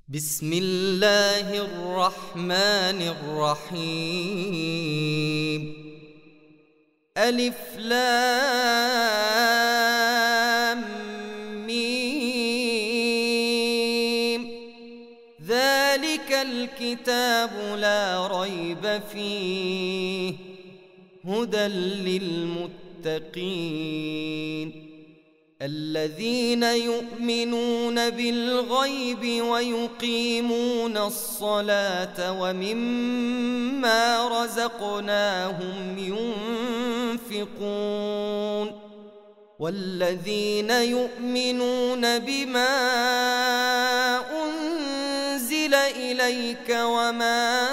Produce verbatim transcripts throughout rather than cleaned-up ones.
بسم الله الرحمن الرحيم. ألف لام ميم. ذلك الكتاب لا ريب فيه هدى للمتقين الذين يؤمنون بالغيب ويقيمون الصلاة ومما رزقناهم ينفقون والذين يؤمنون بما أنزل إليك وما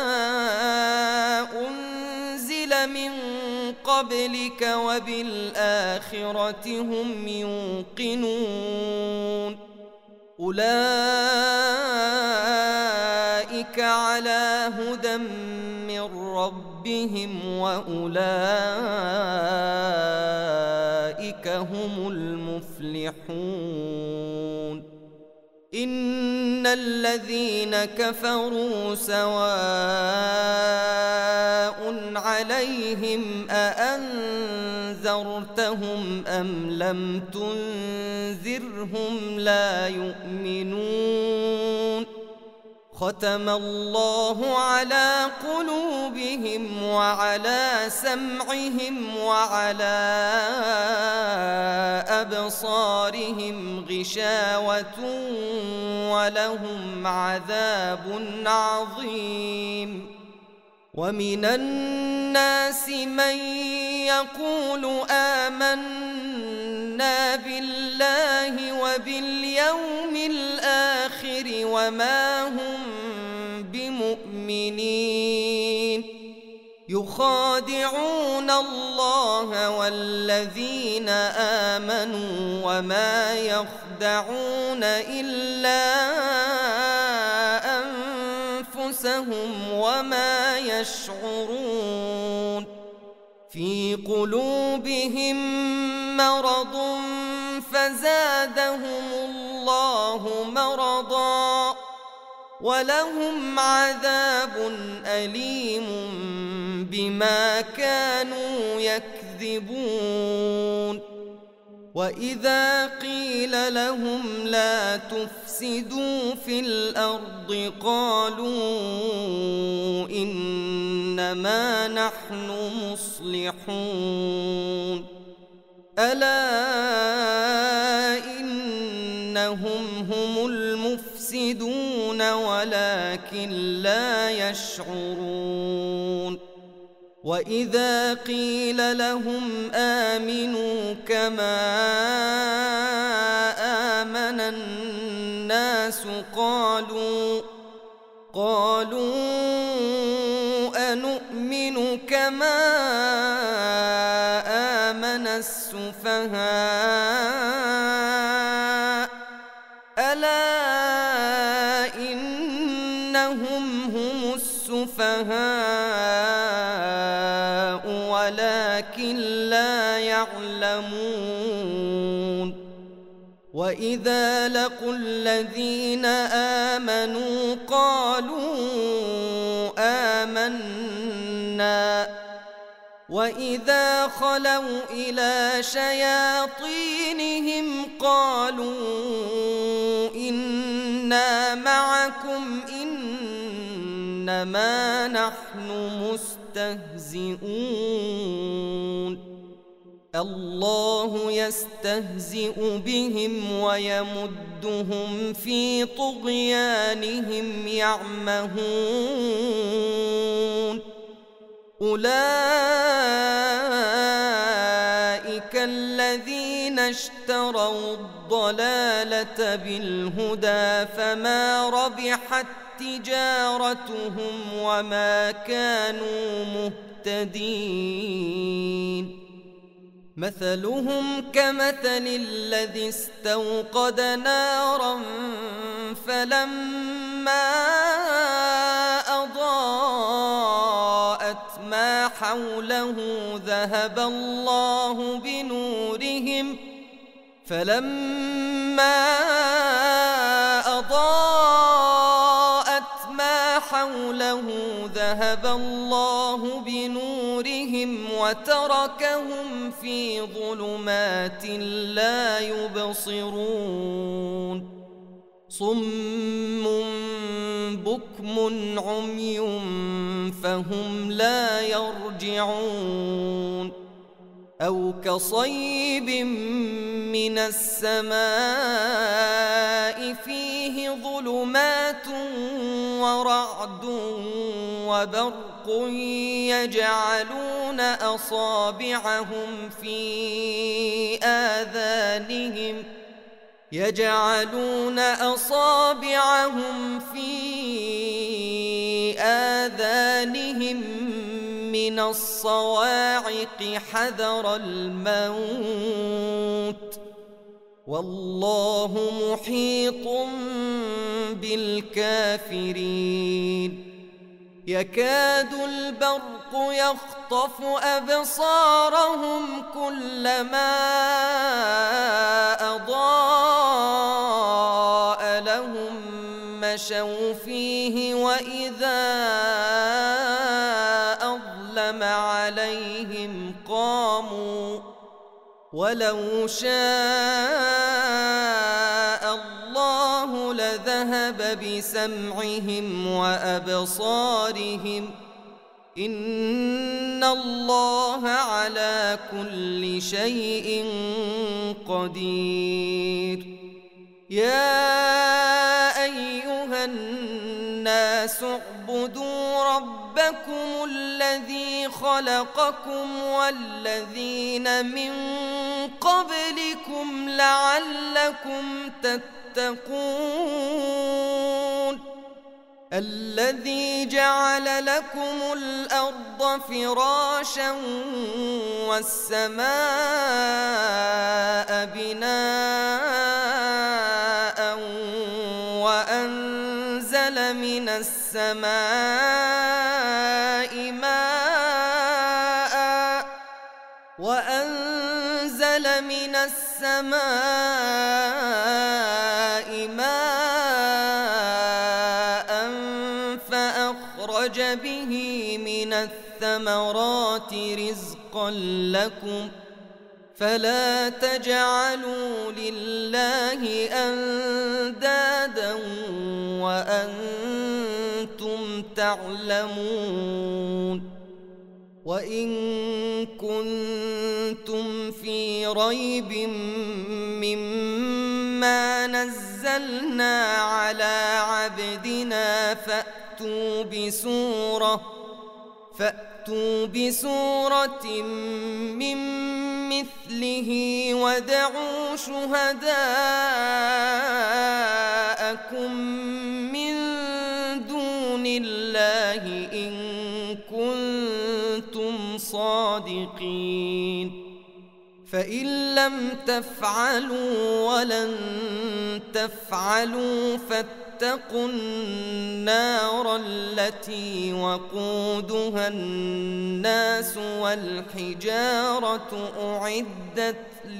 أنزل من قبلك وبالآخرة هم يوقنون أولئك على هدى من ربهم وأولئك هم المفلحون. إن الذين كفروا سواء عليهم أأنذرتهم أم لم تنذرهم لا يؤمنون. ختم الله على قلوبهم وعلى سمعهم وعلى أبصارهم غشاوة ولهم عذاب عظيم. ومن الناس من يقول آمنا بالله وباليوم الآخر وما هم بمؤمنين يخادعون الله والذين آمنوا وما يخدعون إلا أنفسهم وما يشعرون. في قلوبهم مرض فزادهم الله مرضا ولهم عذاب أليم بما كانوا يكذبون. وإذا قيل لهم لا تفسدوا في الأرض قالوا إنما نحن مصلحون. ألا إنهم هم المفسدون ولكن لا يشعرون. وإذا قيل لهم آمنوا كما آمن الناس قالوا قالوا أنؤمن كما آمن السفهاء ألا إنهم هم السفهاء ولكن لا يعلمون. وإذا لقوا الذين آمنوا قالوا آمنا وإذا خلوا إلى شياطينهم قالوا إنا معكم إنما نحن مستهزئون. الله يستهزئ بهم ويمدهم في طغيانهم يعمهون. أولئك الذين اشتروا الضلالة بالهدى فما ربحت تجارتهم وما كانوا مهتدين. مثلهم كمثل الذي استوقد نارا فلما أضاءت ما حوله ذهب الله بنورهم فلما أضاءت حوله ذهب الله بنورهم وتركهم في ظلمات لا يبصرون صم بكم عمي فهم لا يرجعون أو كصيب من السماء فيه ظلمات ورعد وبرق يجعلون أصابعهم في آذانهم يجعلون أصابعهم في آذانهم من الصواعق حذر الموت والله محيط بالكافرين يكاد البرق يخطف أبصارهم كلما أضاء لهم مشوا فيه وإذا أظلم عليهم قاموا ولو شاء الله لذهب بسمعهم وأبصارهم إن الله على كل شيء قدير يا أيها الناس اعبدوا ربكم الذي خلقكم والذين من قبلكم لعلكم تتقون الذي جعل لكم الأرض فراشا والسماء بناء وأنزل من السماء ماء وأنزل من السماء ماء فأخرج به من الثمرات رزقا لكم فلا تجعلوا لله أندادا وأنتم تعلمون وإن كنتم في ريب مما نزلنا على عبدنا فأتوا بسورة فأتوا بسورة من مثله وادعوا شهداءكم من دون الله إن كنتم صادقين فإن لم تفعلوا ولن تفعلوا فاتقوا النار التي وقودها الناس والحجارة أعدت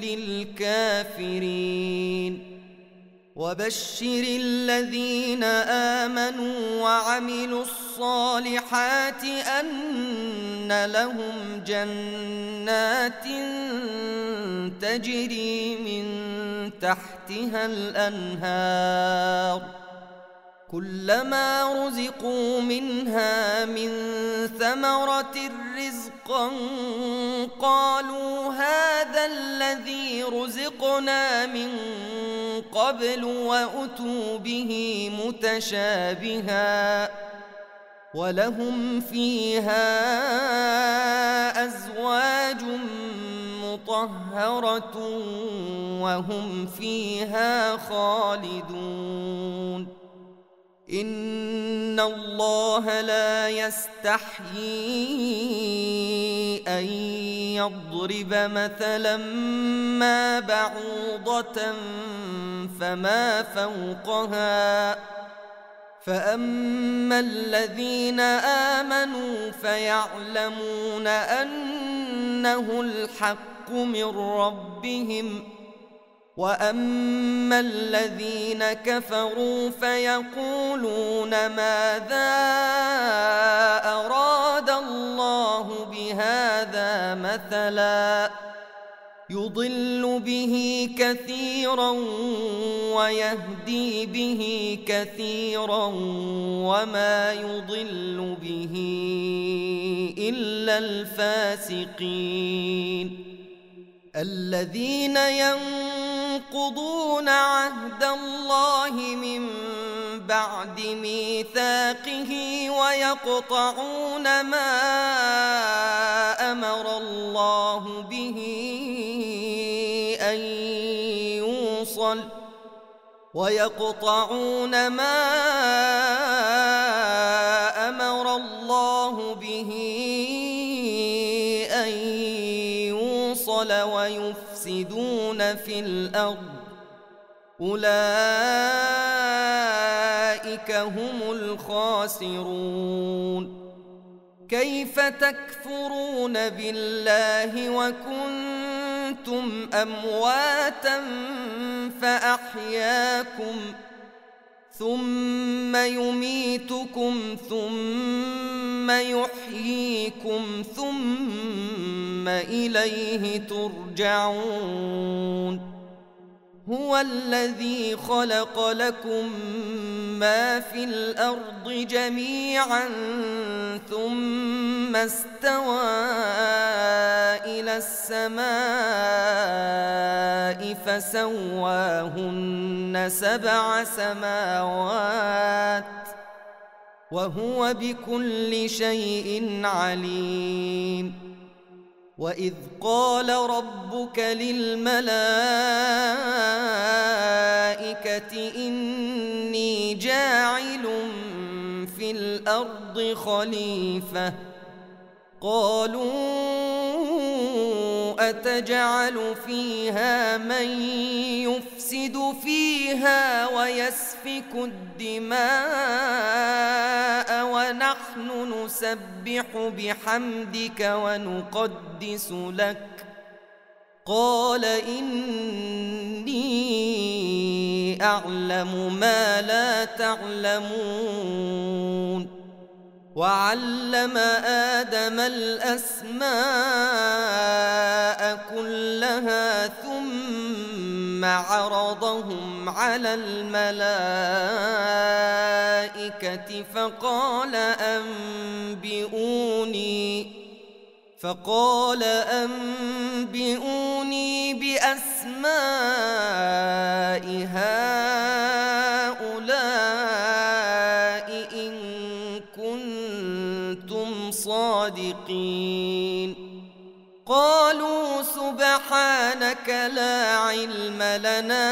للكافرين وبشر الذين آمنوا وعملوا الصالحات أن لهم جنات تجري من تحتها الأنهار كلما رزقوا منها من ثمرة رزقا قالوا هذا الذي رزقنا من قبل وأتوا به متشابها ولهم فيها أزواج مطهرة وهم فيها خالدون إن الله لا يستحيي أن يضرب مثلا ما بعوضة فما فوقها فأما الذين آمنوا فيعلمون أنه الحق من ربهم وأما الذين كفروا فيقولون ماذا أراد الله بهذا مثلا يضل به كثيرا ويهدي به كثيرا وما يضل به إلا الفاسقين الذين ينقضون عهد الله من بعد ميثاقه ويقطعون ما أمر الله به أن يوصل ويقطعون ما أمر الله به أن يوصل ويفسدون في الأرض أولئك هم الخاسرون كيف تكفرون بالله وكنتم أمواتا فأحياكم ثم يميتكم ثم يحييكم ثم إليه ترجعون هو الذي خلق لكم ما في الأرض جميعا ثم استوى إلى السماء فسواهن سبع سماوات وهو بكل شيء عليم وإذ قال ربك للملائكة إني جاعل في الأرض خليفة قالوا أتجعل فيها من يفسد فيها ويسفك الدماء ونحن نسبح بحمدك ونقدس لك قال إني أعلم ما لا تعلمون وعلم آدم الأسماء كلها ثم عرضهم على الملائكة فقال أنبئوني فقال أنبئوني بأسماء هؤلاء إن كنتم صادقين قالوا سبحانك لا علم لنا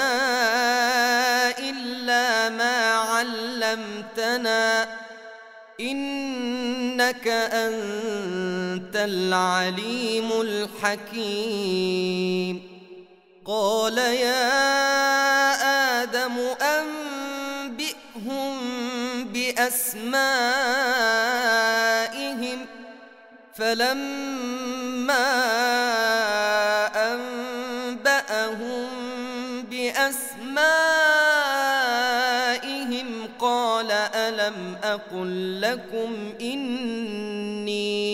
إلا ما علمتنا إنك أنت العليم الحكيم قال يا آدم أنبئهم بأسمائهم فلما أنبأهم بأسمائهم قال ألم أقل لكم إني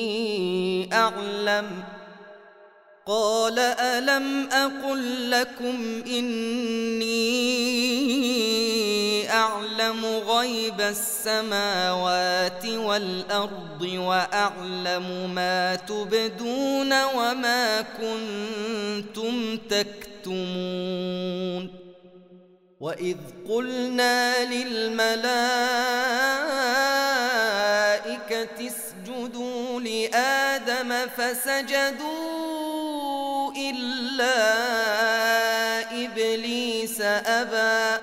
أعلم قال ألم أقل لكم إني أعلم غيب السماوات والأرض وأعلم ما تبدون وما كنتم تكتمون وإذ قلنا للملائكة اسجدوا لآدم فسجدوا إلا إبليس أبى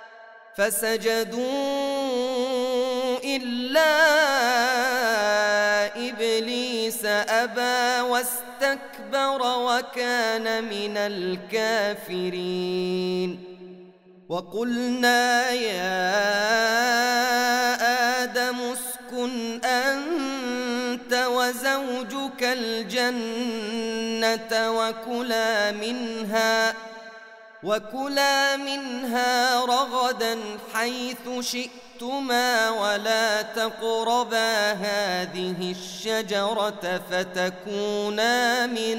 فسجدوا إلا إبليس أبى واستكبر وكان من الكافرين وقلنا يا آدم اسكن أنت وزوجك الجنة وكلا منها وكلا منها رغدا حيث شئتما ولا تقربا هذه الشجرة فتكونا من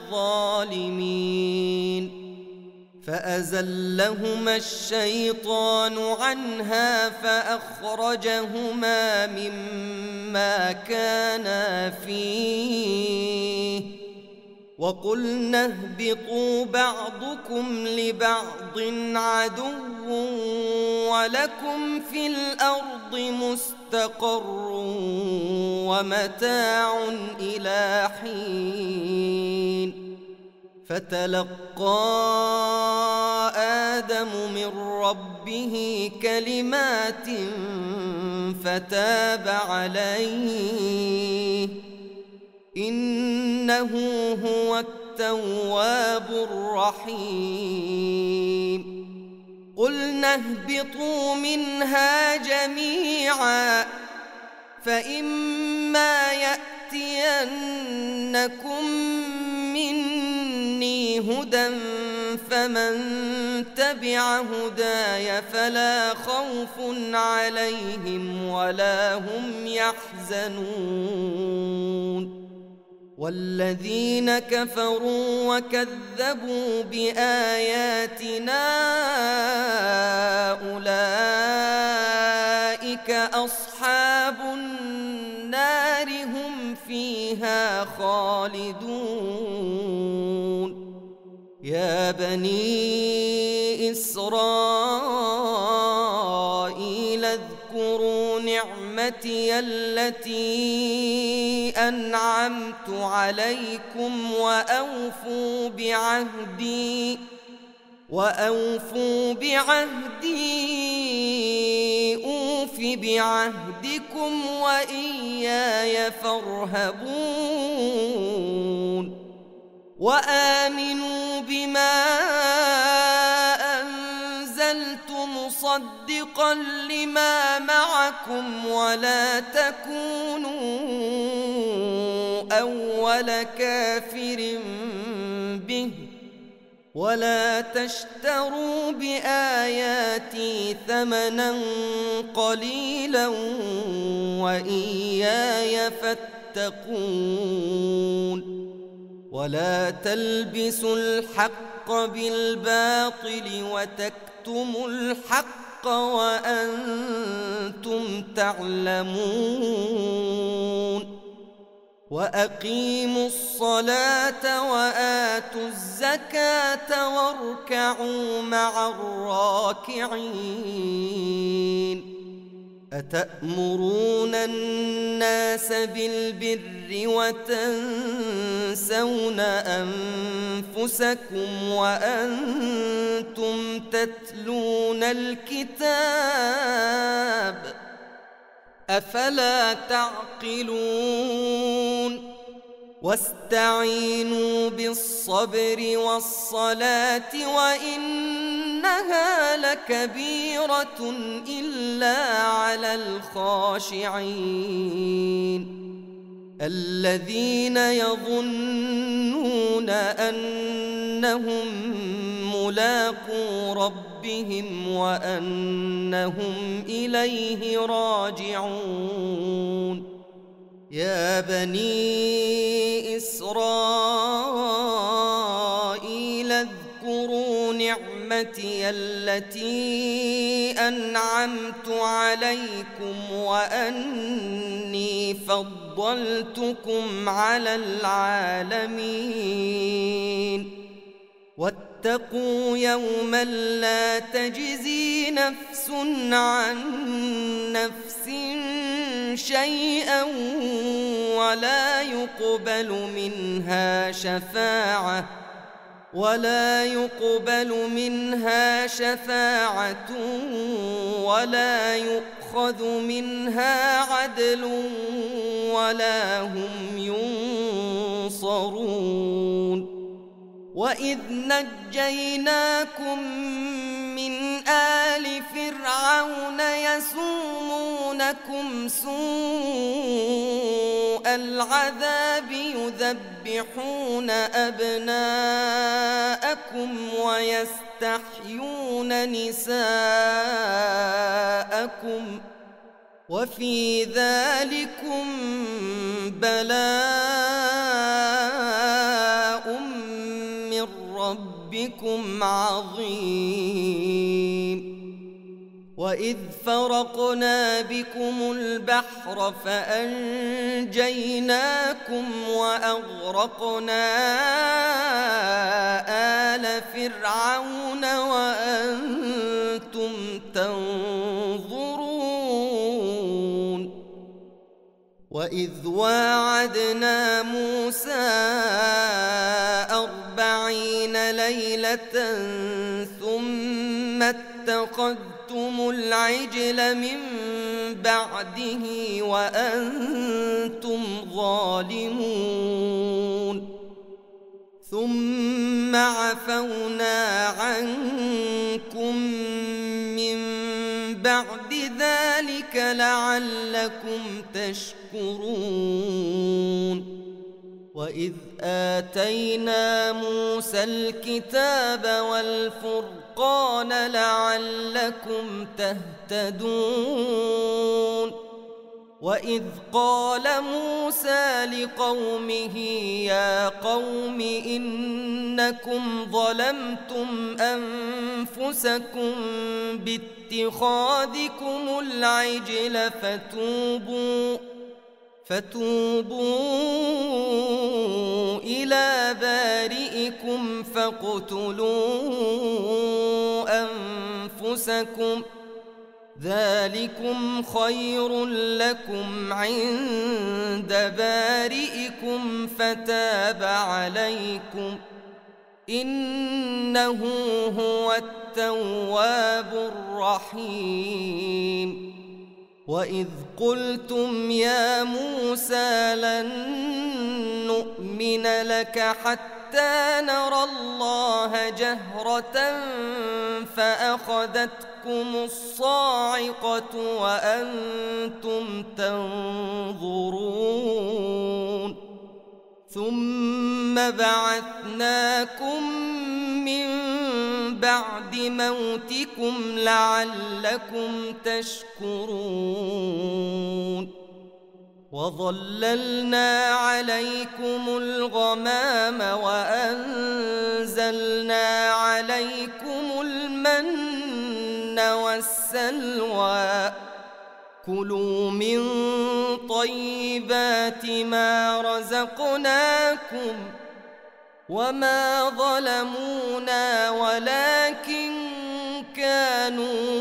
الظالمين فأزلهما الشيطان عنها فأخرجهما مما كانا فيه وقلنا اهبطوا بعضكم لبعض عدو ولكم في الأرض مستقر ومتاع إلى حين فتلقى آدم من ربه كلمات فتاب عليه إنه هو التواب الرحيم قلنا اهبطوا منها جميعا فإما يأتينكم مني هدى فمن تبع هداي فلا خوف عليهم ولا هم يحزنون والذين كفروا وكذبوا بآياتنا أولئك أصحاب النار هم فيها خالدون يا بني إسرائيل اذكروا نعمتي التي أنعمت عليكم وأوفوا بعهدي وأوفوا بعهدي أوف بعهدكم وإياي فارهبون وآمنوا بما أنزلت مصدقا لما معكم ولا تكونوا أول كافر به ولا تشتروا بآياتي ثمنا قليلا وإياي فاتقون ولا تلبسوا الحق بالباطل وتكتموا الحق وأنتم تعلمون وأقيموا الصلاة وآتوا الزكاة واركعوا مع الراكعين أتأمرون الناس بالبر وتنسون أنفسكم وأنتم تتلون الكتاب أفلا تعقلون واستعينوا بالصبر والصلاة وإنها لكبيرة إلا على الخاشعين الذين يظنون أنهم ملاقو ربهم وأنهم إليه راجعون يا بني إسرائيل اذكروا نعمتي التي أنعمت عليكم وأني فضلتكم على العالمين واتقوا يوما لا تجزي نفس عن نفس شيئا ولا يقبل منها شفاعة ولا يقبل منها شفاعة ولا يؤخذ منها عدل ولا هم ينصرون وإذ نجيناكم من آل فرعون يسومونكم سوء العذاب يذبحون أبناءكم ويستحيون تستحيون نساءكم وفي ذلكم بلاء من ربكم عظيم وإذ فرقنا بكم البحر فأنجيناكم وأغرقنا آل فرعون وأنتم تنظرون وإذ واعدنا موسى أربعين ليلة ثم اتخذتم العجل من بعده وأنتم ظالمون ثم عفونا عنكم من بعد ذلك لعلكم تشكرون وإذ آتينا موسى الكتاب والفرقان لعلكم تهتدون وإذ قال موسى لقومه يا قوم إنكم ظلمتم أنفسكم باتخاذكم العجل فتوبوا فتوبوا إلى بارئكم فاقتلوا أنفسكم ذلكم خير لكم عند بارئكم فتاب عليكم إنه هو التواب الرحيم وإذ قلتم يا موسى لن نؤمن لك حتى نرى الله جهرة فأخذتكم الصاعقة وأنتم تنظرون ثم بعثناكم من بعد موتكم لعلكم تشكرون وظللنا عليكم الغمام وأنزلنا عليكم المن والسلوى كلوا من طيبات ما رزقناكم وما ظلمونا ولكن كانوا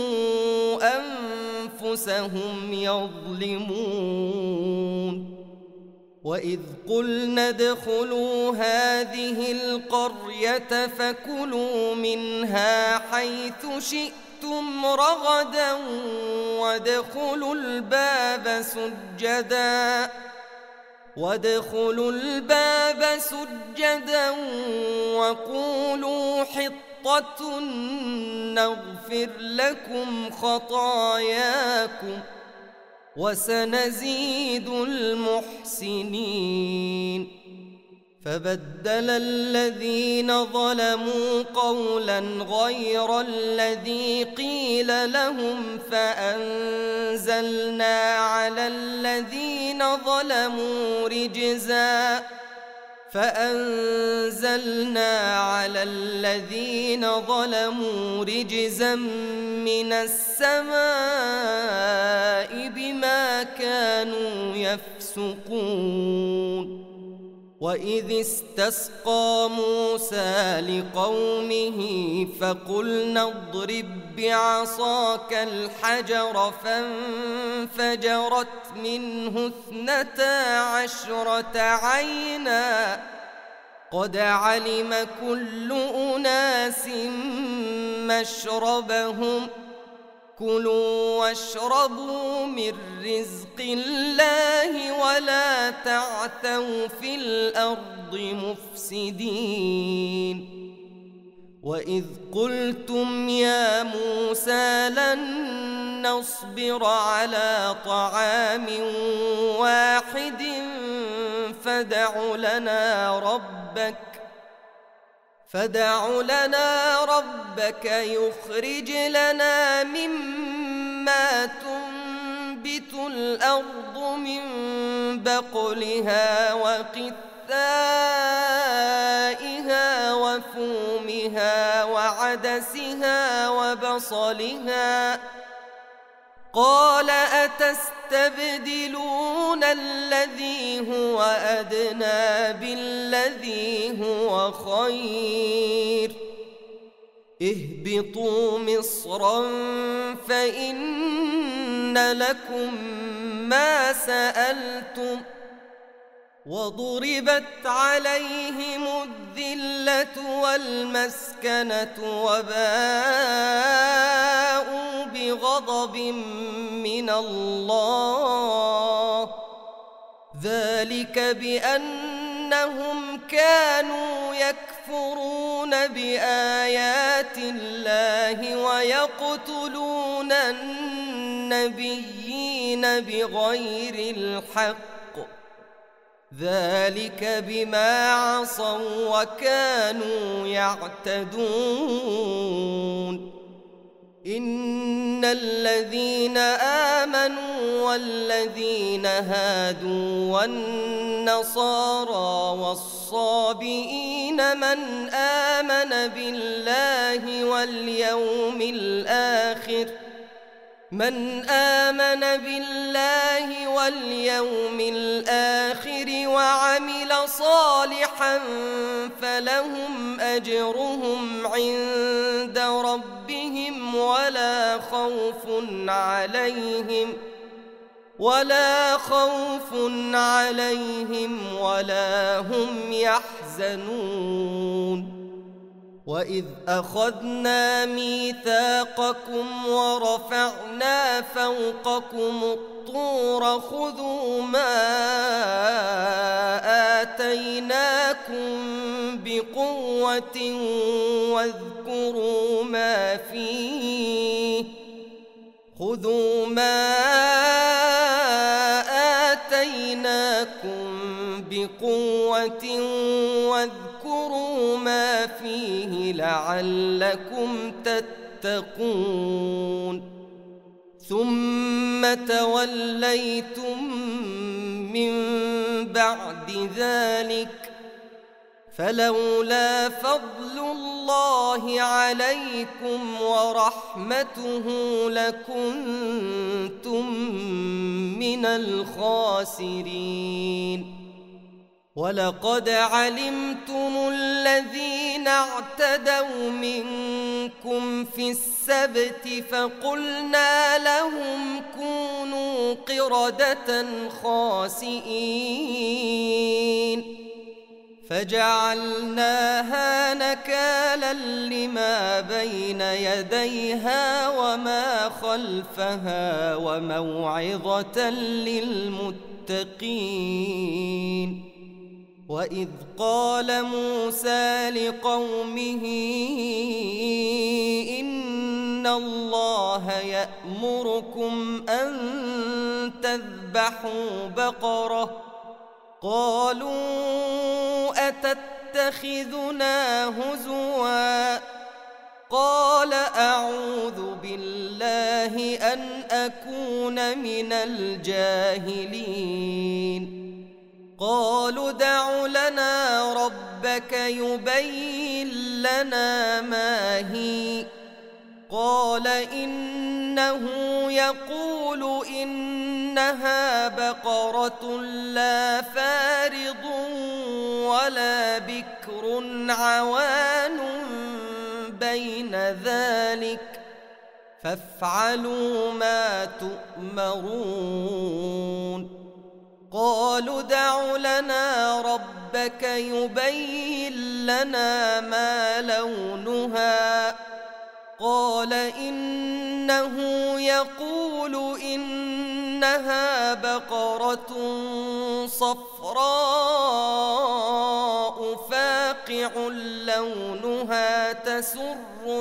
أنفسهم يظلمون وإذ قلنا ادخلوا هذه القرية فكلوا منها حيث شئتم رغدا وادخلوا الباب سجدا وادخلوا الباب سجدا وقولوا حطة نغفر لكم خطاياكم وسنزيد المحسنين فبدل الذين ظلموا قولا غير الذي قيل لهم فأنزلنا على الذين ظلموا رجزا فأنزلنا على الذين ظلموا رجزا من السماء بما كانوا يفسقون وإذ استسقى موسى لقومه فقلنا اضرب بعصاك الحجر فانفجرت منه اثنتا عشرة عينا قد علم كل أناس مشربهم كلوا واشربوا من رزق الله ولا تعثوا في الأرض مفسدين وإذ قلتم يا موسى لن نصبر على طعام واحد فادع لنا ربك فادع لنا ربك يخرج لنا مما تنبت الأرض من بقلها وقثائها وفومها وعدسها وبصلها قال أتستبدلون الذي هو أدنى بالذي هو خير اهبطوا مصرا فإن لكم ما سألتم وضربت عليهم الذلة والمسكنة وباءوا بغضب من الله ذلك بأنهم كانوا يكفرون بآيات الله ويقتلون النبيين بغير الحق ذلك بما عصوا وكانوا يعتدون إن الذين آمنوا والذين هادوا والنصارى والصابئين من آمن بالله واليوم الآخر من آمن بالله واليوم الآخر وعمل صالحا فلهم أجرهم عند ربهم ولا خوف عليهم ولا خوف عليهم ولا هم يحزنون وإذ أخذنا ميثاقكم ورفعنا فوقكم الطور خذوا ما آتيناكم بقوة واذكروا ما فيه خذوا ما آتيناكم بقوة واذكروا ما فيه لعلكم تتقون ثم توليتم من بعد ذلك فلولا فضل الله عليكم ورحمته لكنتم من الخاسرين ولقد علمتم الذين اعتدوا منكم في السبت فقلنا لهم كونوا قردة خاسئين فجعلناها نكالا لما بين يديها وما خلفها وموعظة للمتقين وإذ قال موسى لقومه إن الله يأمركم أن تذبحوا بقرة قالوا أتتخذنا هزوا قال أعوذ بالله أن أكون من الجاهلين قالوا ادع لنا ربك يبين لنا ما هي قال إنه يقول إنها بقرة لا فارض ولا بكر عوان بين ذلك فافعلوا ما تؤمرون قالوا ادع لنا ربك يبين لنا ما لونها قال إنه يقول إنها بقرة صفراء فاقع لونها تسر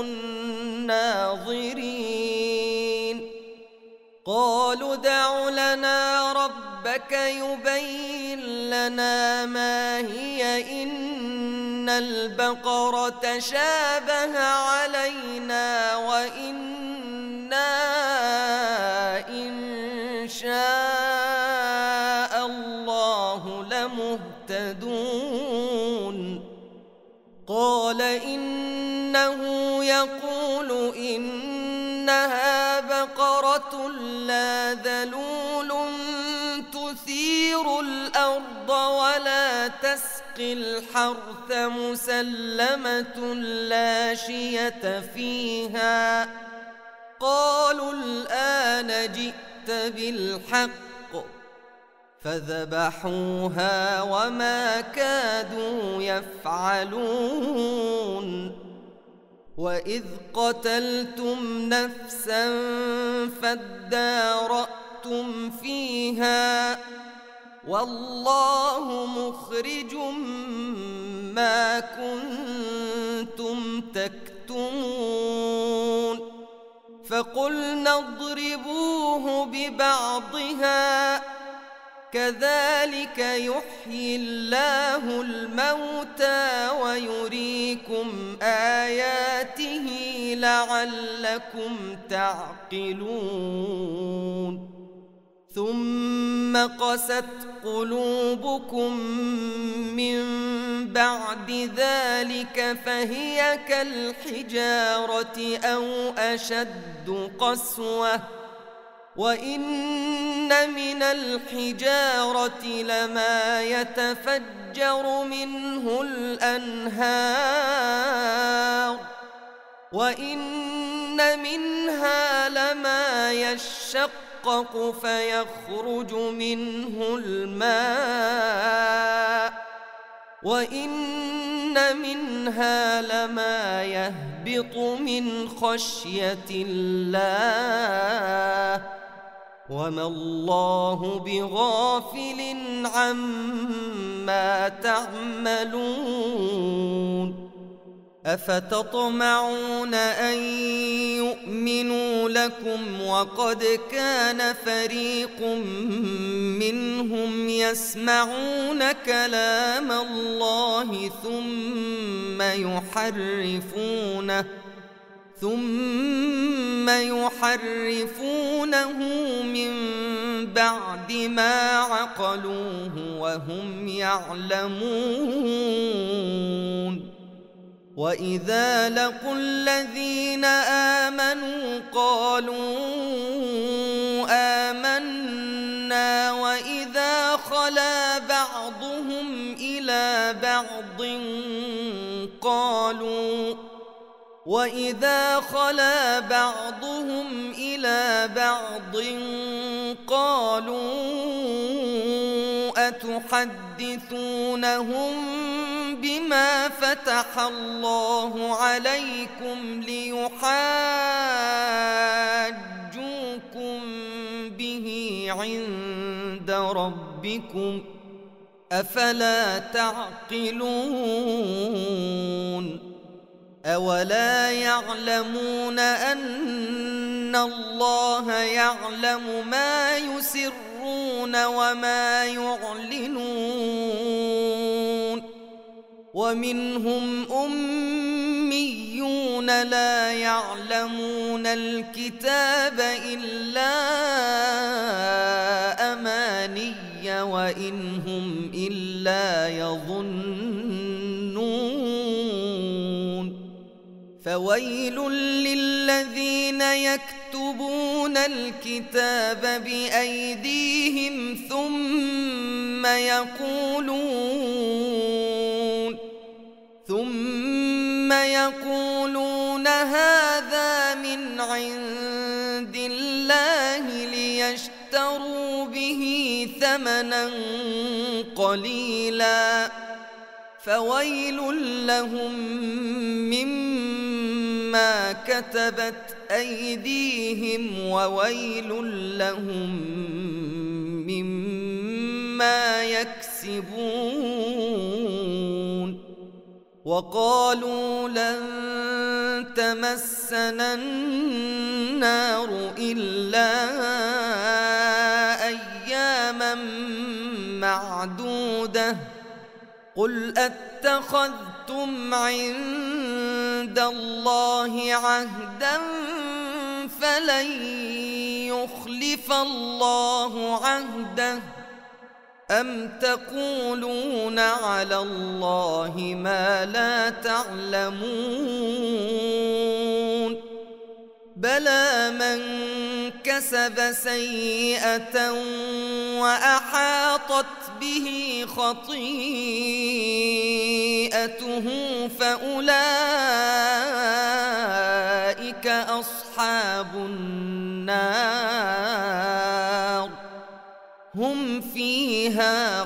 الناظرين قالوا ادع لنا ربك يبين لنا ما هي إن إن البقرة شابه علينا وإنا إن شاء الله لمهتدون. قال إنه يقول إنها بقرة لا ذلول تثير الأرض ولا تسقي الحرث مسلمة لا شية فيها. قالوا الآن جئت بالحق فذبحوها وما كادوا يفعلون. وإذ قتلتم نفسا فادارأتم فيها والله مخرج ما كنتم تكتمون. فقلنا اضربوه ببعضها كذلك يحيي الله الموتى ويريكم آياته لعلكم تعقلون. ثم قست قلوبكم من بعد ذلك فهي كالحجارة أو أشد قسوة. وإن من الحجارة لما يتفجر منه الأنهار وإن منها لما يشقق فيخرج منه الماء وإن منها لما يهبط من خشية الله وما الله بغافل عما تعملون. أفتطمعون أن يؤمنوا لكم وقد كان فريق منهم يسمعون كلام الله ثم يحرفونه ثم يحرفونه من بعد ما عقلوه وهم يعلمون. وإذا لقوا الذين آمنوا قالوا آمنا وإذا خلا بعضهم إلى بعض قالوا وإذا خلا بعضهم إلى بعض قالوا أتحدثونهم بما فتح الله عليكم ليحاجوكم به عند ربكم أفلا تعقلون. أولا يعلمون أن الله يعلم ما يسرون وما يعلنون. ومنهم أميون لا يعلمون الكتاب إلا أماني وإن هم إلا يظنون. فويل للذين يكتبون الكتاب بأيديهم ثم يقولون ثم يقولون هذا من عند الله ليشتروا به ثمنا قليلا فويل لهم مما كتبت أيديهم وويل لهم مما يكسبون. وقالوا لن تمسنا النار إلا أياما معدودة قل أتخذتم أخذتم عند الله عهدا فلن يخلف الله عهده أم تقولون على الله ما لا تعلمون بلى من كسب سيئة وأحاطت به خطيئته فأولئك أصحاب النار هم فيها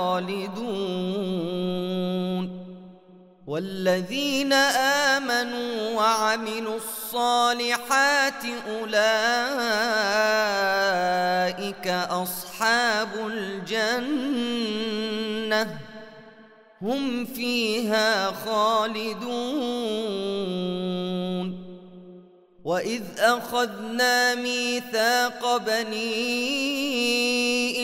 خالدون والذين آمنوا وعملوا الصالحات أولئك أصحاب الجنة هم فيها خالدون وإذ أخذنا ميثاق بني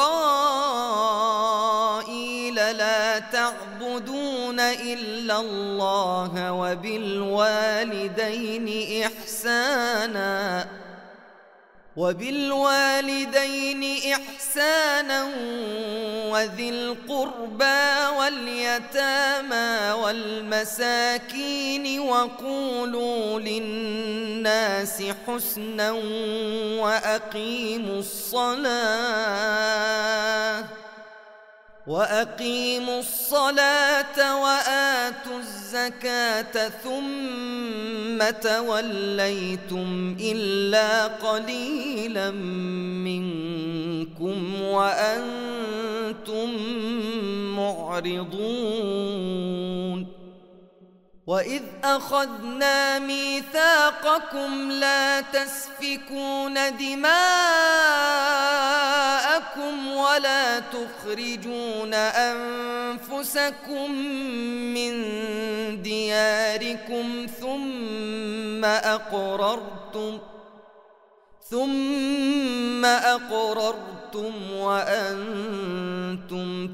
إسرائيل لا تعبدون إلا الله وبالوالدين إحسانا وبالوالدين إحسانا وذي القربى واليتامى والمساكين وقولوا للناس حسنا وأقيموا الصلاة وأقيموا الصلاة وآتوا الزكاة ثم توليتم إلا قليلا منكم وأنتم معرضون وإذ أخذنا ميثاقكم لا تسفكون دماءكم ولا تخرجون أنفسكم من دياركم ثم أقررتم ثم أقررتم وأنتم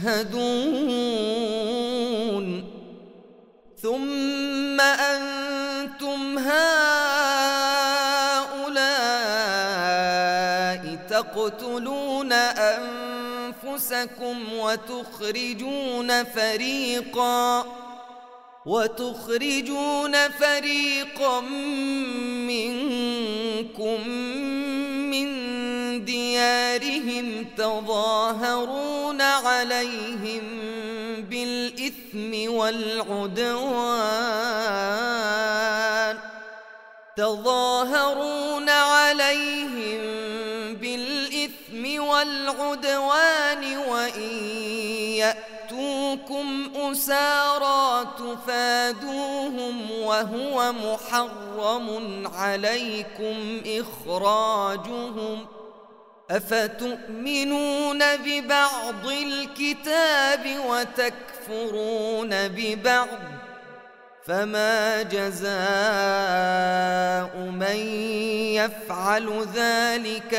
تشهدون ثم أنتم هؤلاء تقتلون أنفسكم وتخرجون فريقا وتخرجون فريقا منكم من ديارهم تظاهرون عليهم بالإثم والعدوان تظاهرون عليهم بالإثم والعدوان وإن يأتوكم أسارى تفادوهم وهو محرم عليكم إخراجهم أفتؤمنون ببعض الكتاب وتكفرون ببعض فما جزاء من يفعل ذلك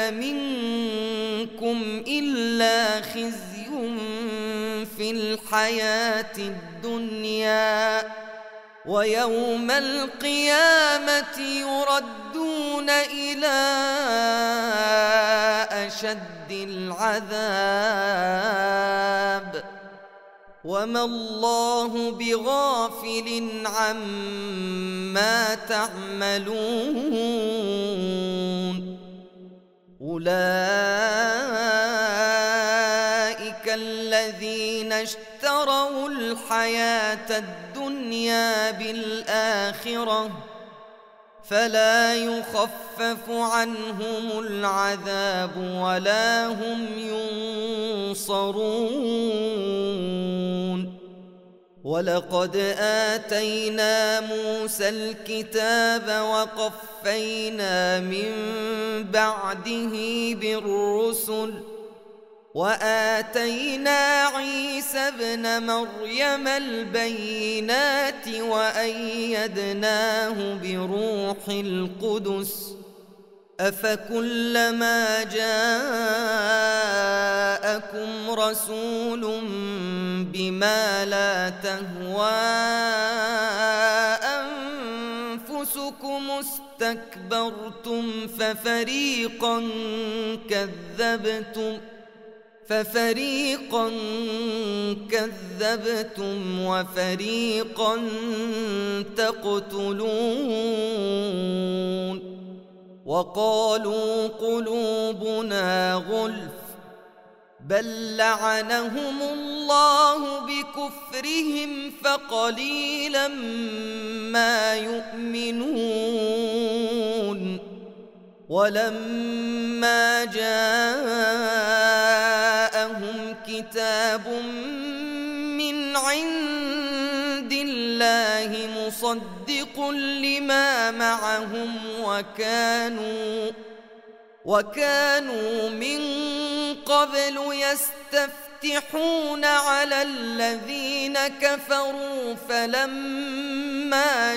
منكم إلا خزي في الحياة الدنيا ويوم القيامة يردون إلى أشد العذاب وما الله بغافل عما تعملون أولئك الذين اشتروا الحياة الدنيا بالآخرة فلا يخفف عنهم العذاب ولا هم ينصرون ولقد آتينا موسى الكتاب وقفينا من بعده بالرسل وآتينا عيسى ابن مريم البينات وأيدناه بروح القدس أفكلما جاءكم رسول بما لا تهوى أنفسكم استكبرتم ففريقا كذبتم ففريقا كذبتم وفريقا تقتلون وقالوا قلوبنا غلف بل لعنهم الله بكفرهم فقليلا ما يؤمنون ولما جاءهم كتاب من عند الله مصدق لما معهم وكانوا وكانوا من قبل يستفتحون على الذين كفروا فلما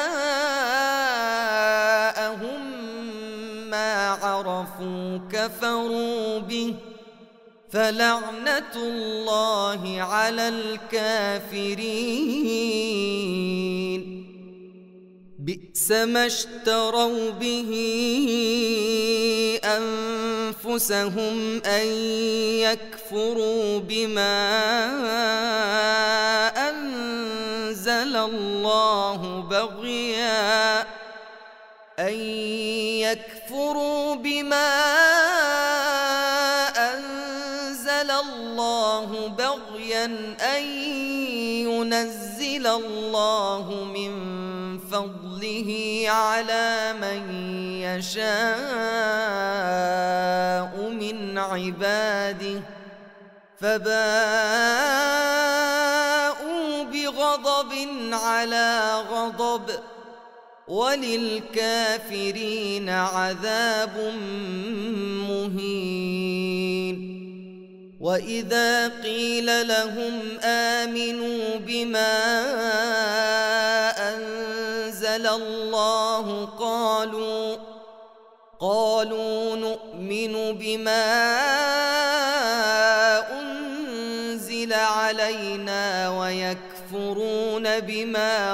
جاءهم ما عرفوا كفروا به فلعنة الله على الكافرين بئس ما اشتروا به أنفسهم أن يكفروا بما أنزل الله بغيا أن يكفروا بما أنزل الله بغيا أن ينزل الله من فضله على من يشاء من عباده فباءوا بغضب على غضب وللكافرين عذاب مهين وإذا قيل لهم آمنوا بما أنزل الله قالوا قالوا نؤمن بما أنزل علينا ويكفرون بما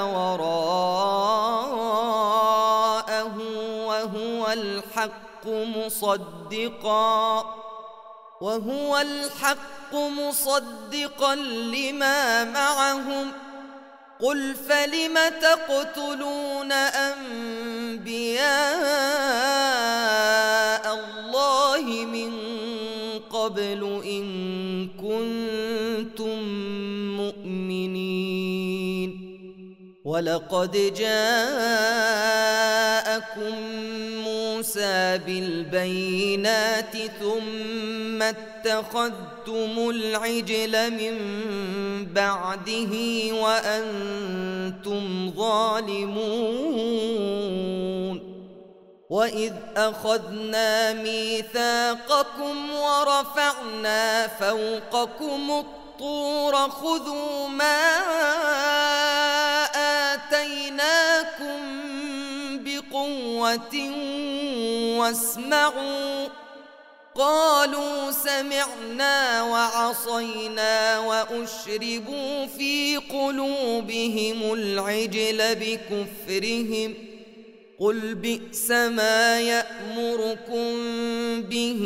وراءه وهو الحق مصدقا وهو الحق مصدقا لما معهم قل فلم تقتلون أنبياء الله من قبل إن كنتم مؤمنين ولقد جاءكم موسى بالبينات ثم اتخذتم العجل من بعده وأنتم ظالمون وإذ أخذنا ميثاقكم ورفعنا فوقكم الطور خذوا ما آتيناكم بقوة واسمعوا قالوا سمعنا وعصينا وأشربوا في قلوبهم العجل بكفرهم قل بئس ما يأمركم به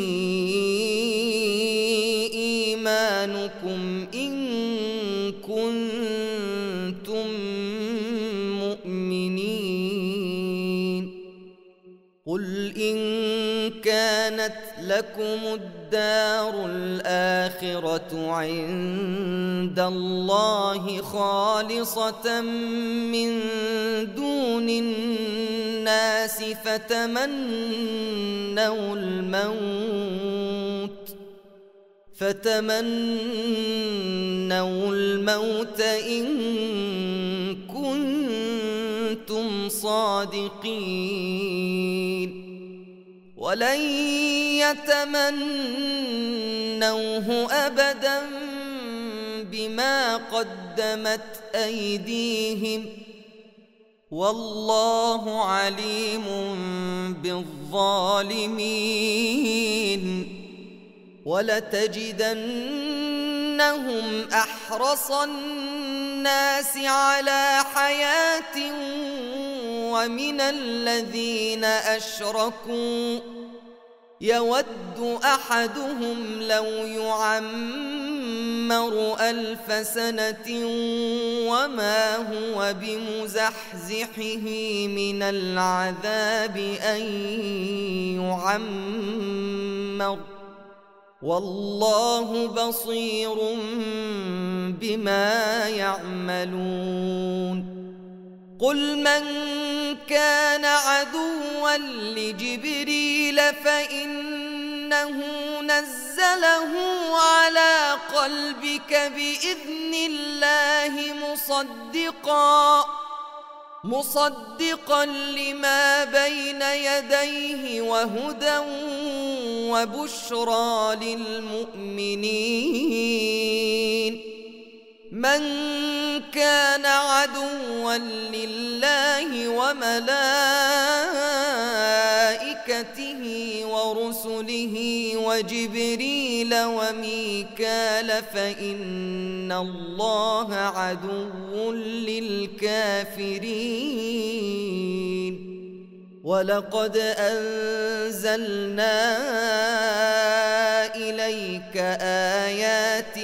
إيمانكم إن كنتم مؤمنين قل إن كانت لكم الدار الآخرة عند الله خالصة من دون الناس فتمنوا الموت فتمنوا الموت إن كنتم صادقين ولن يتمنوه أبدا بما قدمت أيديهم والله عليم بالظالمين ولتجدنهم إنهم أحرص الناس على حياة ومن الذين أشركوا يود أحدهم لو يعمر ألف سنة وما هو بمزحزحه من العذاب أن يعمر والله بصير بما يعملون قل من كان عدوا لجبريل فإنه نزله على قلبك بإذن الله مصدقا مصدقا لما بين يديه وهدى وبشرى للمؤمنين من كان عدوا لله وملائكته ورسله وجبريل وميكال فإن الله عدو للكافرين ولقد أنزلنا إليك آيات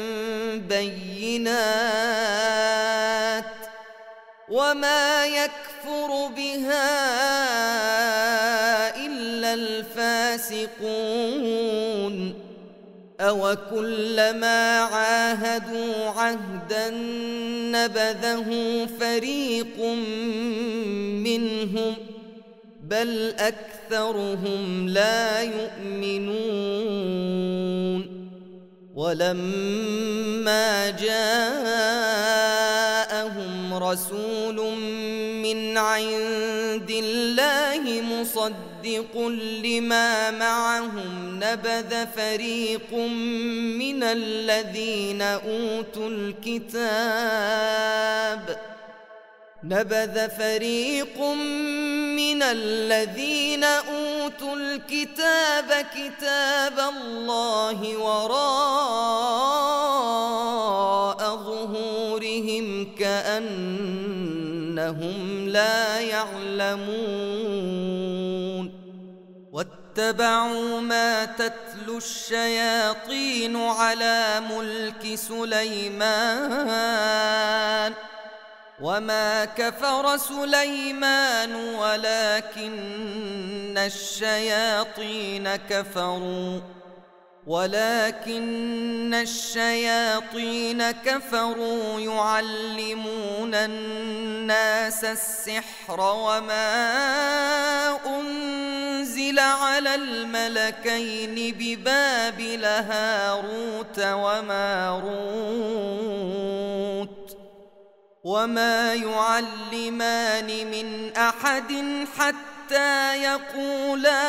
بينات وما يكفر بها إلا الفاسقون أوكلما عاهدوا عهدا نبذه فريق منهم بل أكثرهم لا يؤمنون ولما جاءهم رسول من عند الله مصدق لما معهم نبذ فريق من الذين أوتوا الكتاب نبذ فريق من الذين أوتوا الكتاب كتاب الله وراء ظهورهم كأنهم لا يعلمون واتبعوا ما تتلو الشياطين على ملك سليمان وما كفر سليمان ولكن الشياطين كفروا ولكن الشياطين كفروا يعلمون الناس السحر وما أنزل على الملكين ببابل هاروت وماروت وما يعلمان من أحد حتى يقولا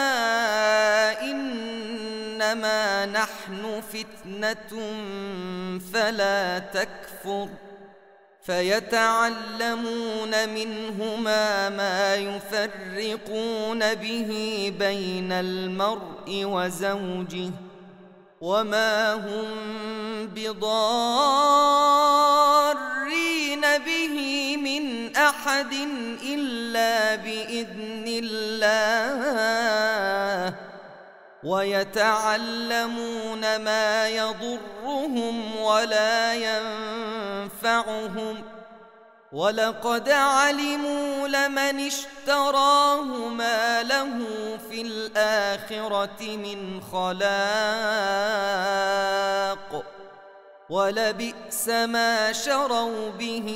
إنما نحن فتنة فلا تكفر فيتعلمون منهما ما يفرقون به بين المرء وزوجه وما هم بضارين به من أحد إلا بإذن الله ويتعلمون ما يضرهم ولا ينفعهم ولقد علموا لمن اشتراه ما له في الآخرة من خلاق ولبئس ما شروا به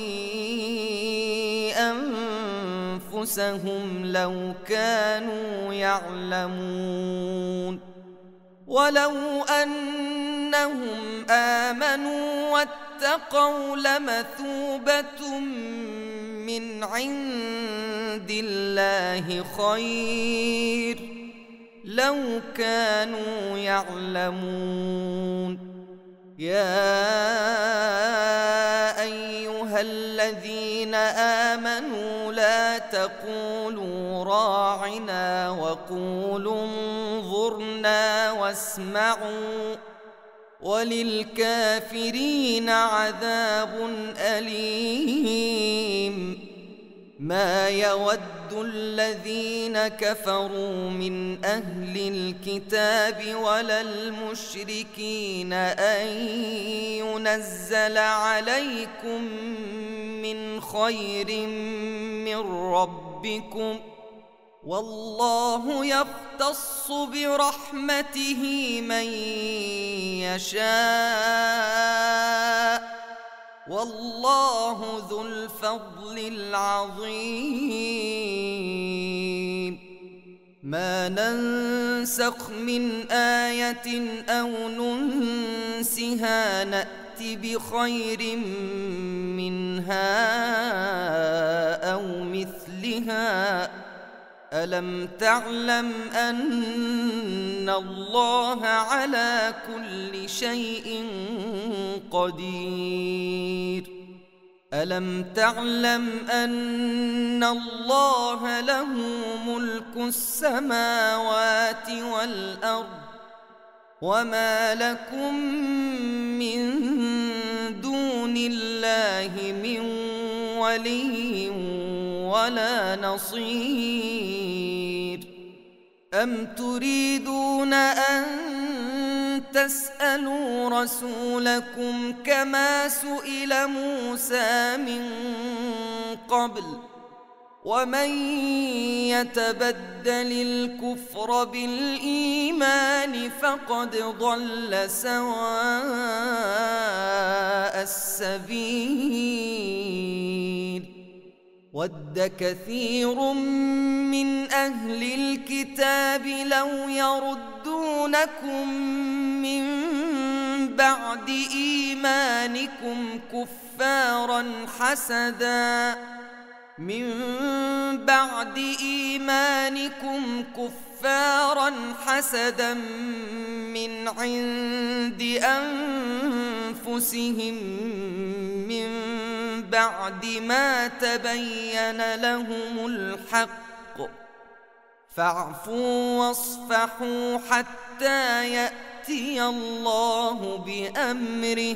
أنفسهم لو كانوا يعلمون ولو أنهم آمنوا واتقوا لمثوبة من عند الله خير لو كانوا يعلمون يا أيها الذين آمنوا لا تقولوا راعنا وقولوا انظرنا واسمعوا وللكافرين عذاب أليم. ما يود الذين كفروا من أهل الكتاب ولا المشركين أن ينزل عليكم من خير من ربكم، والله يختص برحمته من يشاء، والله ذو الفضل العظيم. ما ننسخ من آية أو ننسها نأت بخير منها أو مثلها. ألم تعلم أن الله على كل شيء قدير؟ ألم تعلم أن الله له ملك السماوات والأرض، وما لكم من دون الله من ولي ولا نصير؟ أم تريدون أن تسألوا رسولكم كما سئل موسى من قبل؟ ومن يتبدل الكفر بالإيمان فقد ضل سواء السبيل. ود كثير من أهل الكتاب لو يردونكم من بعد إيمانكم كفارا حسدا من بعد إيمانكم كفارا حسدا من عند أنفسهم من بعد ما تبين لهم الحق، فاعفوا واصفحوا حتى يأتي الله بأمره،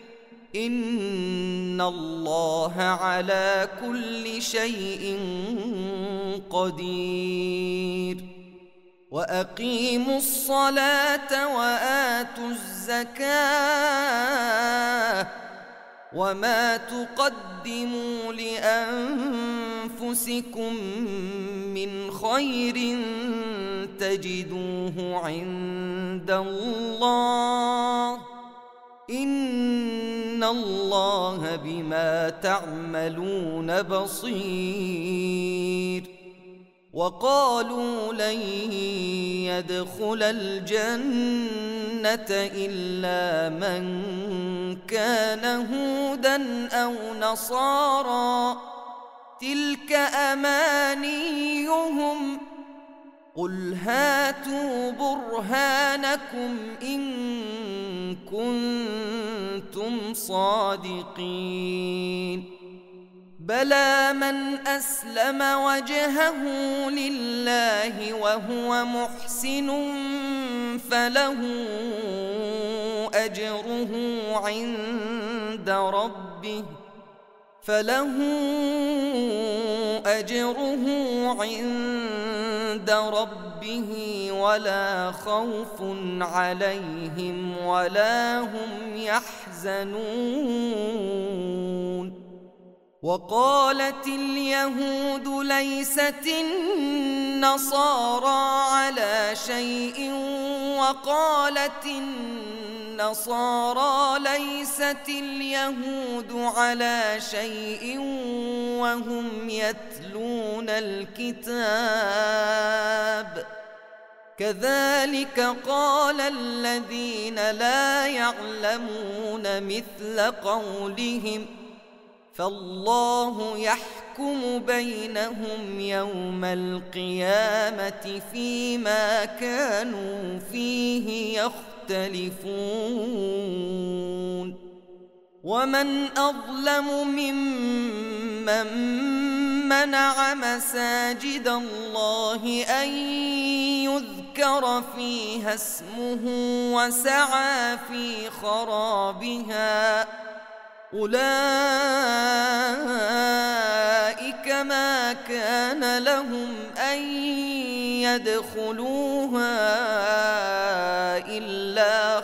إن الله على كل شيء قدير. وأقيموا الصلاة وآتوا الزكاة، وما تقدموا لأنفسكم من خير تجدوه عند الله، إن الله بما تعملون بصير. وقالوا لن يدخل الجنة إلا من كان هودا أو نصارى، تلك أمانيهم، قل هاتوا برهانكم إن كنتم صادقين. بلى من أسلم وجهه لله وهو محسن فله أجره عند ربه فله أجره عند ربه ولا خوف عليهم ولا هم يحزنون. وقالت اليهود ليست النصارى على شيء، وقالت النصارى ليست اليهود على شيء وهم يتلون الكتاب، كذلك قال الذين لا يعلمون مثل قولهم، فالله يحكم بينهم يوم القيامة فيما كانوا فيه يختلفون. ومن أظلم ممن منع مساجد الله أن يذكر ذكر فيها اسمه وسعى في خرابها أولئك ما كان لهم أن يدخلوها إلا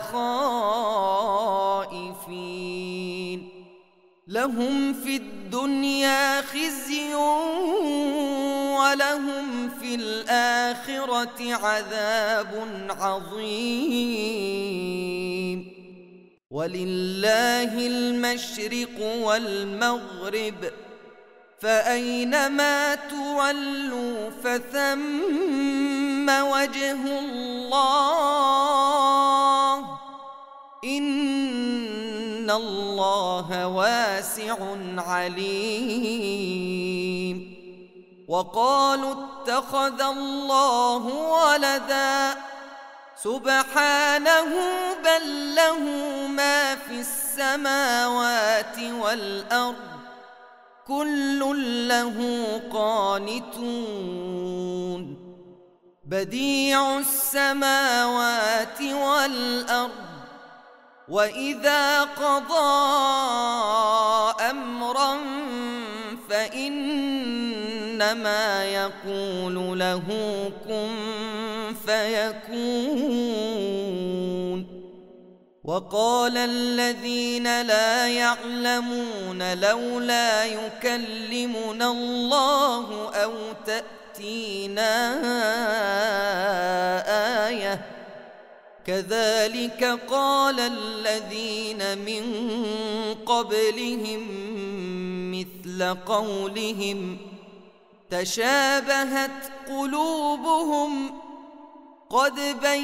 خائفين لهم في الدنيا خزي ولهم في الآخرة عذاب عظيم ولله المشرق والمغرب فأينما تولوا فثم وجه الله إن الله واسع عليم وقالوا اتخذ الله ولدا سبحانه بل له ما في السماوات والأرض كل له قانتون بديع السماوات والأرض وإذا قضى أمرا فإنما يقول له كن فيكون وقال الذين لا يعلمون لولا يكلمنا الله أو تأتينا آية كذلك قال الذين من قبلهم مثل قولهم تشابهت قلوبهم قد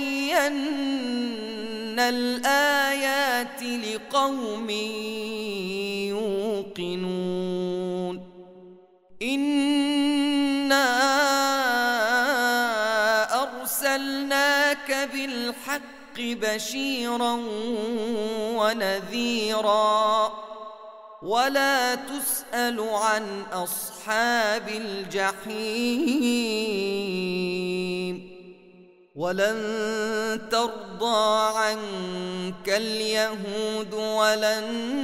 بينا الآيات لقوم يوقنون إنا أرسلناك بالحق بشيرا ونذيرا ولا تسأل عن أصحاب الجحيم ولن ترضى عنك اليهود ولا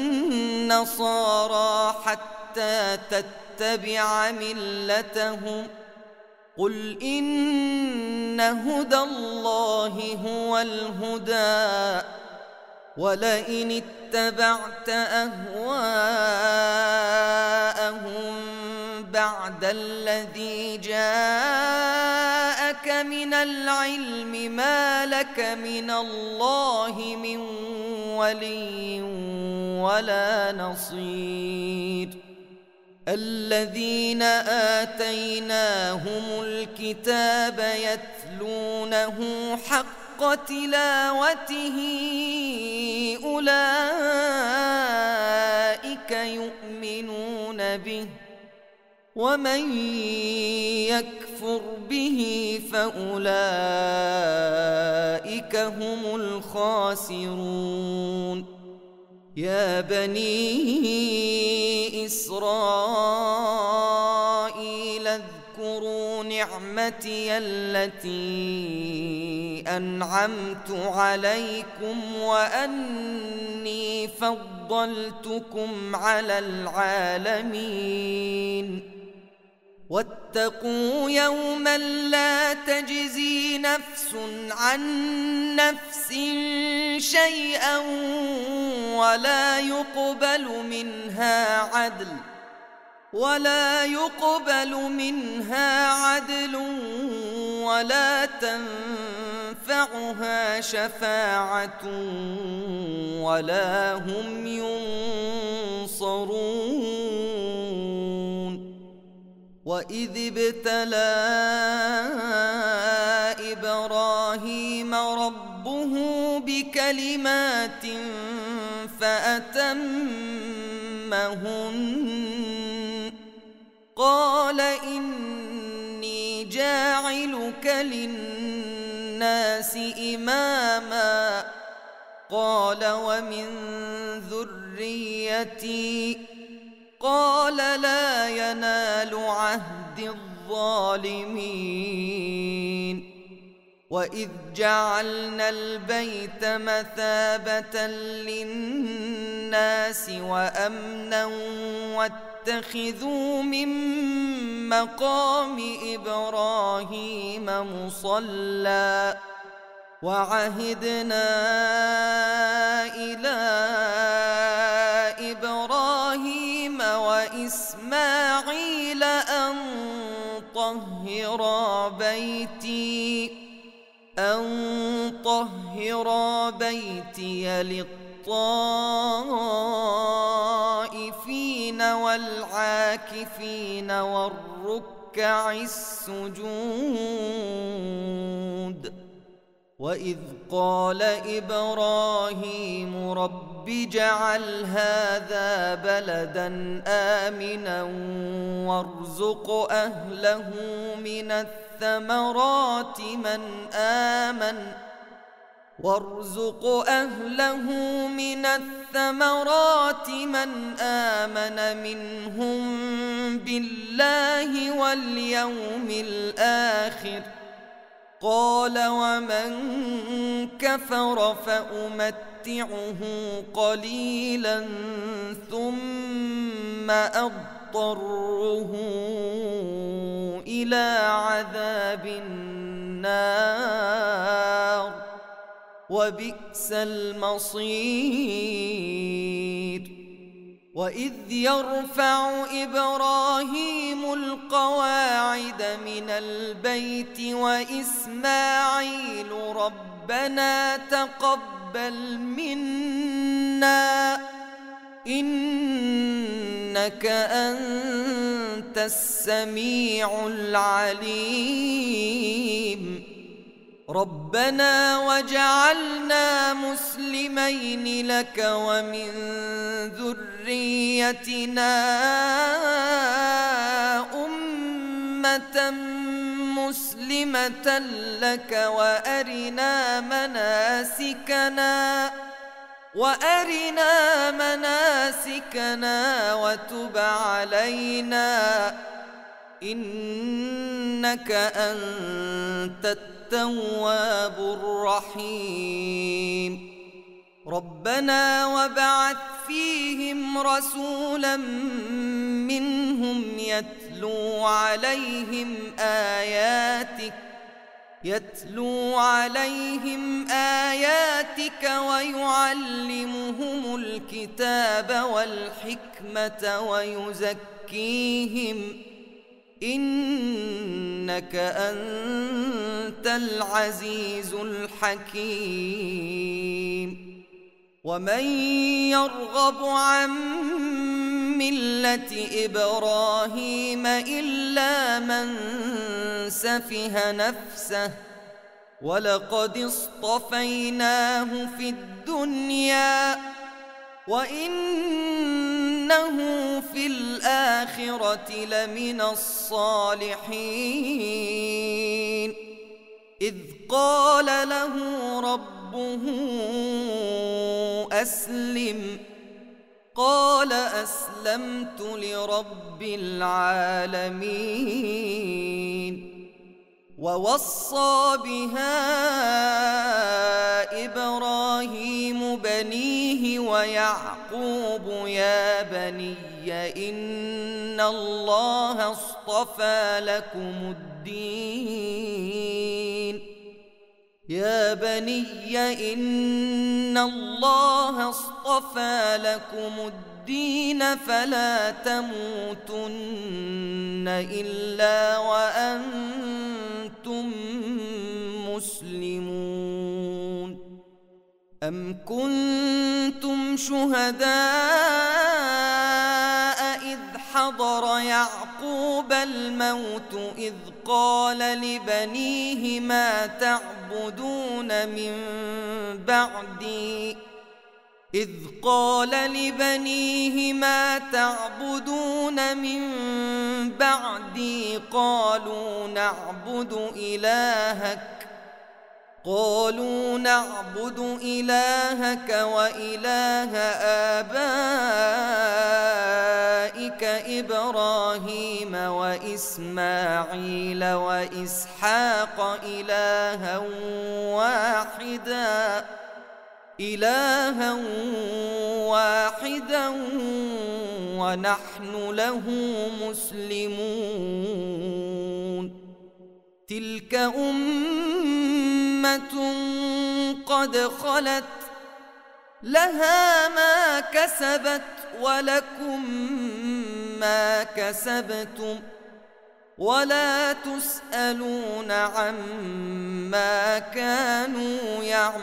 النصارى حتى تتبع ملتهم قل إن هدى الله هو الهدى ولئن اتبعت أهواءهم بعد الذي جاءك من العلم ما لك من الله من ولي ولا نصير الذين آتيناهم الكتاب يتلونه حق تلاوته أولئك يؤمنون به ومن يكفر به فأولئك هم الخاسرون يا بني إسرائيل اذكروا نعمتي التي أنعمت عليكم وأني فضلتكم على العالمين واتقوا يوما لا تجزي نفس عن نفس شيئا ولا يقبل منها عدل ولا يقبل منها عدل ولا تنفعها شفاعة ولا هم ينصرون وإذ ابتلى إبراهيم ربه بكلمات فأتمهن قال إني جاعلك للناس إماما قال ومن ذريتي قال لا ينال عهد الظالمين وإذ جعلنا البيت مثابة للناس وأمنا واتخذوا من مقام إبراهيم مصلى وعهدنا إلى إبراهيم وإسماعيل أن طهرا بيتي أن طهرا بيتي للطائفين والعاكفين والركع السجود وإذ قال إبراهيم رب اجعل هذا بلدا آمنا وارزق أهله من الثمرات من آمن وارزق أهله من الثمرات من آمن منهم بالله واليوم الآخر قال ومن كفر فأمتعه قليلا ثم أضطره إلى عذاب النار وبئس المصير وإذ يرفع إبراهيم القواعد من البيت وإسماعيل ربنا تقبل منا إنك أنت السميع العليم ربنا وجعلنا مسلمين لك ومن ذريتنا أمة مسلمة لك وأرنا مناسكنا وأرنا مناسكنا وتب علينا إنك أنت التواب الرحيم ربنا وابعث فيهم رسولا منهم يتلو عليهم آياتك يتلو عليهم آياتك ويعلمهم الكتاب والحكمة ويزكيهم إنك أنت العزيز الحكيم ومن يرغب عن ملة إبراهيم إلا من سفه نفسه ولقد اصطفيناه في الدنيا وإنه في الآخرة لمن الصالحين إذ قال له ربه أسلم قال أسلمت لرب العالمين ووصى بها إبراهيم بنيه ويعقوب يا بني إن الله اصطفى لكم الدين يا بني إن الله اصطفى لكم الدين فلا تموتن إلا وأنتم مسلمون أم كنتم شهداء إذ حضر يعقوب الموت إذ قال لبنيه ما تعبدون من بعدي إذ قال لبنيه ما تعبدون من بعدي قالوا نعبد إلهك قالوا نعبد إلهك وإله آبائك إبراهيم إبراهيم وإسماعيل وإسحاق إلها واحدا إلها واحدا ونحن له مسلمون تلك أمة قد خلت لها ما كسبت ولكم ما كسبتم ولا تسألون عما كانوا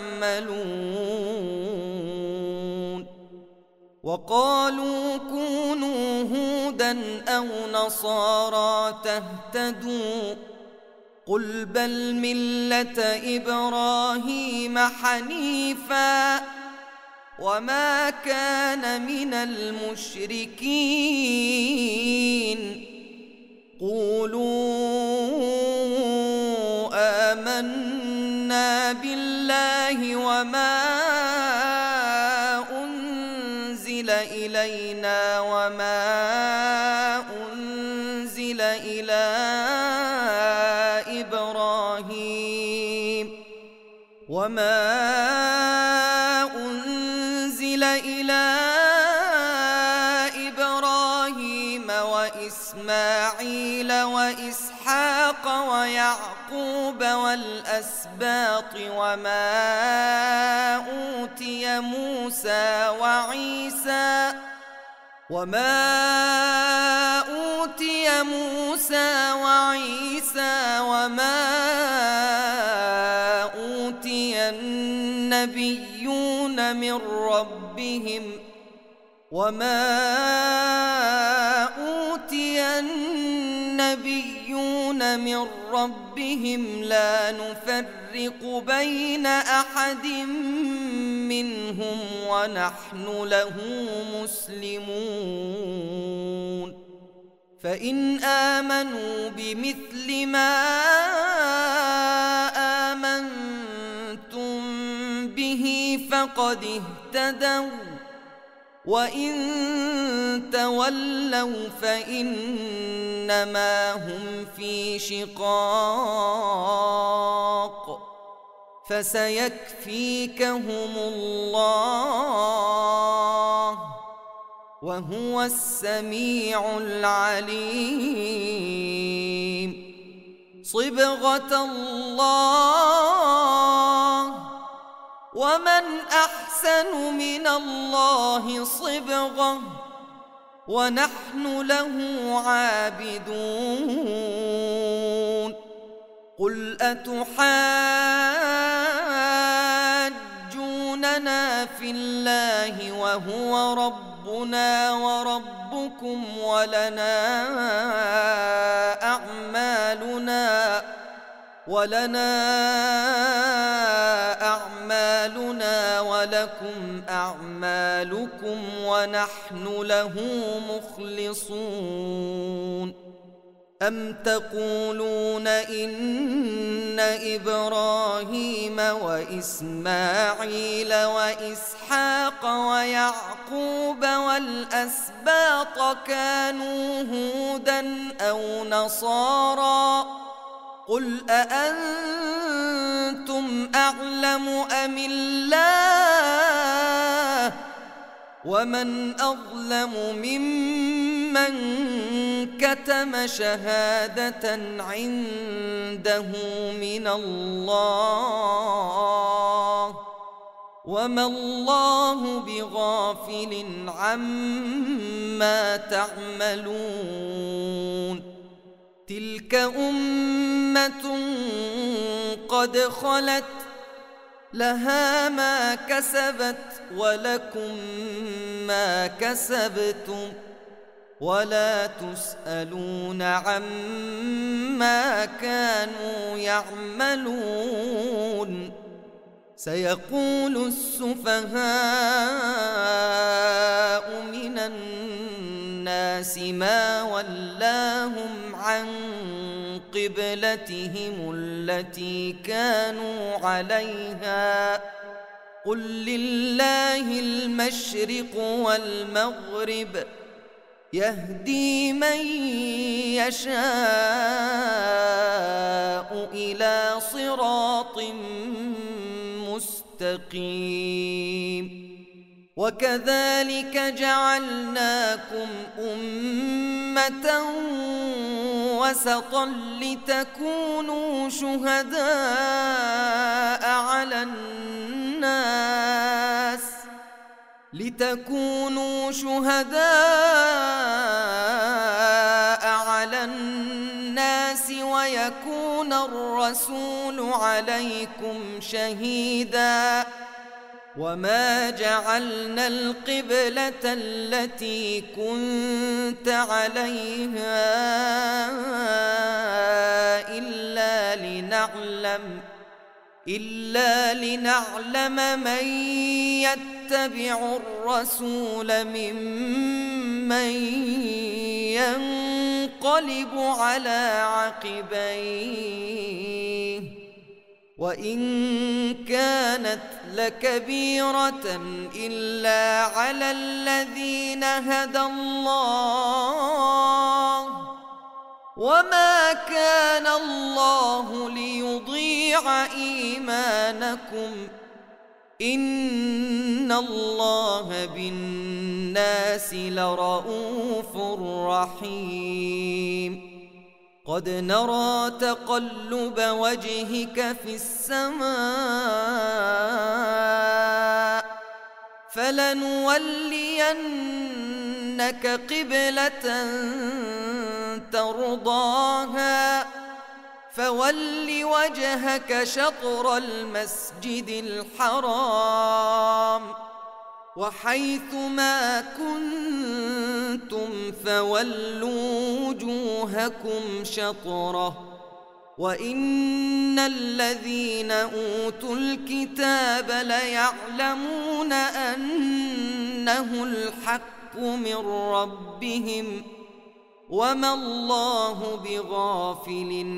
يعملون وقالوا كونوا هودا أو نصارى تهتدوا قل بل ملة إبراهيم حنيفا وما كان من المشركين قولوا آمنا بالله وما أنزل إلينا وما أنزل إلى إبراهيم وما أنزل إلى إبراهيم وإسماعيل وإسحاق ويعقوب والأسباط وما أوتي موسى وعيسى وما أوتي موسى وعيسى وما أوتي النبيون من ربهم وما أوتي النبيون من ربهم لا نفرق بين أحد منهم ونحن له مسلمون فإن آمنوا بمثل ما آمنتم به فقد اهتدوا وإن تولوا فإنما هم في شقاق فسيكفيكهم الله وهو السميع العليم صبغة الله ومن أحسن من الله صبغة ونحن له عابدون قل أتحاجوننا في الله وهو ربنا وربكم ولنا أعمالنا ولنا أعمالنا ولكم أعمالكم ونحن له مخلصون أم تقولون إن إبراهيم وإسماعيل وإسحاق ويعقوب والأسباط كانوا هودا أو نصارى قل أأنتم أعلم أم الله ومن أظلم ممن كتم شهادة عنده من الله وما الله بغافل عما تعملون تلك أمة قد خلت لها ما كسبت ولكم ما كسبتم ولا تسألون عما كانوا يعملون سيقول السفهاء من الناس ما ولاهم عن قبلتهم التي كانوا عليها قل لله المشرق والمغرب يهدي من يشاء إلى صراط مستقيم. وكذلك جعلناكم أمة وسطا لتكونوا شهداء على الناس لتكونوا شهداء على الناس ويكون الرسول عليكم شهيدا. وما جعلنا القبلة التي كنت عليها إلا لنعلم إلا لنعلم من يتبع الرسول ممن ينقلب على عقبيه. وإن كانت لكبيرة إلا على الذين هدى الله وما كان الله ليضيع إيمانكم إن الله بالناس لرؤوف رحيم. قد نرى تقلب وجهك في السماء فلنولينك قبلة ترضاها فول وجهك شطر المسجد الحرام وحيث ما كنتم فولوا وجوهكم شطره وإن الذين أوتوا الكتاب ليعلمون أنه الحق من ربهم وما الله بغافل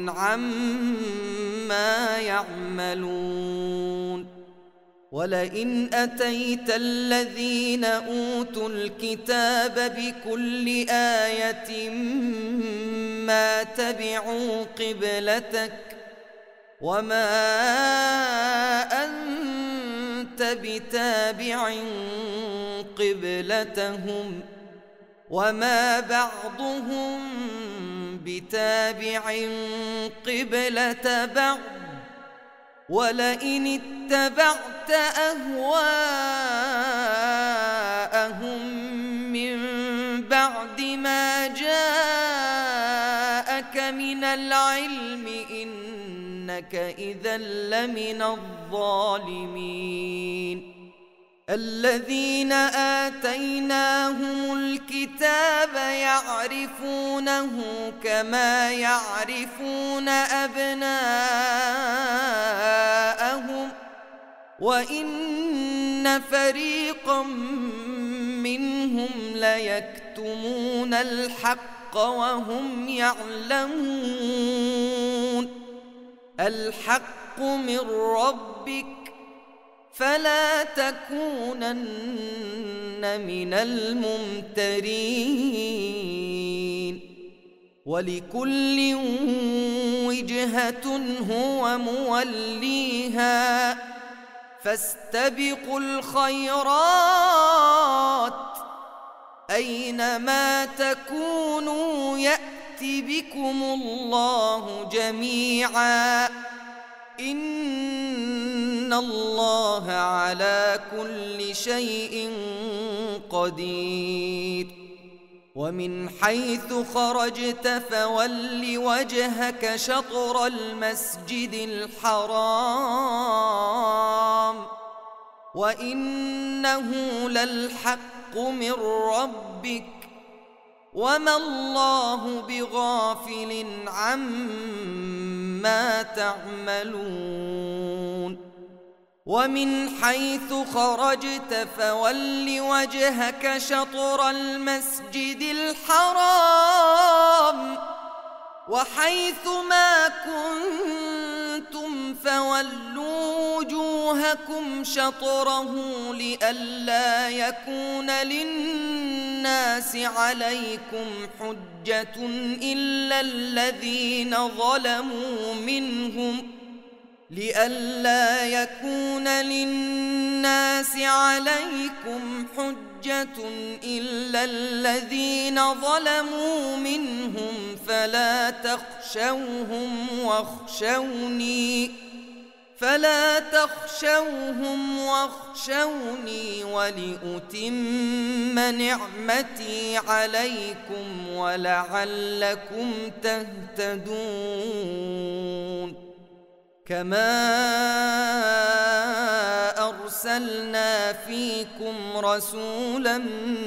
عما يعملون. ولئن أتيت الذين أوتوا الكتاب بكل آية ما تبعوا قبلتك وما أنت بتابع قبلتهم وما بعضهم بتابع قبلة بعض ولئن اتبعت أهواءهم من بعد ما جاءك من العلم إنك إذا لمن الظالمين. الذين آتيناهم الكتاب يعرفونه كما يعرفون أبناءهم وإن فريقا منهم ليكتمون الحق وهم يعلمون. الحق من ربك فلا تكونن من الممترين. ولكل وجهة هو موليها فاستبقوا الخيرات أينما تكونوا يأت بكم الله جميعا إن الله على كل شيء قدير. ومن حيث خرجت فول وجهك شطر المسجد الحرام وإنه للحق من ربك وما الله بغافل عما تعملون. ومن حيث خرجت فول وجهك شطر المسجد الحرام وحيث ما كنتم كنتم فولوا وجوهكم شطره لئلا يكون للناس عليكم حجة إلا الذين ظلموا منهم لئلا يكون للناس عليكم حجة إلا الذين ظلموا منهم فلا تخشوهم واخشوني فلا تخشوهم واخشوني ولأتم نعمتي عليكم ولعلكم تهتدون كما أرسلنا فيكم رسولا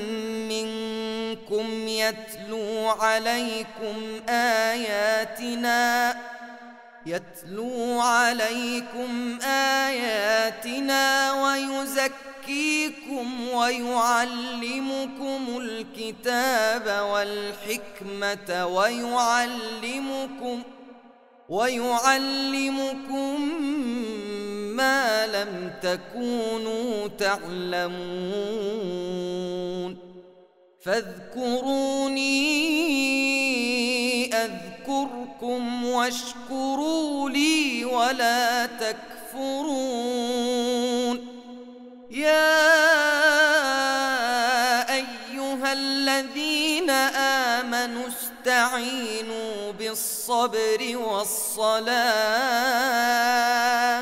منكم يتلو عليكم آياتنا يتلو عليكم آياتنا ويزكيكم ويعلمكم الكتاب والحكمة ويعلمكم ويعلمكم ما لم تكونوا تعلمون فاذكروني أذكركم واشكروا لي ولا تكفرون يا أيها الذين آمنوا استعينوا بالصبر والصلاة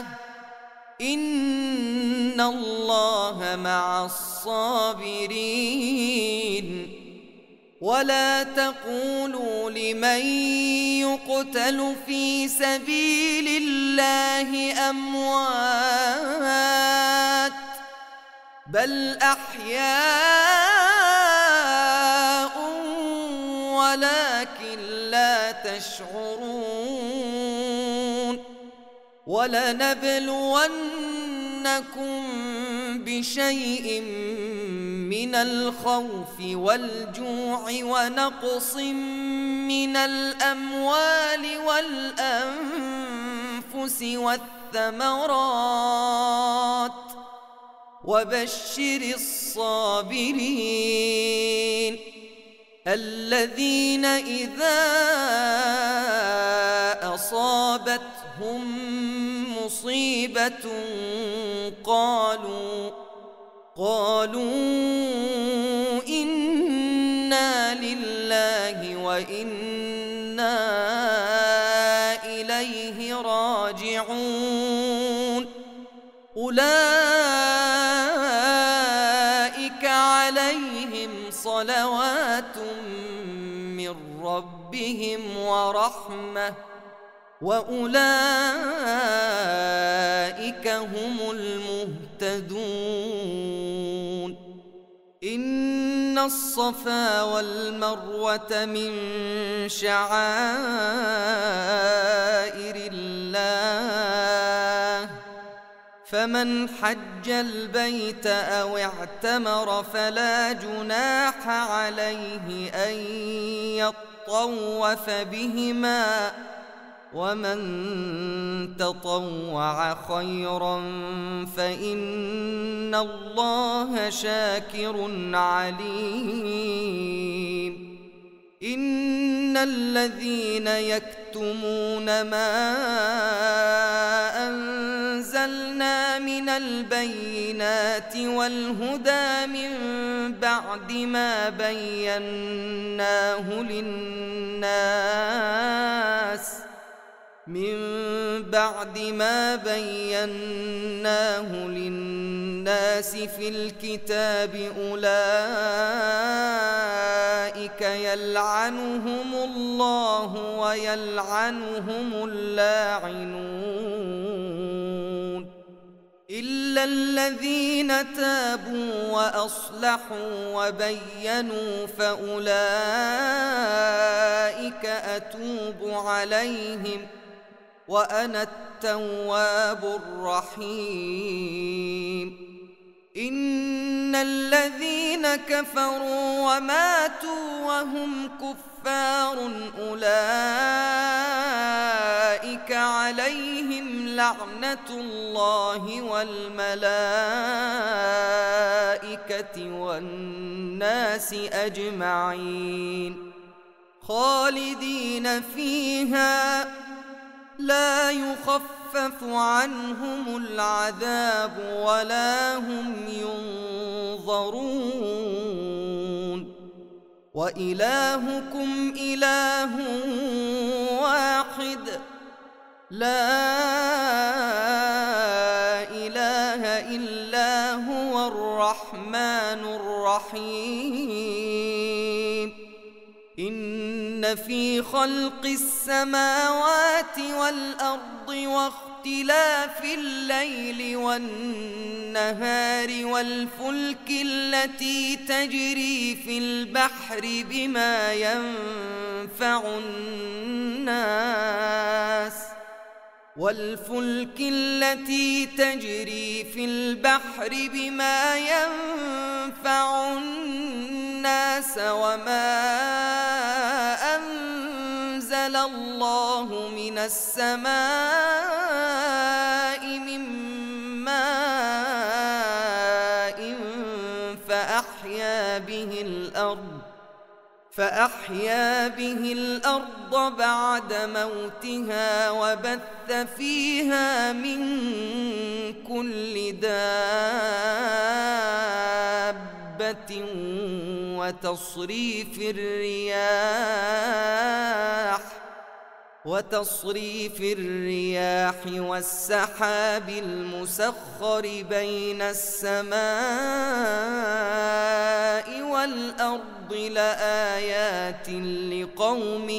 إن الله مع الصابرين ولا تقولوا لمن يقتل في سبيل الله أموات بل أحياء ولكن لا تشعرون ولنبلونكم بشيء من الخوف والجوع ونقص من الأموال والأنفس والثمرات وبشر الصابرين الذين إذا أصابتهم مصيبة قالوا قالوا إنا لله وإنا إليه راجعون أولئك عليهم صلوات من ربهم ورحمة وأولئك هم المهتدون إن الصفا والمروة من شعائر الله فمن حج البيت أو اعتمر فلا جناح عليه أن يطوف بهما ومن تطوع خيرا فإن الله شاكر عليم إن الذين يكتمون ما أنزلنا من البينات والهدى من بعد ما بيناه للناس من بعد ما بيناه للناس في الكتاب أولئك يلعنهم الله ويلعنهم اللاعنون إلا الذين تابوا وأصلحوا وبينوا فأولئك أتوب عليهم وأنا التواب الرحيم إن الذين كفروا وماتوا وهم كفار كفار أولئك عليهم لعنة الله والملائكة والناس أجمعين خالدين فيها لا يخفف عنهم العذاب ولا هم ينظرون وإلهكم إله واحد لا إله إلا هو الرحمن الرحيم إن في خلق السماوات والأرض واختلاف الليل والنهار والفلك التي تجري في البحر بما ينفع الناس والفلك التي تجري في البحر بما ينفع الناس وما أنزل الله من السماء من ماء فأحيا به الأرض فأحيا به الأرض بعد موتها وبث فيها من كل دابة وتصريف الرياح وتصريف الرياح والسحاب المسخر بين السماء والأرض لآيات لقوم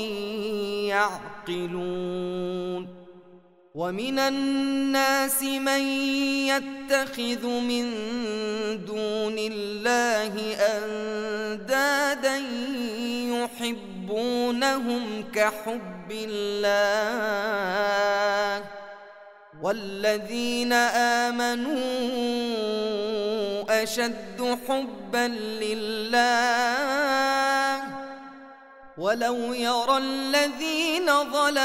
يعقلون ومن الناس من يتخذ من دون الله أندادا يحبونهم كحب الله والذين آمنوا أشد حبا لله ولو يرى الذين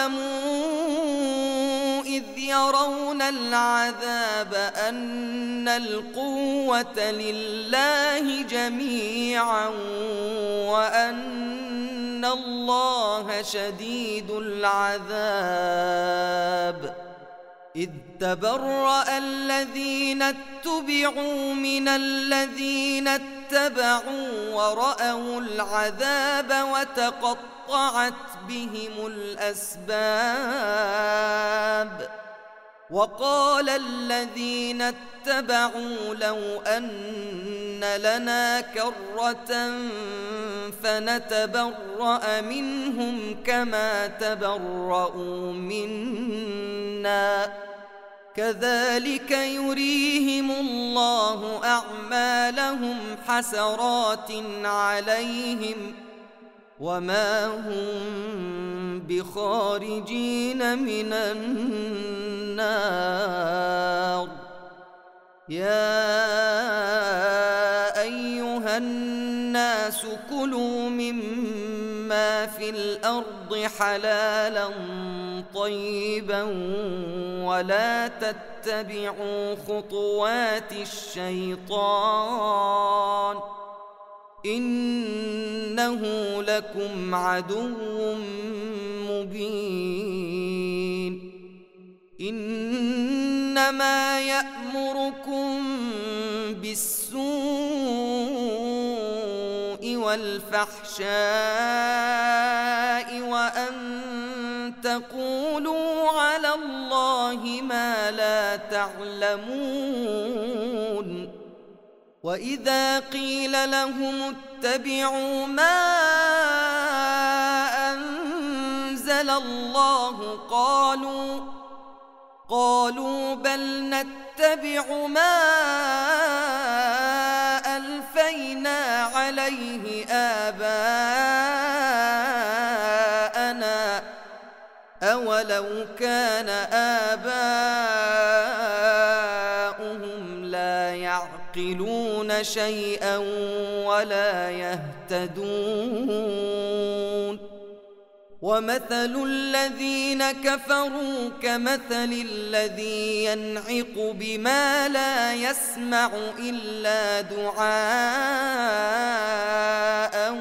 ظلموا إذ يرون العذاب أن القوة لله جميعا وأن الله شديد العذاب إذ تبرأ الذين اتبعوا من الذين اتبعوا ورأوا العذاب وتقطعت بهم الأسباب وقال الذين اتبعوا لو أن لنا كرة فنتبرأ منهم كما تبرؤوا منا كذلك يريهم الله أعمالهم حسرات عليهم وما هم بخارجين من النار يا أيها الناس كلوا مما في الأرض حلالا طيبا ولا تتبعوا خطوات الشيطان إنه لكم عدو مبين إنما يأمركم بالسوء والفحشاء وأن تقولوا على الله ما لا تعلمون وإذا قيل لهم اتبعوا ما أنزل الله قالوا قالوا بل نتبع ما ألفينا عليه آباءنا أولو كان آباؤهم لا يعقلون شيئا ولا يهتدون ومثل الذين كفروا كمثل الذي ينعق بما لا يسمع إلا دعاء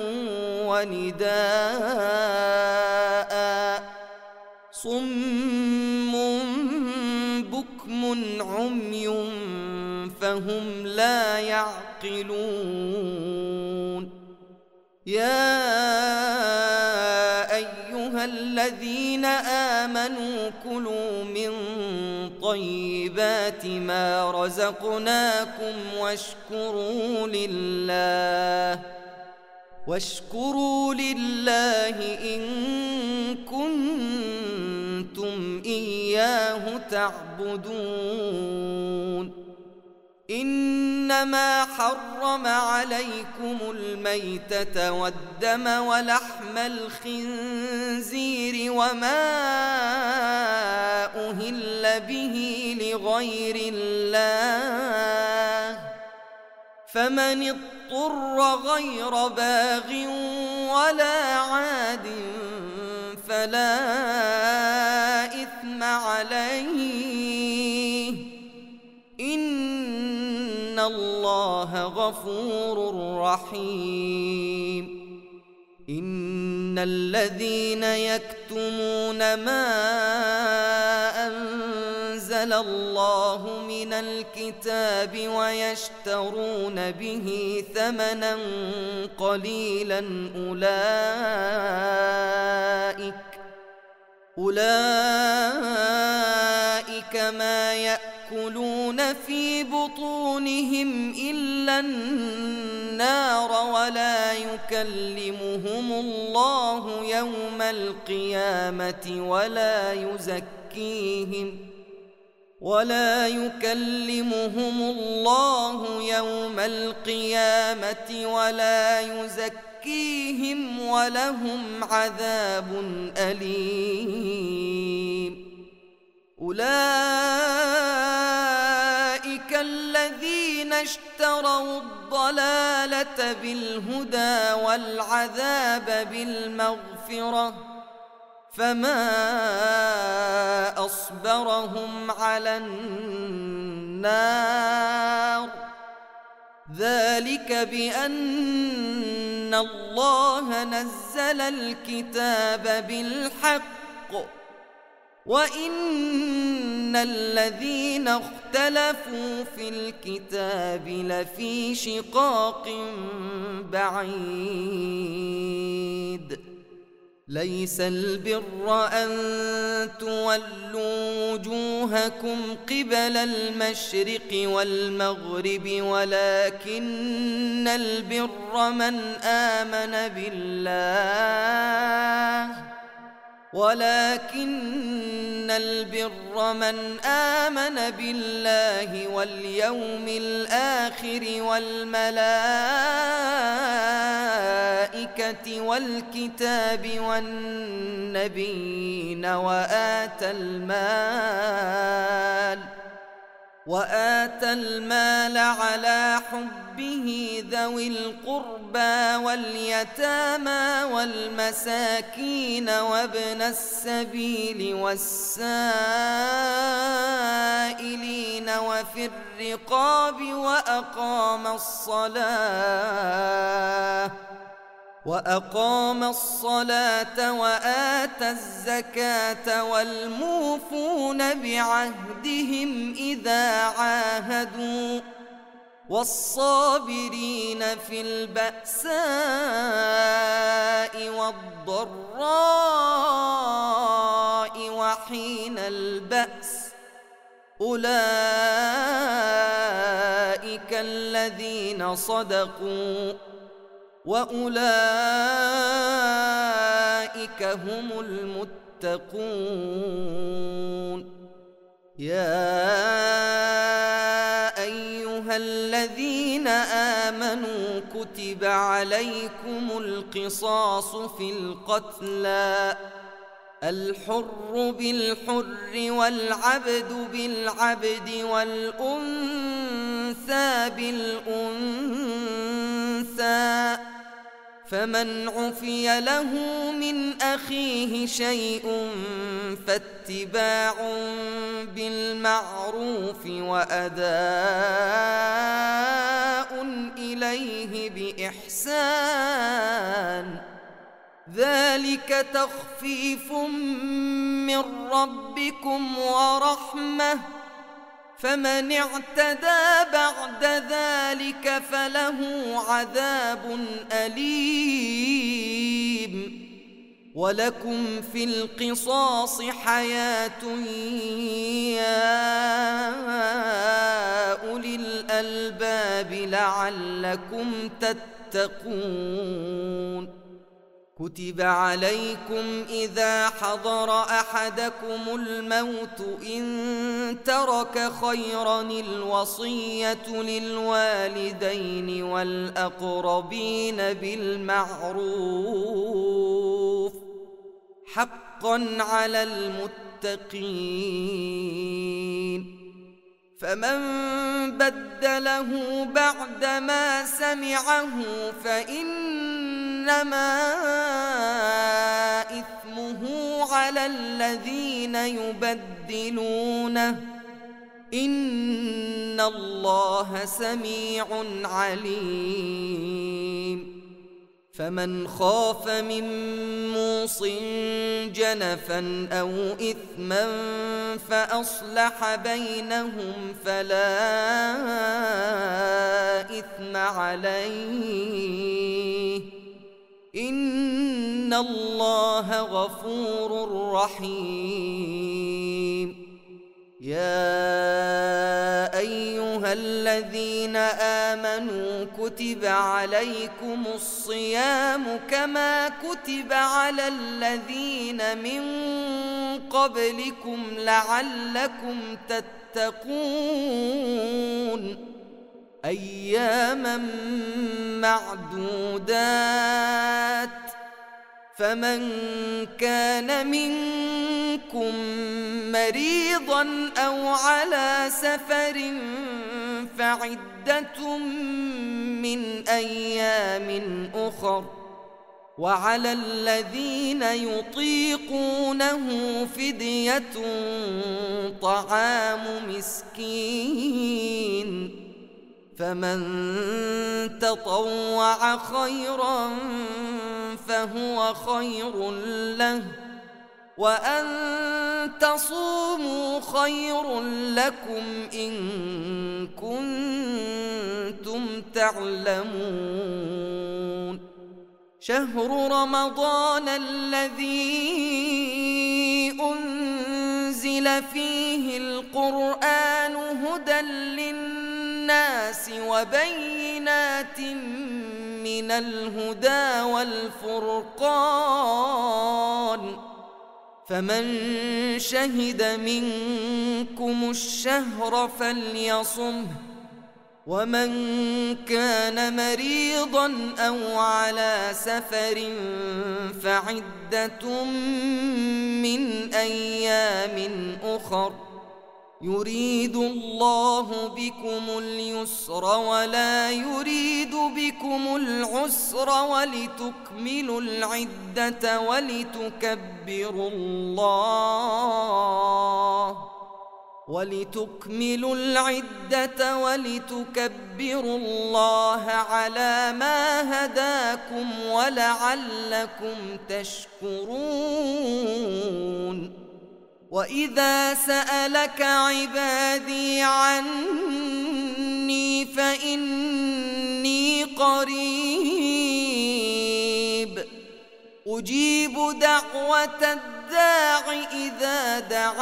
ونداء صم بكم عمي فهم لا يعقلون. يا أيها الذين آمنوا كلوا من طيبات ما رزقناكم واشكروا لله واشكروا لله إن كنتم إياه تعبدون. إنما حرم عليكم الميتة والدم ولحم الخنزير وما أهل به لغير الله، فمن اضطر غير باغ ولا عاد فلا إثم عليه، إن الله غفور رحيم. إن الذين يكتمون ما أنزل الله من الكتاب ويشترون به ثمنا قليلا أولئك أولئك ما يأكلون في بطونهم إلا النار ولا يكلمهم الله يوم القيامة ولا يزكيهم ولا يكلمهم الله يوم القيامة ولا يزكيهم ولهم عذاب أليم. أولئك الذين اشتروا الضلالة بالهدى والعذاب بالمغفرة فما أصبرهم على النار، ذلك بأن الله نزل الكتاب بالحق وإن الذين اختلفوا في الكتاب لفي شقاق بعيد. ليس البر أن تولوا وجوهكم قبل المشرق والمغرب ولكن البر من آمن بالله ولكن البر من آمن بالله واليوم الآخر والملائكة والكتاب والنبيين وآتى المال وآتى المال على حبه ذوي القربى واليتامى والمساكين وابن السبيل والسائلين وفي الرقاب وأقام الصلاة وأقام الصلاة وآتى الزكاة والموفون بعهدهم إذا عاهدوا والصابرين في البأساء والضراء وحين البأس أولئك الذين صدقوا وأولئك هم المتقون. يا أيها الذين آمنوا كتب عليكم القصاص في القتلى الحر بالحر والعبد بالعبد والأنثى بالأنثى فمن عفي له من أخيه شيء فاتباع بالمعروف وأداء إليه بإحسان ذلك تخفيف من ربكم ورحمة فمن اعتدى بعد ذلك فله عذاب أليم ولكم في القصاص حياة يا أولي الألباب لعلكم تتقون كتب عليكم إذا حضر أحدكم الموت إن ترك خيرا الوصية للوالدين والأقربين بالمعروف حقا على المتقين فمن بدله بعدما سمعه فإنما إثمه على الذين يبدلونه إن الله سميع عليم فمن خاف من موص جنفا أو إثما فأصلح بينهم فلا إثم عليه إن الله غفور رحيم يا أيها الذين آمنوا كتب عليكم الصيام كما كتب على الذين من قبلكم لعلكم تتقون أياما معدودات فمن كان منكم مريضا أو على سفر فعدة من أيام أخر وعلى الذين يطيقونه فدية طعام مسكين فمن تطوع خيرا فهو خير له وأن تصوموا خير لكم إن كنتم تعلمون شهر رمضان الذي أنزل فيه القرآن هدى للناس وبينات من الهدى والفرقان فمن شهد منكم الشهر فليصمه ومن كان مريضا أو على سفر فعدة من أيام أخر يريد الله بكم اليسر ولا يريد بكم العسر ولتكملوا العدة ولتكبروا الله ولتكملوا العدة ولتكبروا الله على ما هداكم ولعلكم تشكرون وإذا سألك عبادي عني فإني قريب أجيب دعوة الداع إذا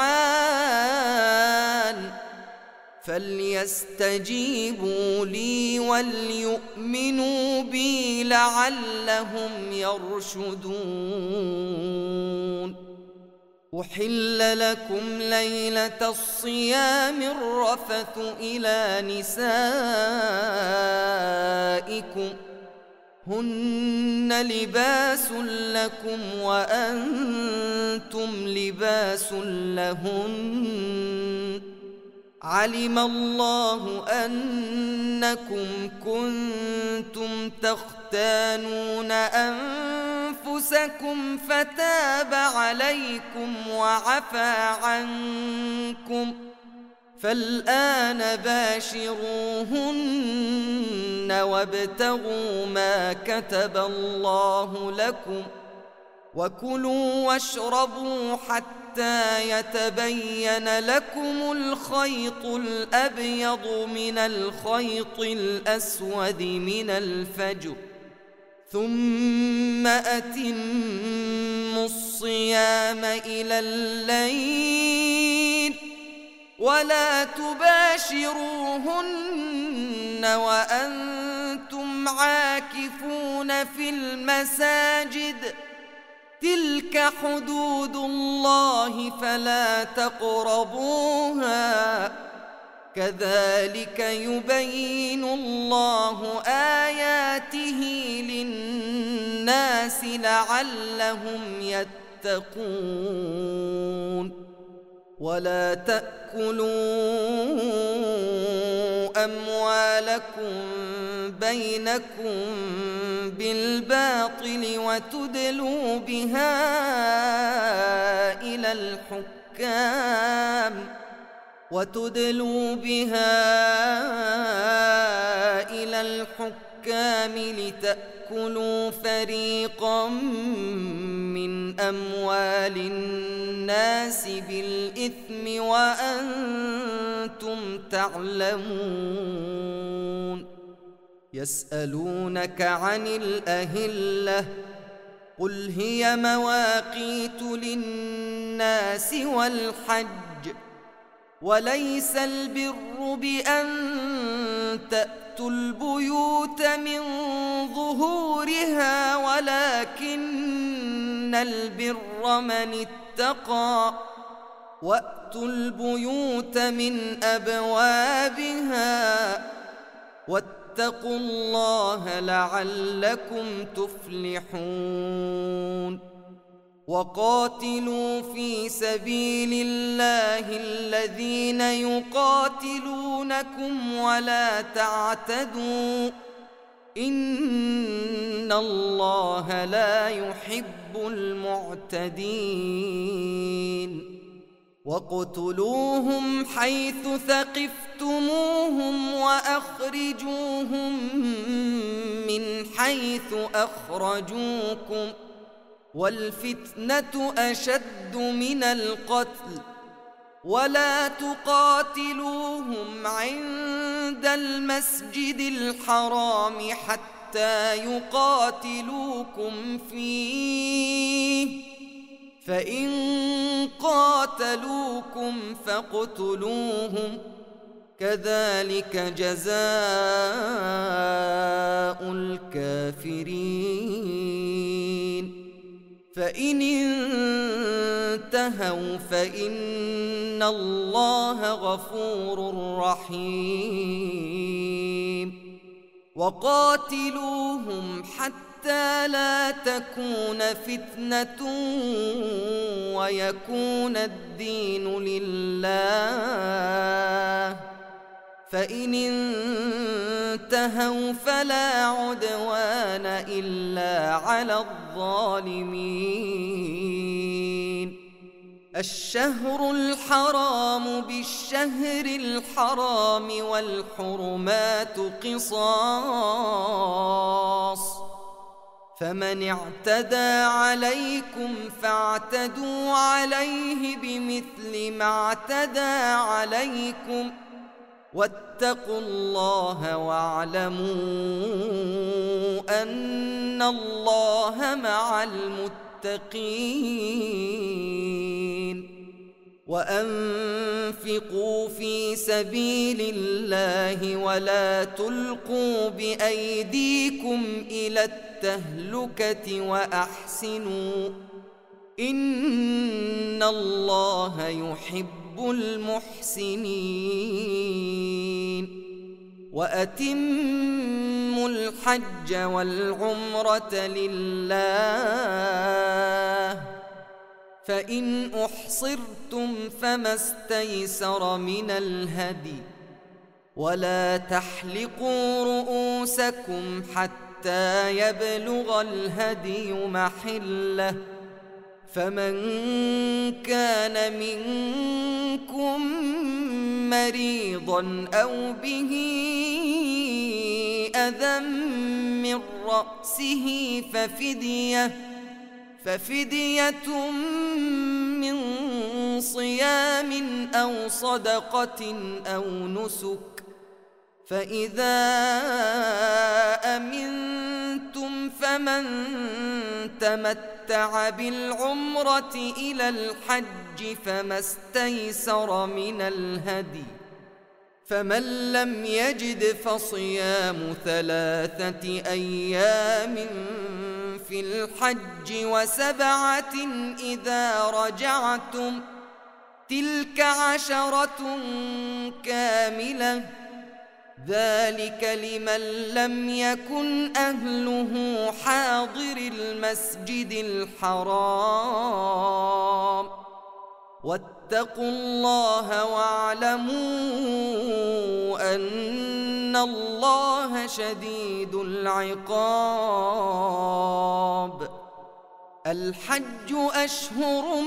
دعان فليستجيبوا لي وليؤمنوا بي لعلهم يرشدون أحل لكم ليلة الصيام الرفث إلى نسائكم هن لباس لكم وأنتم لباس لهن علم الله أنكم كنتم تختانون أنفسكم فتاب عليكم وعفى عنكم، فالآن باشروهن وابتغوا ما كتب الله لكم، وكلوا واشربوا حتى يتبين لكم الخيط الأبيض من الخيط الأسود من الفجر، ثم أتموا الصيام إلى الليل، ولا تباشروهن وأنتم عاكفون في المساجد، تلك حدود الله فلا تقربوها، كذلك يبين الله آياته للناس لعلهم يتقون. ولا تأكلوا أموالكم بينكم بالباطل وتدلوا بها إلى الحكام وتدلوا بها إلى الحكام لتأكلوا فريقا من أموال الناس بالإثم وأنتم تعلمون. يسألونك عن الأهلة قل هي مواقيت للناس والحج، وليس البر بأن تأتوا البيوت من ظهورها، ولكن البر من اتقى، وأتوا البيوت من أبوابها، واتقوا الله لعلكم تفلحون. وقاتلوا في سبيل الله الذين يقاتلونكم ولا تعتدوا، إن الله لا يحب المعتدين. وَاقْتُلُوهُمْ حَيْثُ ثَقِفْتُمُوهُمْ وَأَخْرِجُوهُمْ مِنْ حَيْثُ أَخْرَجُوكُمْ، وَالْفِتْنَةُ أَشَدُّ مِنَ الْقَتْلِ، وَلَا تُقَاتِلُوهُمْ عِندَ الْمَسْجِدِ الْحَرَامِ حَتَّى يُقَاتِلُوكُمْ فِيهِ، فإن قاتلوكم فاقتلوهم، كذلك جزاء الكافرين. فإن انتهوا فإن الله غفور رحيم. وقاتلوهم حتى حتى لا تكون فتنة ويكون الدين لله، فإن انتهوا فلا عدوان إلا على الظالمين. الشهر الحرام بالشهر الحرام والحرمات قصاص، فمن اعتدى عليكم فاعتدوا عليه بمثل ما اعتدى عليكم، واتقوا الله واعلموا أن الله مع المتقين. وأنفقوا في سبيل الله ولا تلقوا بأيديكم إلى التهلكة وأحسنوا، إن الله يحب المحسنين. وأتموا الحج والعمرة لله، فإن أحصرتم فما استيسر من الهدي ولا تحلقوا رؤوسكم حتى يبلغ الهدي محله فمن كان منكم مريضا أو به أذى من رأسه ففدية ففدية من صيام أو صدقة أو نسك فإذا أمنتم فمن تمتع بالعمرة إلى الحج فما استيسر من الهدي فمن لم يجد فصيام ثلاثة أيام في الحج وسبعة إذا رجعتم تلك عشرة كاملة ذلك لمن لم يكن أهله حاضر المسجد الحرام واتقوا الله واعلموا أن الله شديد العقاب. الحج أشهر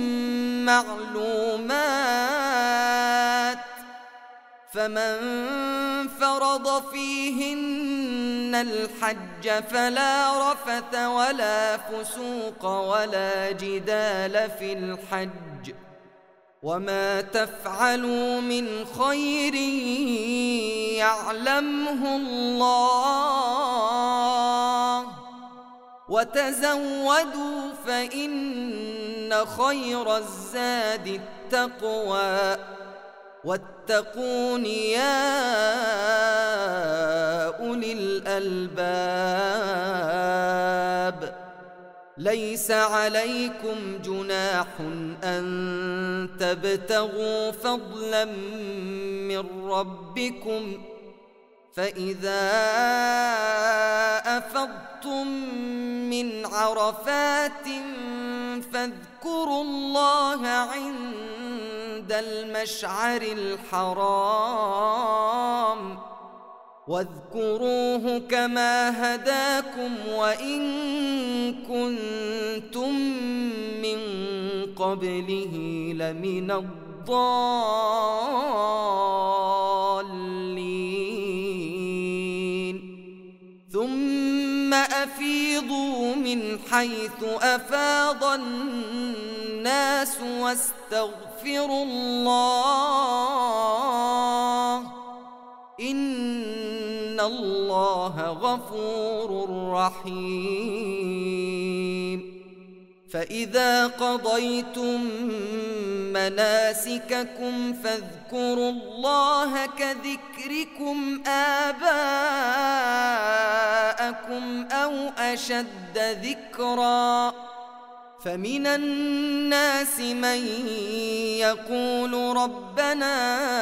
معلومات فمن فرض فيهن الحج فلا رفث ولا فسوق ولا جدال في الحج وما تفعلوا من خير يعلمه الله وتزودوا فإن خير الزاد التقوى واتقون يا أولي الألباب. ليس عليكم جناح أن تبتغوا فضلا من ربكم فإذا أفضتم من عرفات فاذكروا الله عند المشعر الحرام واذكروه كما هداكم وإن كنتم من قبله لمن الضالين. ثم أفيضوا من حيث أفاض الناس واستغفروا الله إن الله غفور رحيم. فإذا قضيتم مناسككم فاذكروا الله كذكركم آباءكم أو أشد ذكرا فمن الناس من يقول ربنا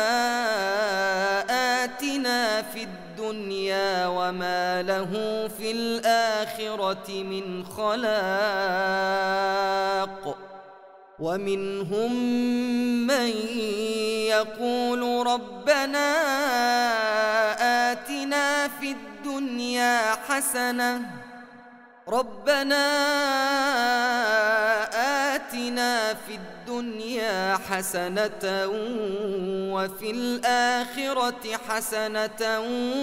آتنا في الدنيا وما له في الآخرة من خلاق ومنهم من يقول ربنا آتنا في الدنيا حسنة ربنا آتنا في الدنيا حسنة وفي الآخرة حسنة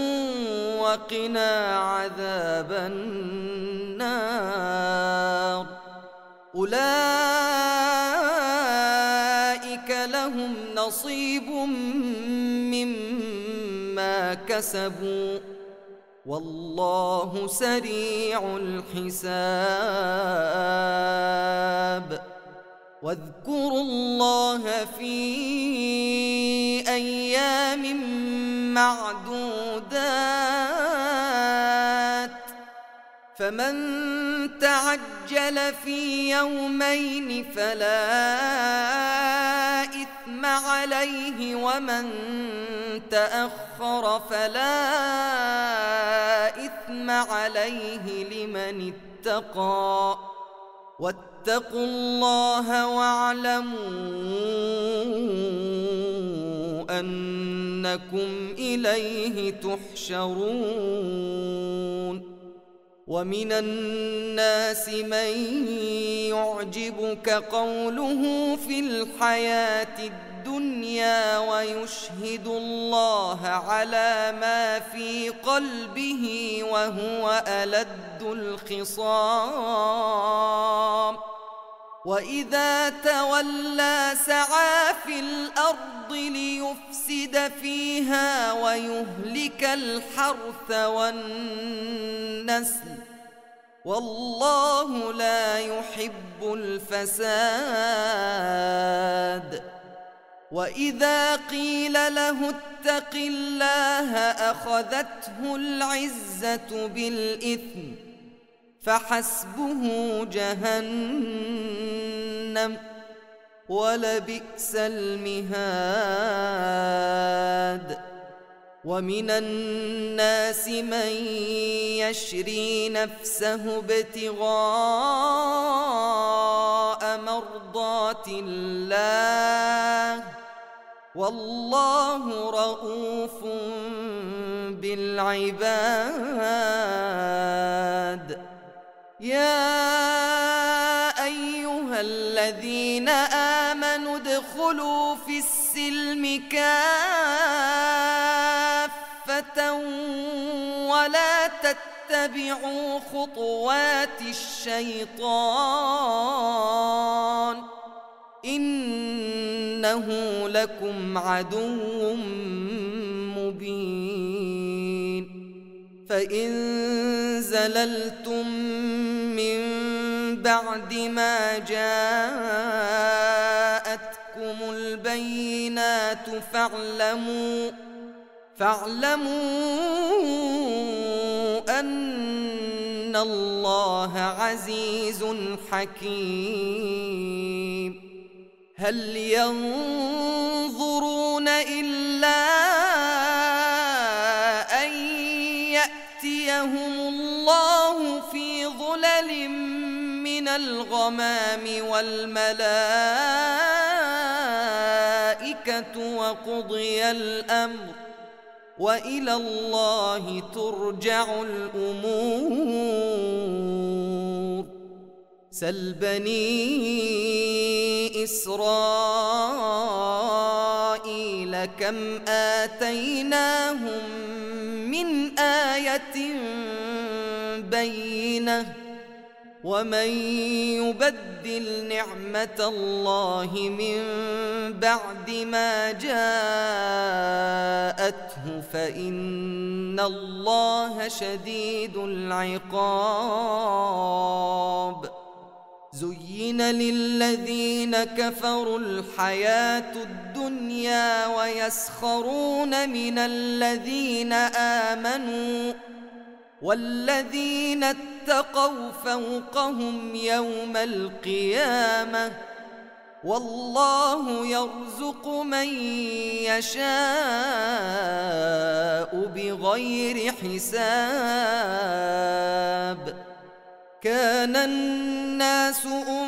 وقنا عذاب النار. أولئك لهم نصيب مما كسبوا والله سريع الحساب. واذكروا الله في أيام معدودات فمن تعجل في يومين فلا إثم عليه ومن تأخر فلا إثم عليه لمن اتقى واتقوا الله واعلموا أنكم إليه تحشرون ومن الناس من يعجبك قوله في الحياة الدنيا ويشهد الله على ما في قلبه وهو ألد الخصام وإذا تولى سعى في الأرض ليفسد فيها ويهلك الحرث والنسل والله لا يحب الفساد وإذا قيل له اتق الله أخذته العزة بالإثم فحسبه جهنم ولبئس المهاد ومن الناس من يشري نفسه ابتغاء مرضات الله والله رءوف بالعباد يا أيها الذين آمنوا ادخلوا في السلم كافة ولا تتبعوا خطوات الشيطان إنه لكم عدو مبين فإن زللتم من بعد ما جاءتكم البينات فاعلموا فاعلموا أن الله عزيز حكيم هل ينظرون إلا أن يأتيهم الله في ظلل من الغمام والملائكة وقضي الأمر وإلى الله ترجع الأمور سل بني إسرائيل كم آتيناهم من آية بينة ومن يبدل نعمة الله من بعد ما جاءته فإن الله شديد العقاب زين للذين كفروا الحياة الدنيا ويسخرون من الذين آمنوا والذين اتقوا فوقهم يوم القيامة والله يرزق من يشاء بغير حساب كان الناس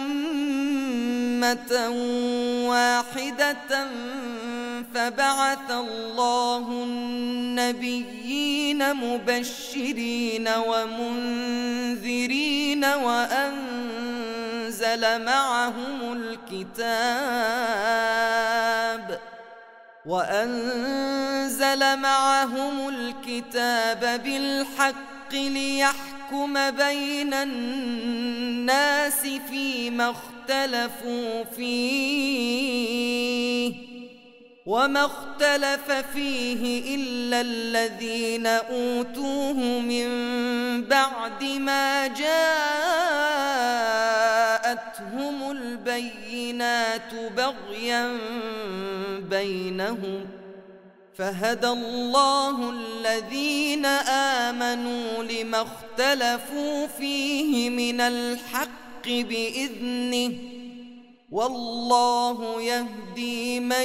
أمة واحدة فبعث الله النبيين مبشرين ومنذرين وأنزل معهم الكتاب وأنزل معهم الكتاب بالحق ليحكم بين الناس فيما اختلفوا فيه وما اختلف فيه إلا الذين أوتوه من بعد ما جاءتهم البينات بغيا بينهم فهدى الله الذين آمنوا لما اختلفوا فيه من الحق بإذنه والله يهدي من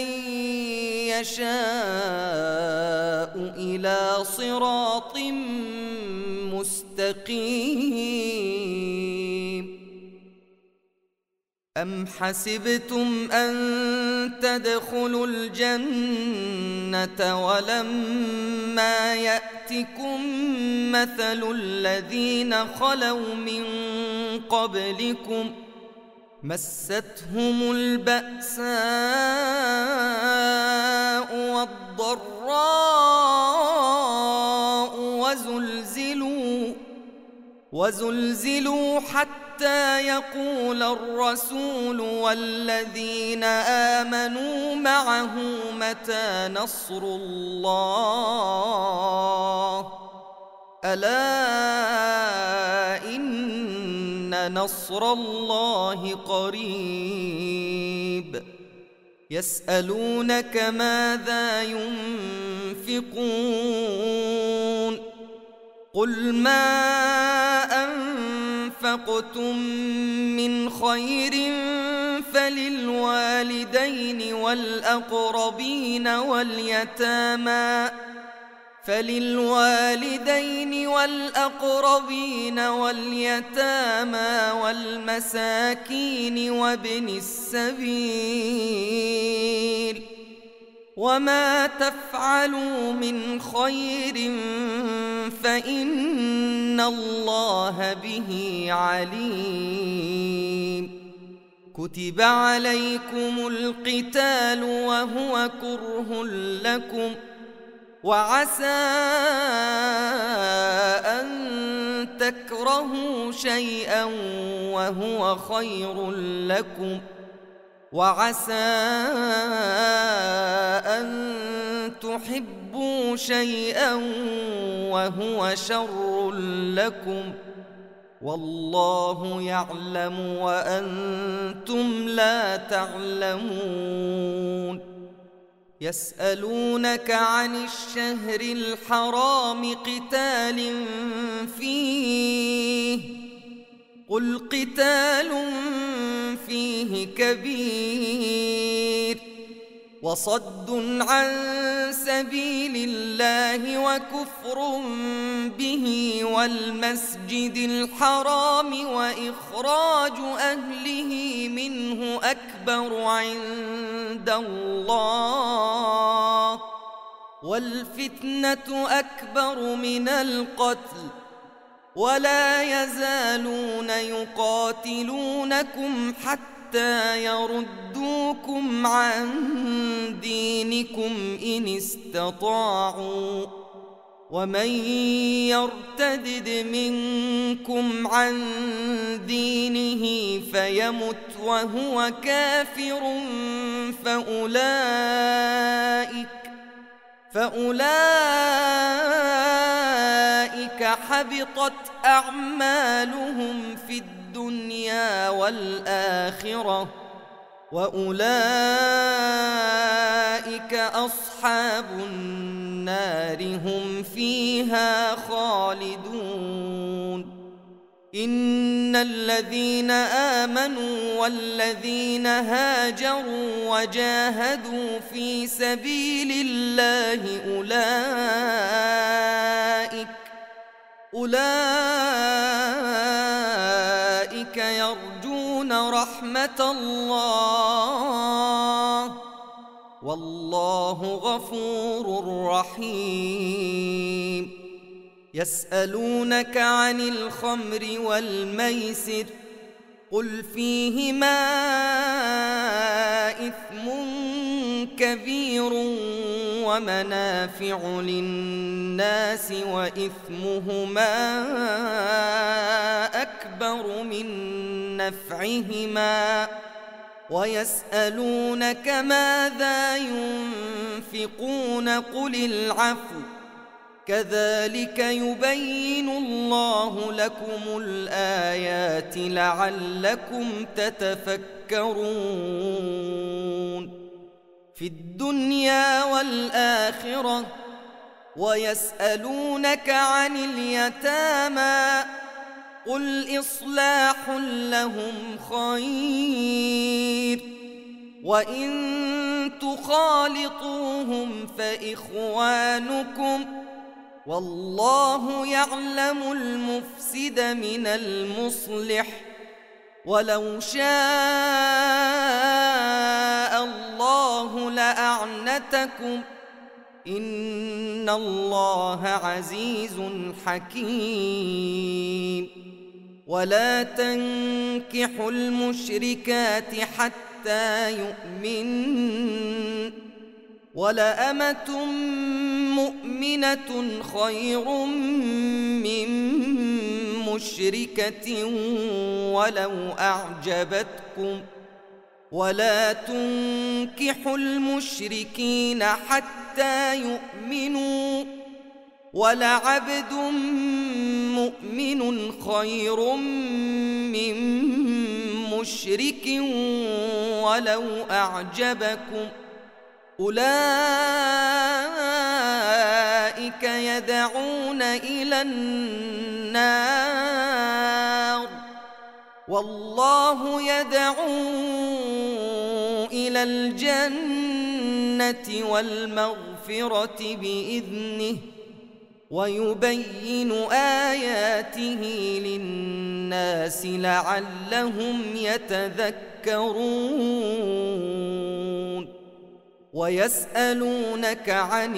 يشاء إلى صراط مستقيم. أم حسبتم أن تدخلوا الجنة ولما يأتكم مثل الذين خلوا من قبلكم مستهم البأساء والضراء وزلزلوا وزلزلوا حتى يقول الرسول والذين آمنوا معه متى نصر الله ألا إن نصر الله قريب يسألونك ماذا ينفقون قل ما أنفقتم من خير فللوالدين والأقربين واليتامى فللوالدين والأقربين واليتامى والمساكين وابن السبيل وما تفعلوا من خير فإن الله به عليم كتب عليكم القتال وهو كره لكم وعسى أن تكرهوا شيئا وهو خير لكم وعسى أن تحبوا شيئا وهو شر لكم والله يعلم وأنتم لا تعلمون يسألونك عن الشهر الحرام قتال فيه قل قتال فيه كبير وصد عن سبيل الله وكفر به والمسجد الحرام وإخراج أهله منه أكبر عند الله والفتنة أكبر من القتل ولا يزالون يقاتلونكم حتى يردوكم عن دينكم إن استطاعوا ومن يرتدد منكم عن دينه فيمت وهو كافر فأولئك فأولئك حبطت أعمالهم في الدنيا والآخرة وأولئك أصحاب النار هم فيها خالدون إن الذين آمنوا والذين هاجروا وجاهدوا في سبيل الله أولئك أولئك يرجون رحمة الله والله غفور رحيم يسألونك عن الخمر والميسر قل فيهما إثم كبير ومنافع للناس وإثمهما أكبر من نفعهما ويسألونك ماذا ينفقون قل العفو كذلك يبين الله لكم الآيات لعلكم تتفكرون في الدنيا والآخرة ويسألونك عن اليتامى قل إصلاح لهم خير وإن تخالطوهم فإخوانكم والله يعلم المفسد من المصلح ولو شاء الله لأعنتكم إن الله عزيز حكيم. ولا تنكحوا المشركات حتى يؤمنن، ولأمة مؤمنة خير من مشركة ولو أعجبتكم. ولا تنكحوا المشركين حتى يؤمنوا، ولعبد مؤمن خير من مشرك ولو أعجبكم. أولئك يدعون إلى النار والله يدعو إلى الجنة والمغفرة بإذنه، ويبين آياته للناس لعلهم يتذكرون. ويسألونك عن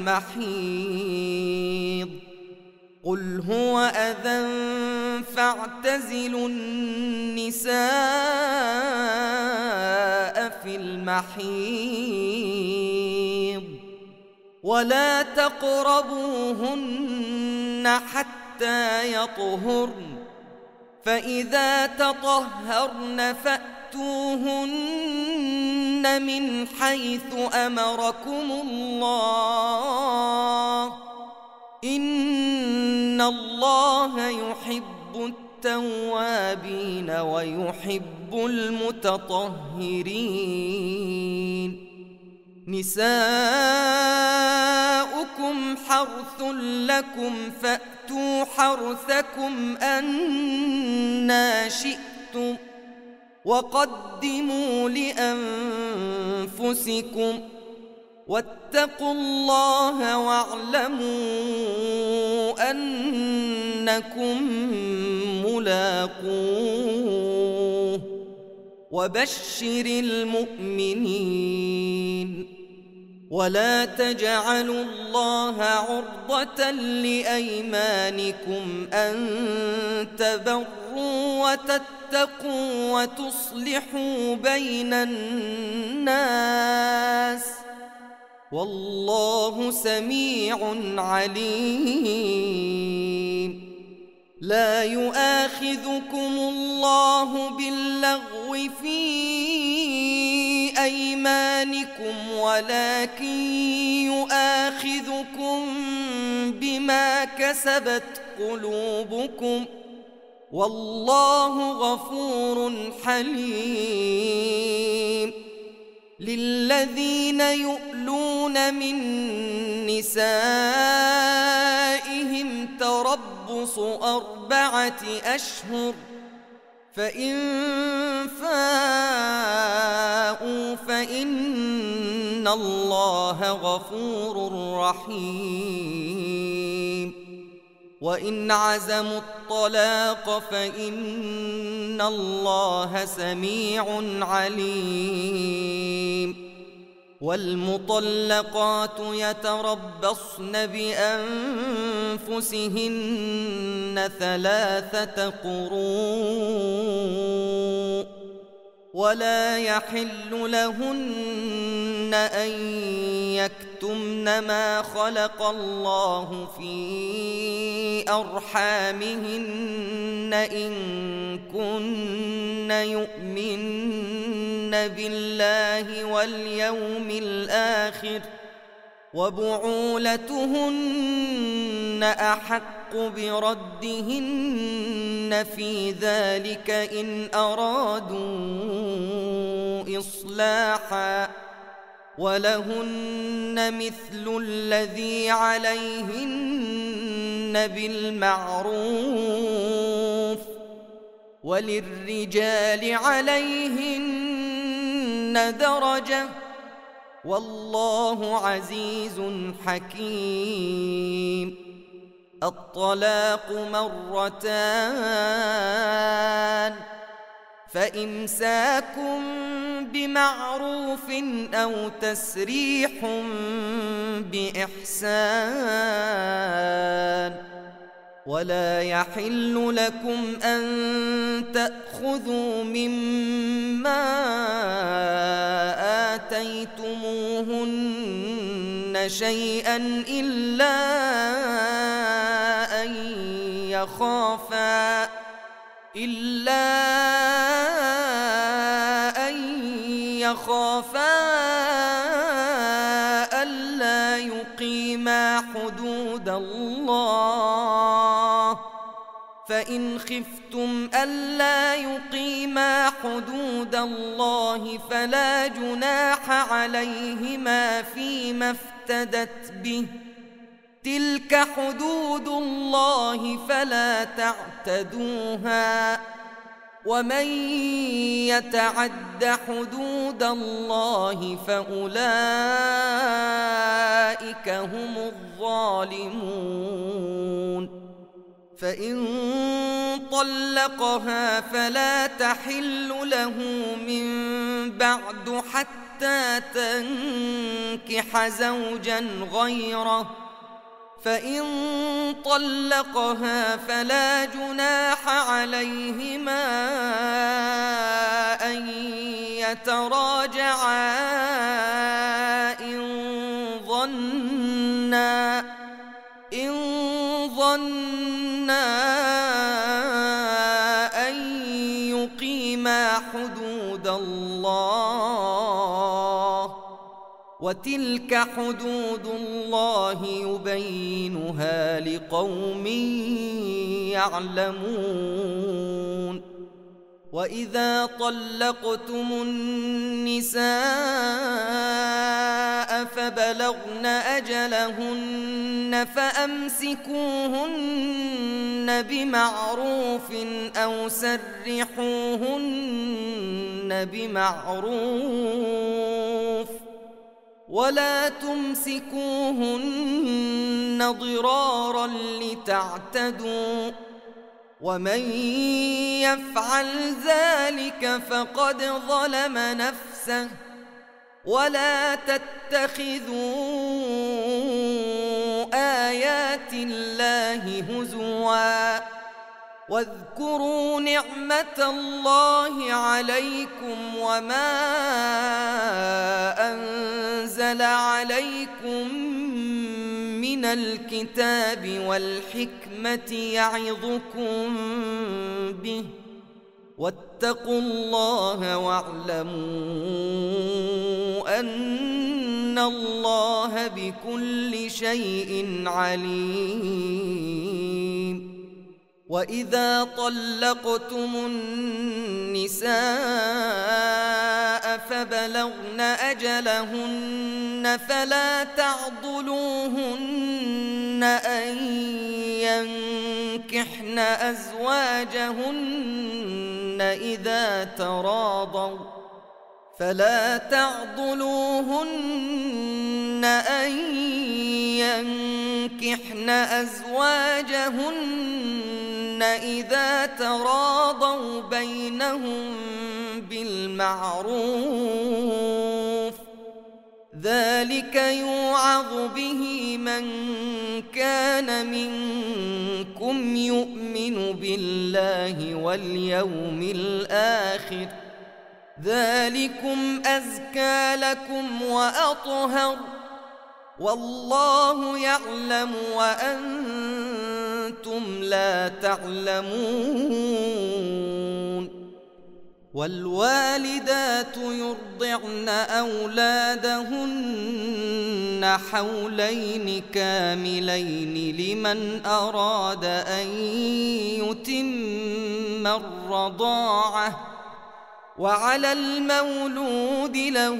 المحيض قل هو أذى فاعتزلوا النساء في المحيض ولا تقربوهن حتى يطهرن، فإذا تطهرن فأتوهن من حيث أمركم الله إن الله يحب التوابين ويحب المتطهرين. نساؤكم حرث لكم فأتوا حرثكم أنى شئتم وقدموا لأنفسكم واتقوا الله واعلموا أنكم ملاقوه وبشر المؤمنين. ولا تجعلوا الله عرضة لأيمانكم أن تبروا وتتقوا وتصلحوا بين الناس والله سميع عليم. لا يؤاخذكم الله باللغو في أيمانكم ولكن يؤاخذكم بما كسبت قلوبكم والله غفور حليم. للذين يؤلون من نسائهم تربص أربعة أشهر فإن فاءوا فإن الله غفور رحيم. وإن عزموا الطلاق فإن الله سميع عليم. والمطلقات يتربصن بأنفسهن ثلاثة قروء ولا يحل لهن أن يكتمن ما خلق الله في أرحامهن إن كن يؤمن بالله واليوم الآخر وبعولتهن أحق بردهن في ذلك إن أرادوا إصلاحا ولهن مثل الذي عليهن بالمعروف وللرجال عليهن درجة والله عزيز حكيم. الطلاق مرتان فإمساك بمعروف أو تسريح بإحسان. ولا يحل لكم أن تأخذوا مما آتيتموهن شيئا إلا أن يخافا إلا أن يخافا ألا يقيما حدود الله. فإن خفتم ألا يقيما حدود الله فلا جناح عليهما فيما افتدت به. تلك حدود الله فلا تعتدوها. ومن يتعد حدود الله فأولئك هم الظالمون. فإن طلقها فلا تحل له من بعد حتى تنكح زوجا غيره. فإن طلقها فلا جناح عليهما أن يتراجعا إن ظنا إن ظنا أن يقيما حدود الله. وتلك حدود الله يبينها لقوم يعلمون. وإذا طلقتم النساء فبلغن أجلهن فأمسكوهن بمعروف أو سرحوهن بمعروف ولا تمسكوهن ضرارا لتعتدوا. ومن يفعل ذلك فقد ظلم نفسه. ولا تتخذوا آيات الله هزوا. واذكروا نعمة الله عليكم وما أنزل عليكم من الكتاب والحكمة يعظكم به. واتقوا الله واعلموا أن الله بكل شيء عليم. وإذا طلقتم النساء فبلغن أجلهن فلا تعضلوهن أن ينكحن أزواجهن إذا تراضوا فلا تعضلوهن أن ينكحن أزواجهن إذا تراضوا بينهم بالمعروف. ذلك يوعظ به من كان منكم يؤمن بالله واليوم الآخر. ذلكم أزكى لكم وأطهر والله يعلم وأنتم لا تعلمون. والوالدات يرضعن أولادهن حولين كاملين لمن أراد أن يتم الرضاعة. وعلى المولود له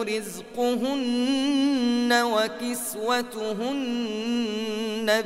رزقهن وكسوتهن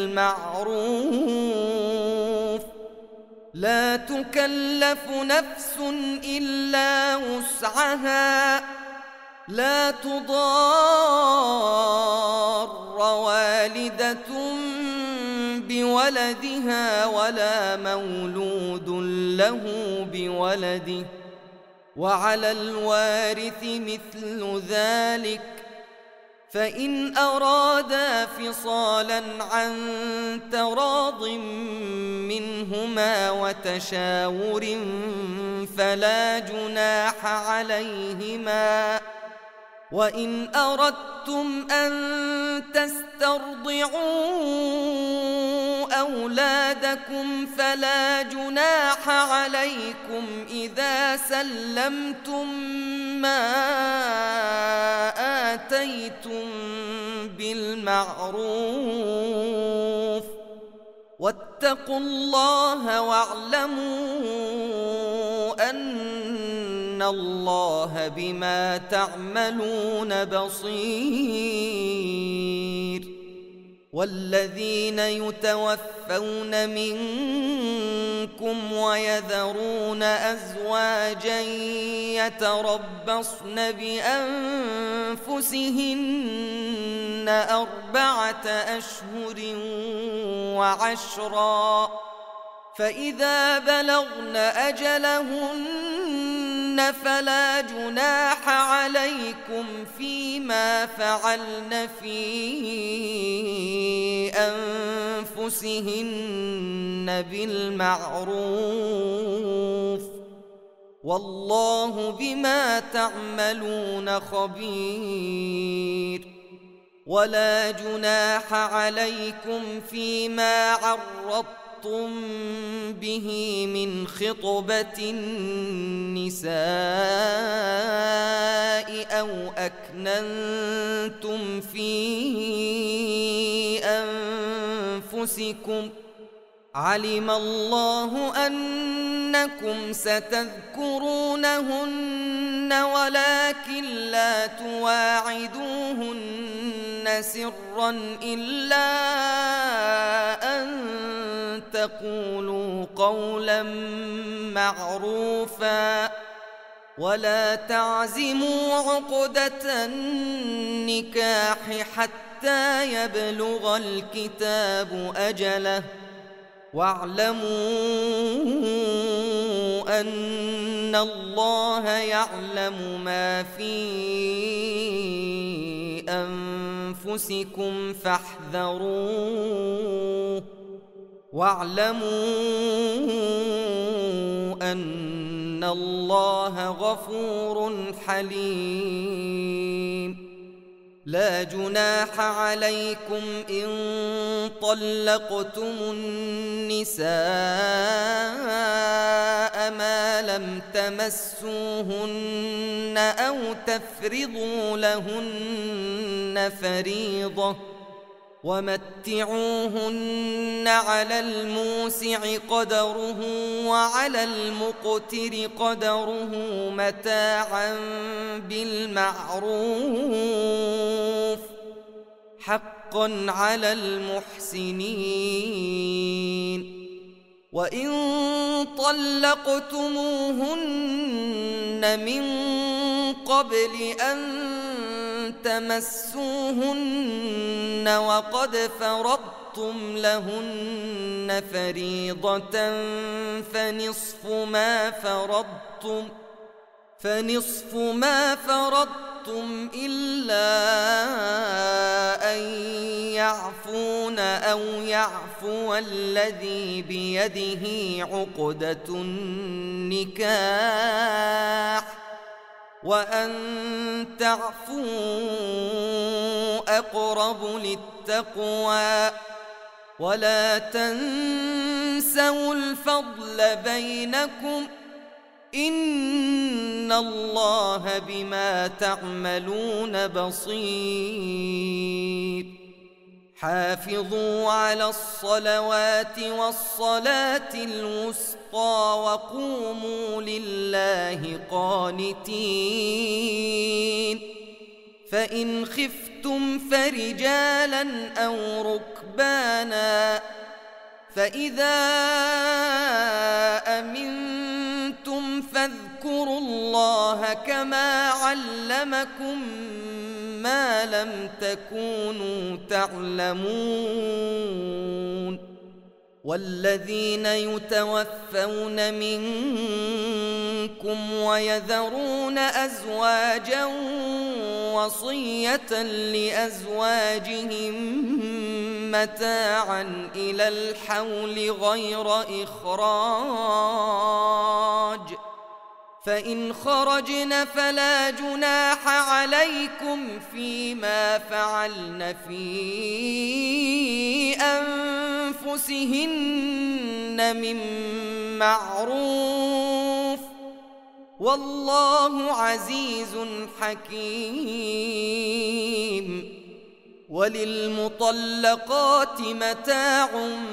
بالمعروف. لا تكلف نفس إلا وسعها. لا تضار والدة بولدها ولا مولود له بولده، وعلى الوارث مثل ذلك، فإن أرادا فصالا عن تراض منهما وتشاور فلا جناح عليهما. وإن أردتم أن تسترضعوا أولادكم فلا جناح عليكم إذا سلمتم ما آتيتم بالمعروف، واتقوا الله واعلموا أن الله بما تعملون بصير. والذين يتوفون منكم ويذرون أزواجا يتربصن بأنفسهن أربعة أشهر وعشرا، فإذا بلغن أجلهن فلا جناح عليكم فيما فعلن في أنفسهن بالمعروف، والله بما تعملون خبير. ولا جناح عليكم فيما عرضتم به من خطبة النساء أو أكننتم في أنفسكم، علم الله أنكم ستذكرونهن ولكن لا تواعدوهن سرا إلا أن تقولوا قولا معروفا، ولا تعزموا عقدة النكاح حتى يبلغ الكتاب أجله، واعلموا أن الله يعلم ما في أنفسكم فاحذروه، واعلموا أن الله غفور حليم. لا جناح عليكم إن طلقتم النساء ما لم تمسوهن أو تفرضوا لهن فريضة، ومتعوهن على الموسع قدره وعلى المقتر قدره متاعا بالمعروف، حقا على المحسنين. وإن طلقتموهن من قبل أن تمسوهن وقد فرضتم لهن فريضة فنصف ما فرضتم فنصف ما فرضتم إلا أن يعفون أو يعفو الذي بيده عقدة النكاح، وأن تعفوا أقرب للتقوى، ولا تنسوا الفضل بينكم، إن الله بما تعملون بصير. حافظوا على الصلوات والصلاة الوسطى وقوموا لله قانتين. فإن خفتم فرجالا أو ركبانا، فإذا أمنتم فاذكروا الله كما علمكم ما لم تكونوا تعلمون، والذين يتوفون منكم ويذرون أزواجا وصية لأزواجهم متاعا إلى الحول غير إخراج، فإن خرجن فلا جناح عليكم فيما فعلن في أنفسهن من معروف، والله عزيز حكيم. وللمطلقات متاع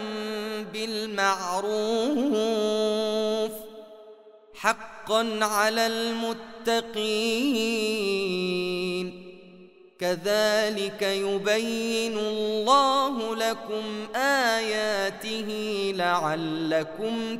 بالمعروف حقا على المتقين، كذلك يبين الله لكم آياته لعلكم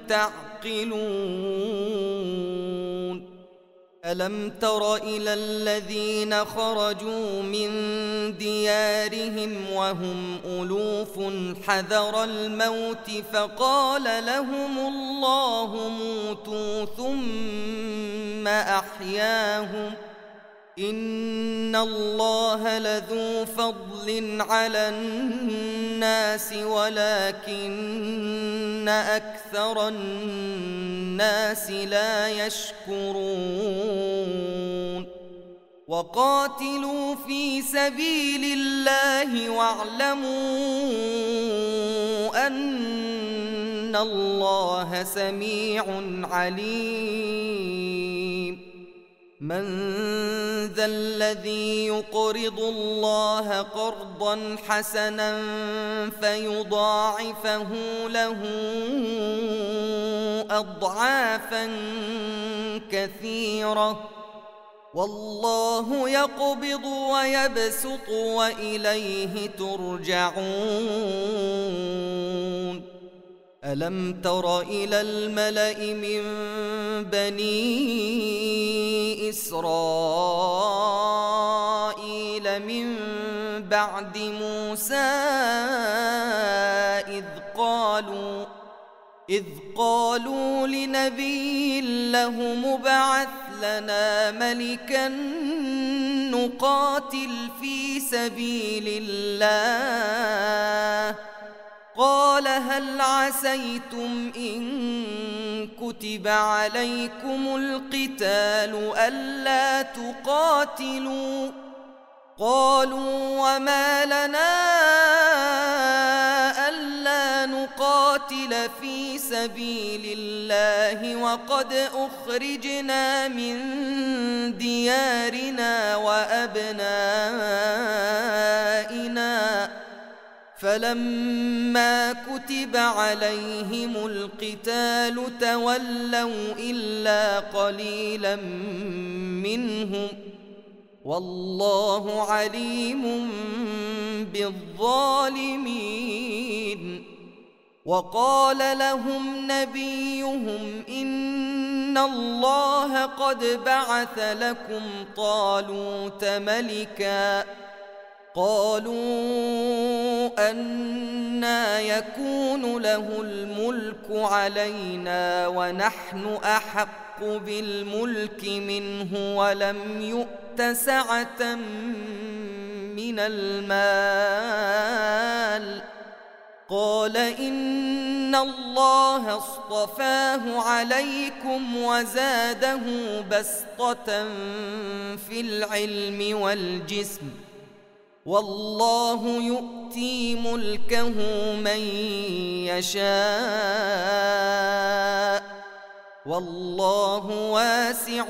تعقلون. ألم تر إلى الذين خرجوا من ديارهم وهم ألوف حذر الموت فقال لهم الله موتوا ثم أحياهم، إن الله لذو فضل على الناس ولكن أكثر الناس لا يشكرون. وقاتلوا في سبيل الله واعلموا أن الله سميع عليم. من ذا الذي يقرض الله قرضا حسنا فيضاعفه له أضعافا كثيرة، والله يقبض ويبسط وإليه ترجعون. ألم تر إلى الملأ من بني إسرائيل من بعد موسى إذ قالوا إذ قالوا لنبي له مبعث لنا ملكا نقاتل في سبيل الله، قال هل عسيتم إن كتب عليكم القتال ألا تقاتلوا؟ قالوا وما لنا ألا نقاتل في سبيل الله وقد أخرجنا من ديارنا وأبنائنا، فلما كتب عليهم القتال تولوا إلا قليلا منهم، والله عليم بالظالمين. وقال لهم نبيهم إن الله قد بعث لكم طالوت ملكا، قالوا أنى يكون له الملك علينا ونحن أحق بالملك منه ولم يؤت سعة من المال، قال إن الله اصطفاه عليكم وزاده بسطة في العلم والجسم، والله يؤتي ملكه من يشاء، والله واسع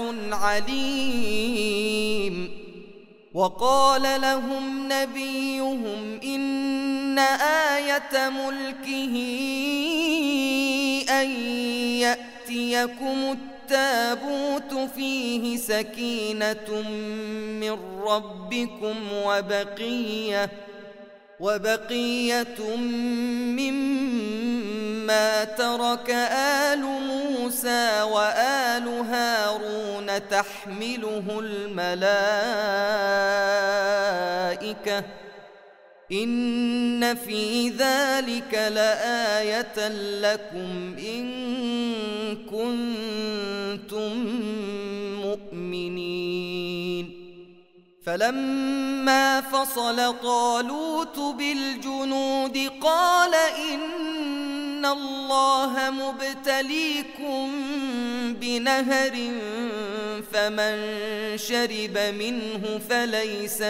عليم. وقال لهم نبيهم إن آية ملكه أن يأتيكم التابوت فيه سكينة من ربكم وبقية وبقية مما ترك آل موسى وآل هارون تحمله الملائكة إن في ذلك لآية لكم إن كنتم مؤمنين. فلما فصل طالوت بالجنود قال إن الله مبتليكم بنهر فمن شرب منه فليس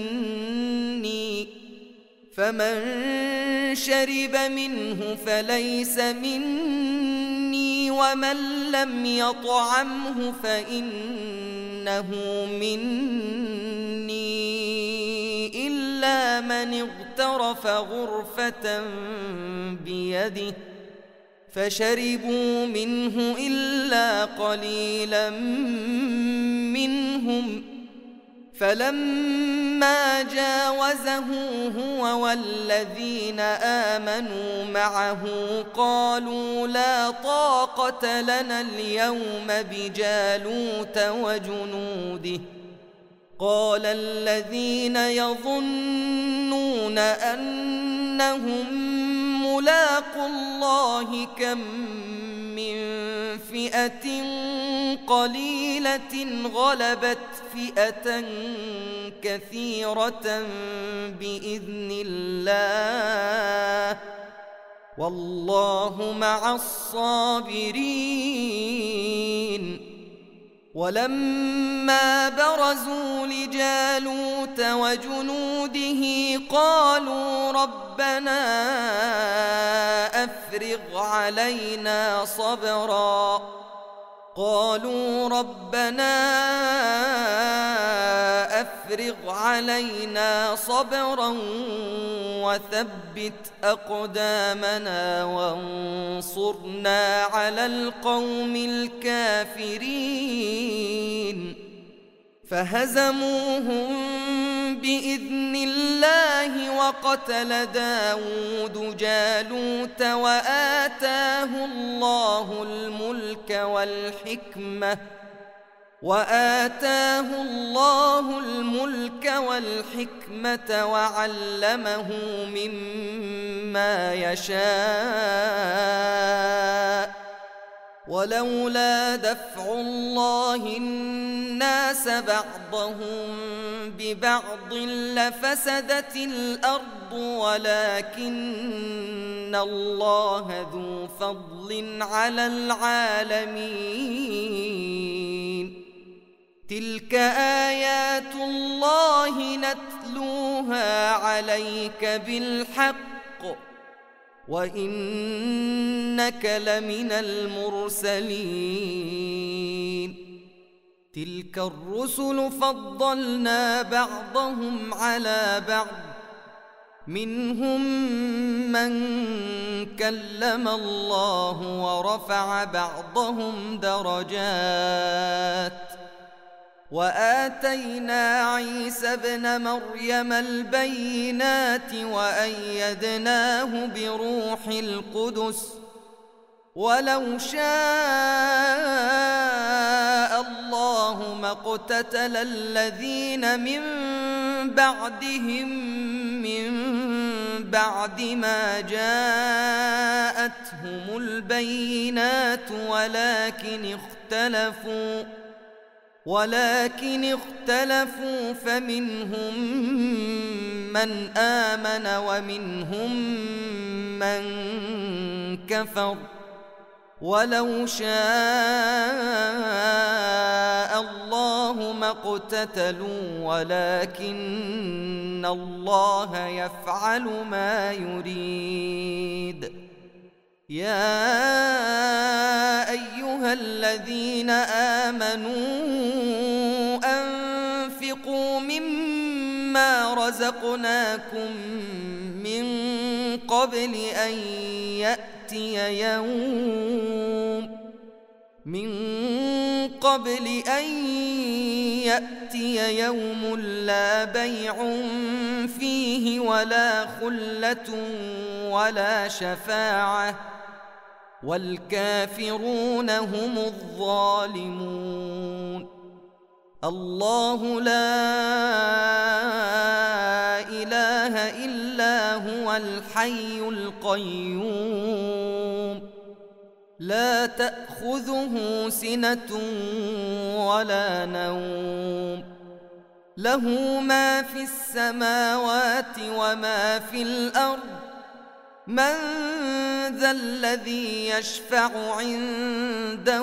مني فمن شرب منه فليس مني ومن لم يطعمه فإنه مني إلا من اغترف غرفة بيده فشربوا منه إلا قليلا منهم. فلما جاوزه هو والذين آمنوا معه قالوا لا طاقة لنا اليوم بجالوت وجنوده. قال الذين يظنون أنهم ملاقو الله كم من فئة قليلة غلبت فئة كثيرة بإذن الله والله مع الصابرين. ولما برزوا لجالوت وجنوده قالوا ربنا أفرغ علينا صبرا قالوا ربنا أفرغ علينا صبرا وثبت أقدامنا وانصرنا على القوم الكافرين. فهزموهم بإذن الله وقتل داود جالوت وآتاه الله الملك والحكمة وآتاه الله الملك والحكمة وعلمه مما يشاء. ولولا دفع الله الناس بعضهم ببعض لفسدت الأرض ولكن الله ذو فضل على العالمين. تلك آيات الله نتلوها عليك بالحق وإنك لمن المرسلين. تلك الرسل فضلنا بعضهم على بعض منهم من كلم الله ورفع بعضهم درجات وآتينا عيسى ابن مريم البينات وأيدناه بروح القدس ولو شاء الله ما اقتتل الذين من بعدهم من بعد ما جاءتهم البينات ولكن اختلفوا ولكن اختلفوا فمنهم من آمن ومنهم من كفر ولو شاء الله ما اقتتلوا ولكن الله يفعل ما يريد. يا أيها الذين آمنوا أنفقوا مما رزقناكم من قبل أن يأتي يوم من قبل أن يأتي يوم لا بيع فيه ولا خلة ولا شفاعة والكافرون هم الظالمون. الله لا إله إلا الحي القيوم لا تأخذه سنة ولا نوم له ما في السماوات وما في الأرض من ذا الذي يشفع عنده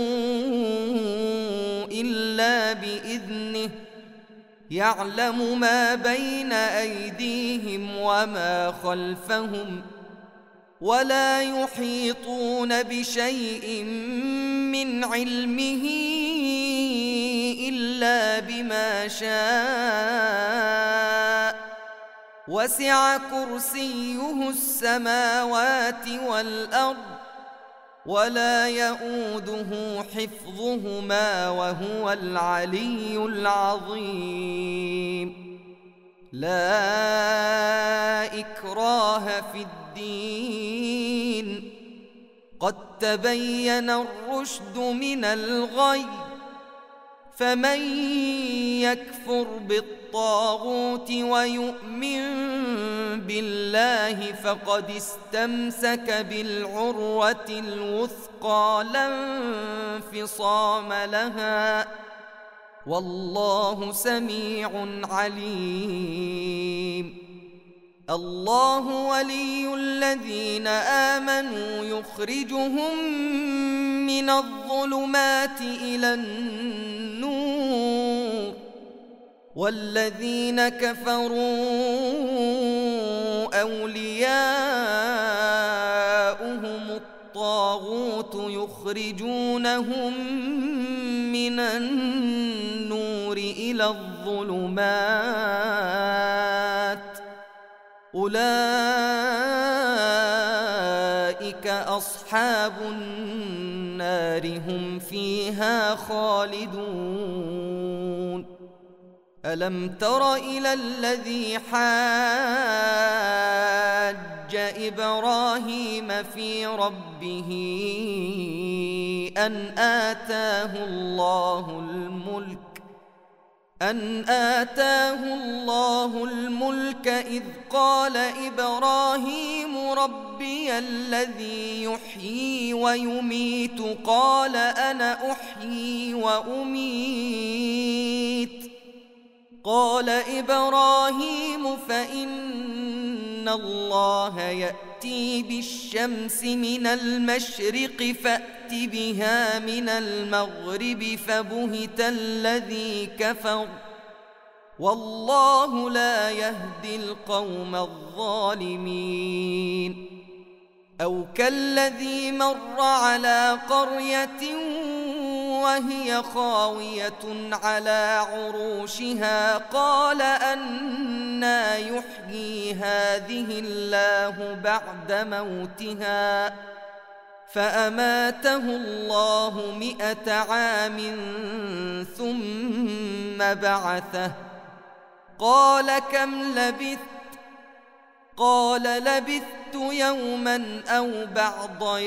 إلا بإذنه يعلم ما بين أيديهم وما خلفهم ولا يحيطون بشيء من علمه إلا بما شاء وسع كرسيه السماوات والأرض ولا يؤوده حفظهما وهو العلي العظيم لا إكراه في الدين قد تبين الرشد من الغي فمن يكفر بالطاغوت ويؤمن بالله فقد استمسك بالعروة الوثقى لا انفصام لها والله سميع عليم الله ولي الذين آمنوا يخرجهم من الظلمات إلى النور والذين كفروا أولياؤهم الطاغوت يخرجونهم من النور إلى الظلمات أولئك أصحاب النار هم فيها خالدون ألم تر إلى الذي حاج إبراهيم في ربه أن آتاه الله الملك أن آتاه الله الملك إذ قال إبراهيم ربي الذي يحيي ويميت قال أنا أحيي وأميت قال إبراهيم فإن الله يأتي بالشمس من المشرق فأت بها من المغرب فبهت الذي كفر والله لا يهدي القوم الظالمين أو كالذي مر على قرية وهي خاوية على عروشها قال أنى يحيي هذه الله بعد موتها فأماته الله مئة عام ثم بعثه قال كم لبثت قال لبثت يوما أو بعض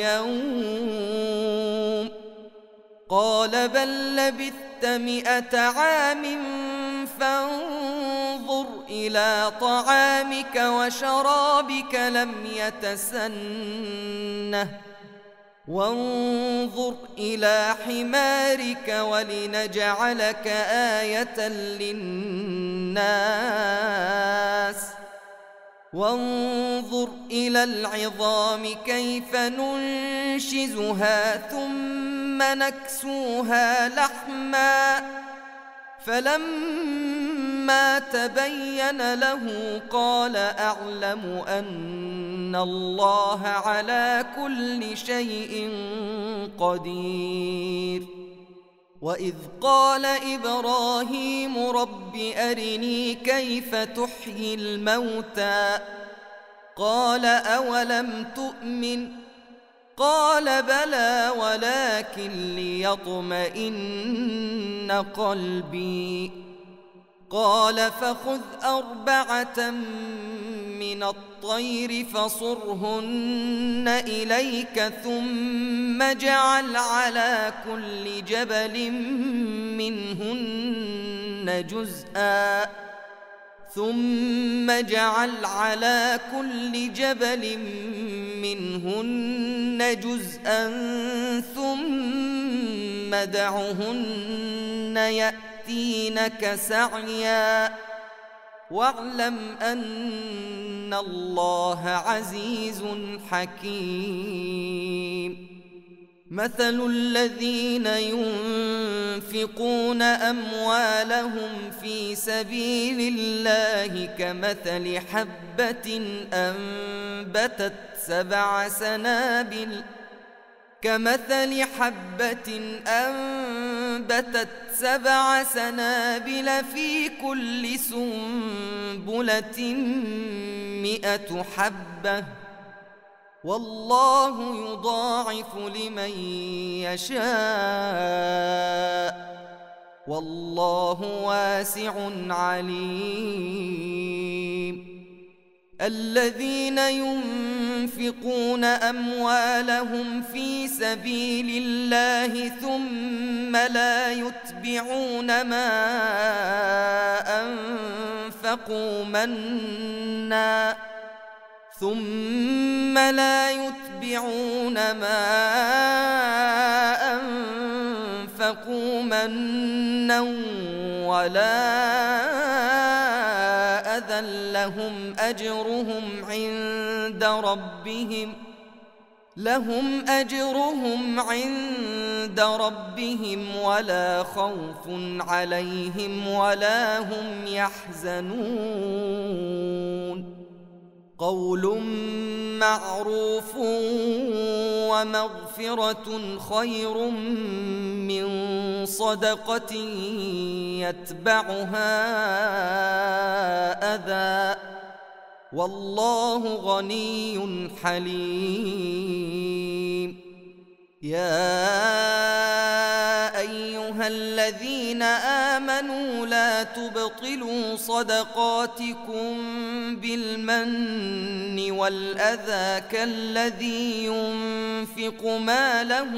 يوم قال بل لبثت مئة عام فانظر إلى طعامك وشرابك لم يتسنه وانظر إلى حمارك ولنجعلك آية للناس وانظر إلى العظام كيف ننشزها ثم نكسوها لحما فلما تبين له قال أعلم أن الله على كل شيء قدير وإذ قال إبراهيم رب أرني كيف تحيي الموتى قال أولم تؤمن قال بلى ولكن ليطمئن قلبي قال فخذ أربعة من الطير فصرهن إليك ثم اجعل على كل جبل منهن جزءا ثم اجعل على كل جبل منهن جزءا ثم ادعهن يأتينك سعيا واعلم أن الله عزيز حكيم. مثل الذين ينفقون أموالهم في سبيل الله كمثل حبة أنبتت سبع سنابل كمثل حبة أنبتت سبع سنابل في كل سنبلة مئة حبة والله يضاعف لمن يشاء والله واسع عليم. الذين ينفقون أموالهم في سبيل الله ثم لا يتبعون ما أنفقوا منا ثم لا يتبعون ما أنفقوا منا ولا أذى لهم أجرهم عند ربهم لهم أجرهم عند ربهم ولا خوف عليهم ولا هم يحزنون. قول معروف ومغفرة خير من صدقة يتبعها أذى والله غني حليم. يا أيها الذين آمنوا لا تبطلوا صدقاتكم بالمن والأذى كالذي ينفق ماله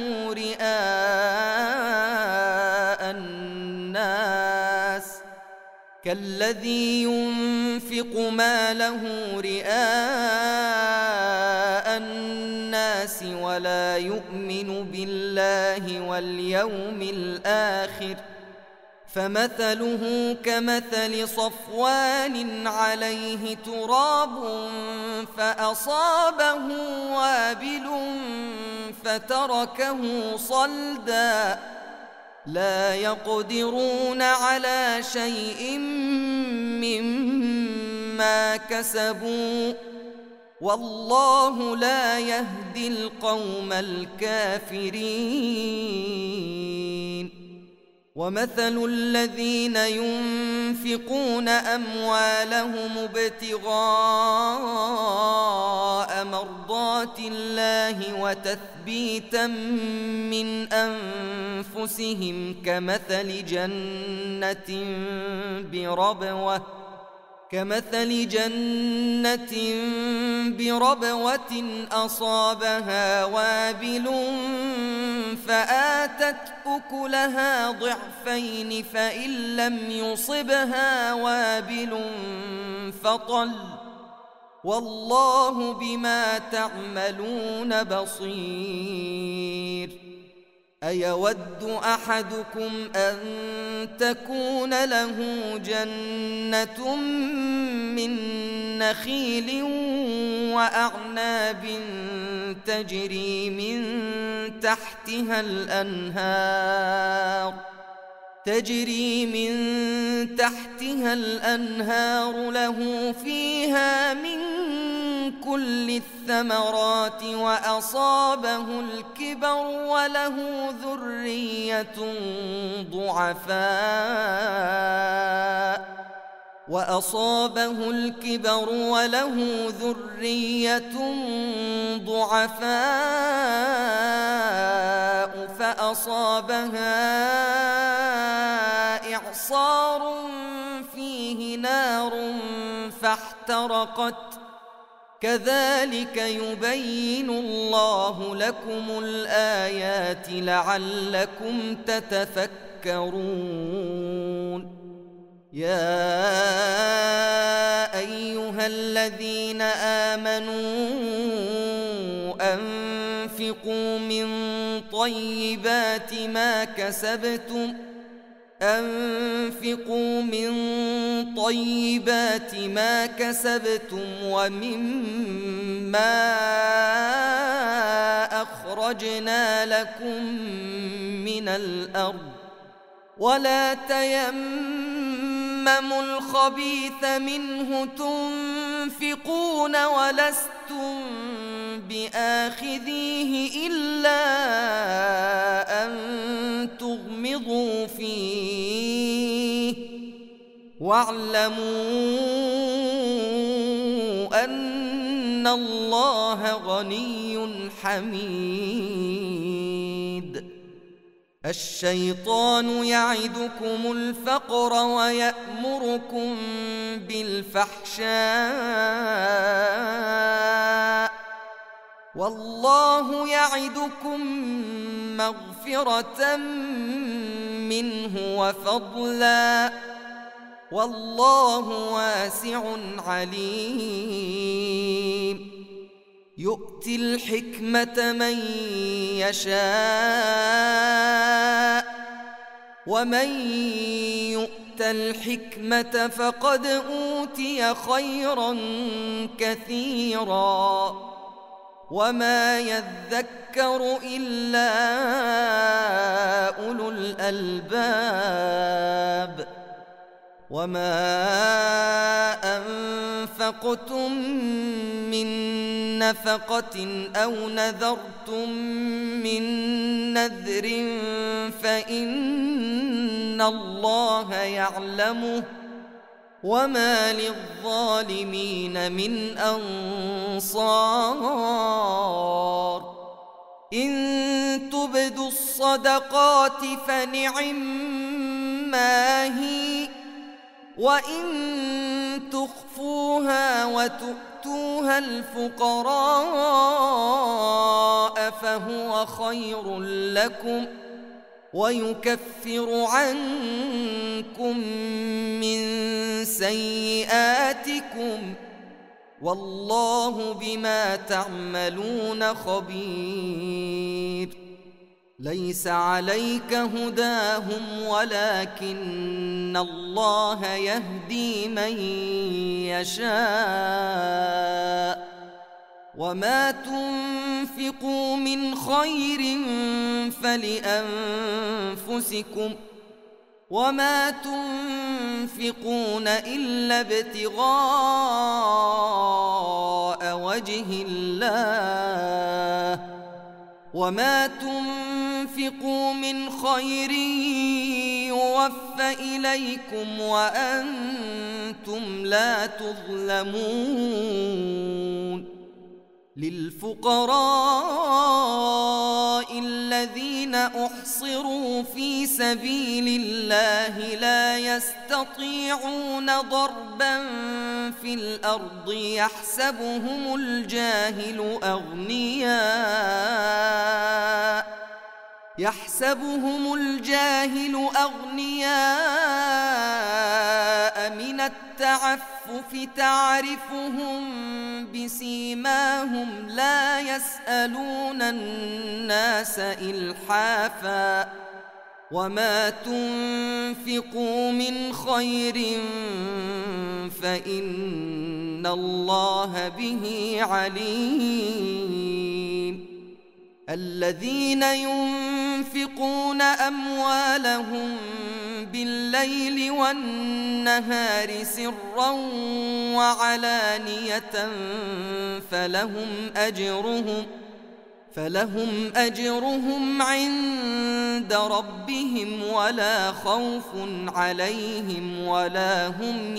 رئاء الناس كالذي ينفق ماله رئاء الناس ولا يؤمن بالله واليوم الآخر فمثله كمثل صفوان عليه تراب فأصابه وابل فتركه صلدا لا يقدرون على شيء مما كسبوا والله لا يهدي القوم الكافرين. ومثل الذين ينفقون أموالهم ابتغاء مرضات الله وتثبيتا من أنفسهم كمثل جنة بربوة كمثل جنة بربوة أصابها وابل فآتت أكلها ضعفين فإن لم يصبها وابل فطل والله بما تعملون بصير. أيود أحدكم أن تكون له جنة من نخيل وأعناب تجري من تحتها الأنهار تجري من تحتها الأنهار له فيها من كل الثمرات وأصابه الكبر وله ذرية ضعفاء وأصابه الكبر وله ذرية ضعفاء فأصابها إعصار فيه نار فاحترقت كذلك يبين الله لكم الآيات لعلكم تتفكرون. يا أيها الذين آمنوا أنفقوا من طيبات ما كسبتم أنفقوا من طيبات ما كسبتم ومما أخرجنا لكم من الأرض ولا تيمموا الخبيث منه تنفقون ولستم بآخذيه إلا أن تغمضوا فيه واعلموا أن الله غني حميد. الشيطان يعدكم الفقر ويأمركم بالفحشاء والله يعدكم مغفرة منه وفضلا والله واسع عليم. يؤتي الحكمة من يشاء ومن يؤت الحكمة فقد أوتي خيرا كثيرا وما يذكر إلا أولو الألباب. وما أنفقتم من نفقة أو نذرتم من نذر فإن الله يعلمه وما للظالمين من أنصار. إن تبدوا الصدقات فنعما هي وإن تخفوها وتؤتوها الفقراء فهو خير لكم ويكفر عنكم من سيئاتكم والله بما تعملون خبير. ليس عليك هداهم ولكن الله يهدي من يشاء وما تنفقوا من خير فلأنفسكم وما تنفقون إلا ابتغاء وجه الله وما تنفقوا من خير يوفى إليكم وأنتم لا تظلمون. للفقراء الذين أحصروا في سبيل الله لا يستطيعون ضربا في الأرض يحسبهم الجاهل أغنياء يحسبهم الجاهل أغنياء من التعفف تعرفهم بسيماهم لا يسألون الناس إلحافا وما تنفقوا من خير فإن الله به عليم. الذين ينفقون أموالهم بالليل والنهار سرا وعلانية فلهم أجرهم فلهم أجرهم عند ربهم ولا خوف عليهم ولا هم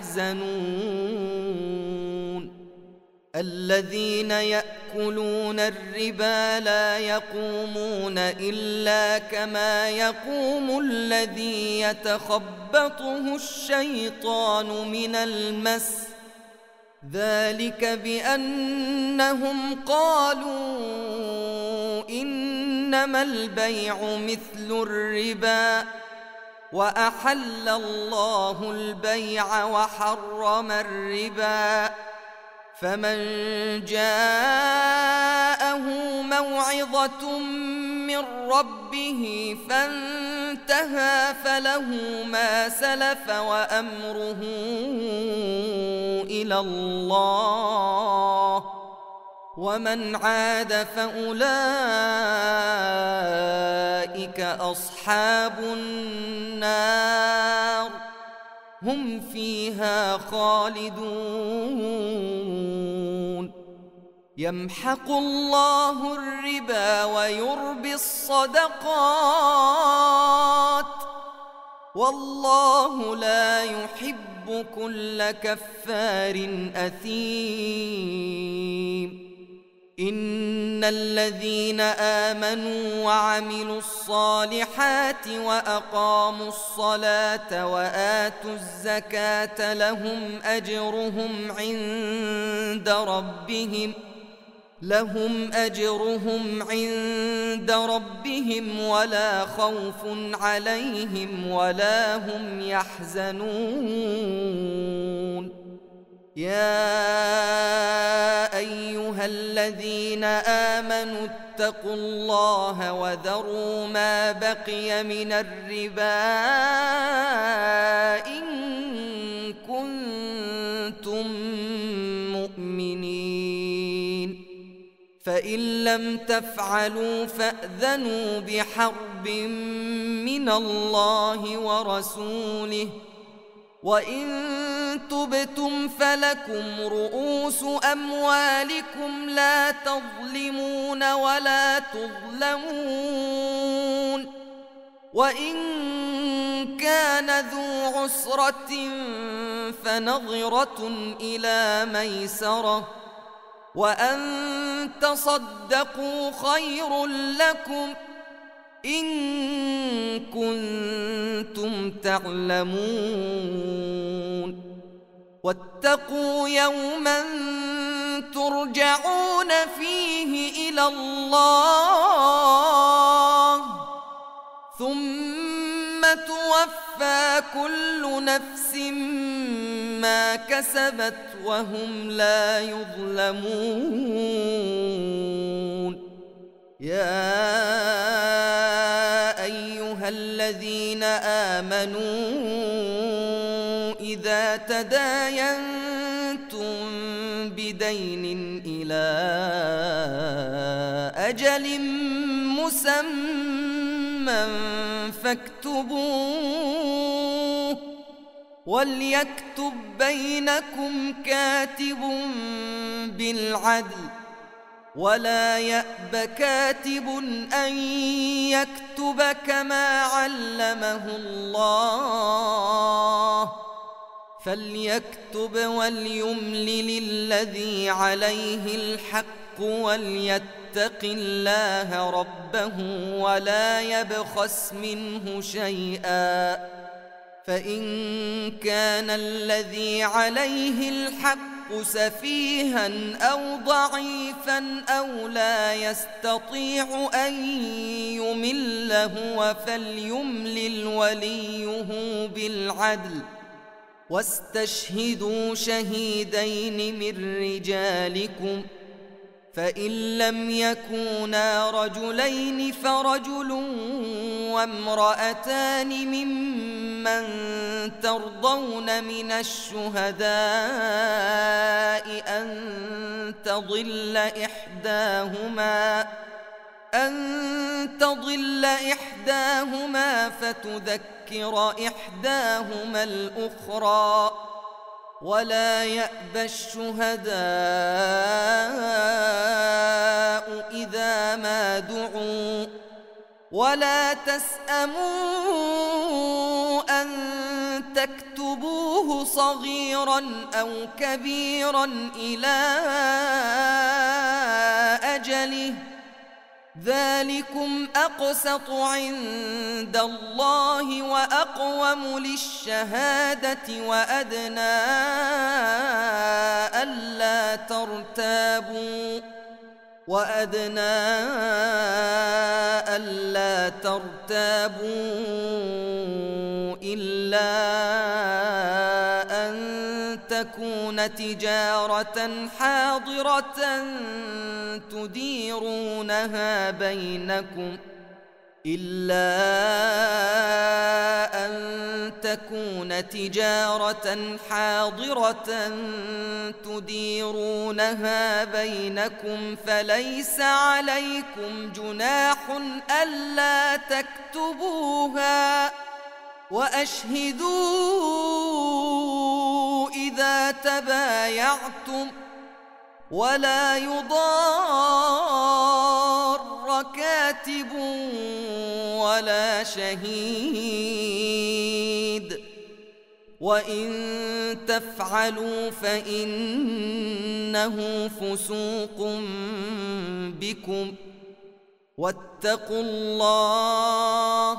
يحزنون. الذين يأكلون الربا لا يقومون إلا كما يقوم الذي يتخبطه الشيطان من المس ذلك بأنهم قالوا إنما البيع مثل الربا وأحل الله البيع وحرم الربا فمن جاءه موعظة من ربه فانتهى فله ما سلف وأمره إلى الله ومن عاد فأولئك أصحاب النار هم فيها خالدون يمحق الله الربا ويربي الصدقات والله لا يحب كل كفار أثيم إن الذين آمنوا وعملوا الصالحات وأقاموا الصلاة وآتوا الزكاة لهم أجرهم عند ربهم لهم أجرهم عند ربهم ولا خوف عليهم ولا هم يحزنون يا أيها الذين آمنوا اتقوا الله وذروا ما بقي من الربا إن كنتم مؤمنين فإن لم تفعلوا فأذنوا بحرب من الله ورسوله وإن تبتم فلكم رؤوس أموالكم لا تظلمون ولا تظلمون وإن كان ذو عسرة فنظرة إلى ميسرة وأن تصدقوا خير لكم إن كنتم تعلمون واتقوا يوما ترجعون فيه إلى الله ثم توفى كل نفس ما كسبت وهم لا يظلمون يا أيها الذين آمنوا إذا تداينتم بدين إلى أجل مسمى فاكتبوه وليكتب بينكم كاتب بالعدل ولا يأب كاتب أن يكتب كما علمه الله فليكتب وليملل الذي عليه الحق وليتق الله ربه ولا يبخس منه شيئا فإن كان الذي عليه الحق سفيها أو ضعيفا أو لا يستطيع أن يمل هو فليملل وليه بالعدل واستشهدوا شهيدين من رجالكم فإن لم يكونا رجلين فرجل وامرأتان ممن ترضون من الشهداء أن تضل إحداهما أن تضل إحداهما فتذكر إحداهما الأخرى ولا يأبى الشهداء إذا ما دعوا ولا تسأموا أن تكتبوه صغيرا أو كبيرا إلى أجله ذلكم أقسط عند الله وأقوم للشهادة وأدنى ألا ترتابوا وأدنى ألا ترتابوا إلا أن تكون تجارة حاضرة تديرونها بينكم إلا أن تكون تجارة حاضرة تديرونها بينكم فليس عليكم جناح ألا تكتبوها وأشهدوا إذا تبايعتم ولا يضار كاتب ولا شهيد وإن تفعلوا فإنه فسوق بكم واتقوا الله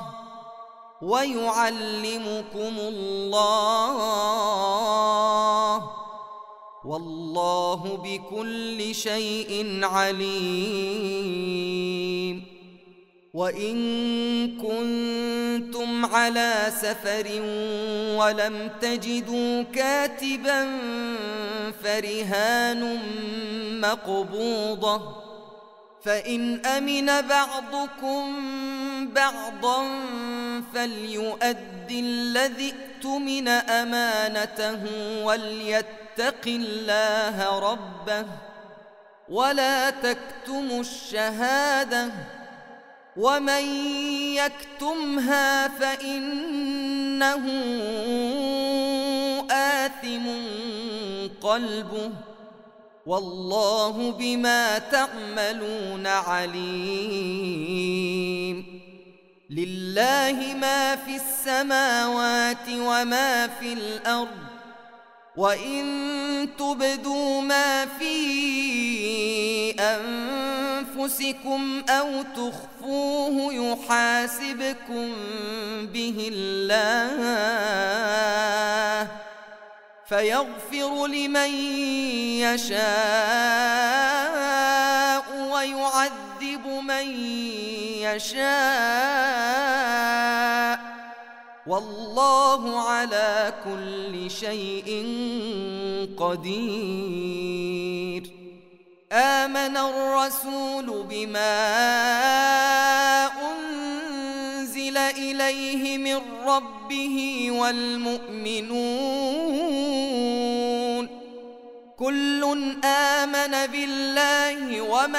ويعلمكم الله والله بكل شيء عليم. وإن كنتم على سفر ولم تجدوا كاتبا فرهان مقبوضة فإن أمن بعضكم بعضا فليؤدي الذي اؤتمن أمانته وليتق الله ربه ولا تكتموا الشهادة ومن يكتمها فإنه آثم قلبه والله بما تعملون عليم. لله ما في السماوات وما في الأرض وإن تبدوا ما في أنفسكم أو تخفوه يحاسبكم به الله فيغفر لمن يشاء ويعذب من يشاء والله على كل شيء قدير. آمن الرسول بما أنزل إليه من ربه والمؤمنون كل آمن بالله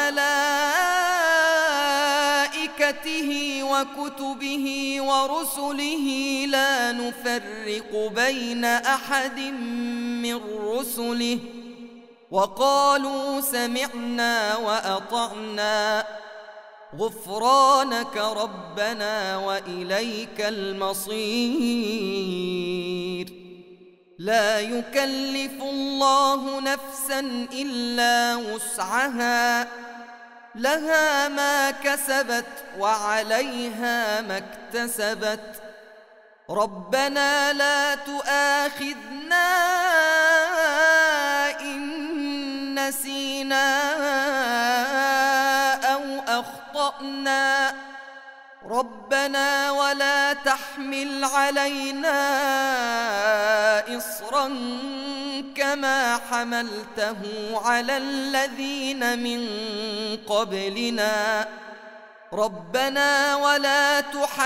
وملائكته وكتبه ورسله لا نفرق بين أحد من رسله وقالوا سمعنا وأطعنا غفرانك ربنا وإليك المصير. لا يكلف الله نفسا إلا وسعها لها ما كسبت وعليها ما اكتسبت ربنا لا تؤاخذنا إن نسينا أو أخطأنا ربنا ولا تحمل علينا إصرا كما حملته على الذين من قبلنا ربنا ولا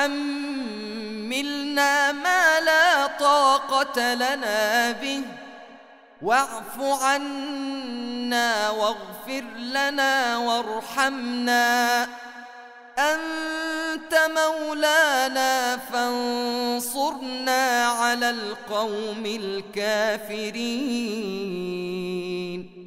تحملنا ما لا طاقة لنا به واعف عنا واغفر لنا وارحمنا أنت مولانا فانصرنا على القوم الكافرين.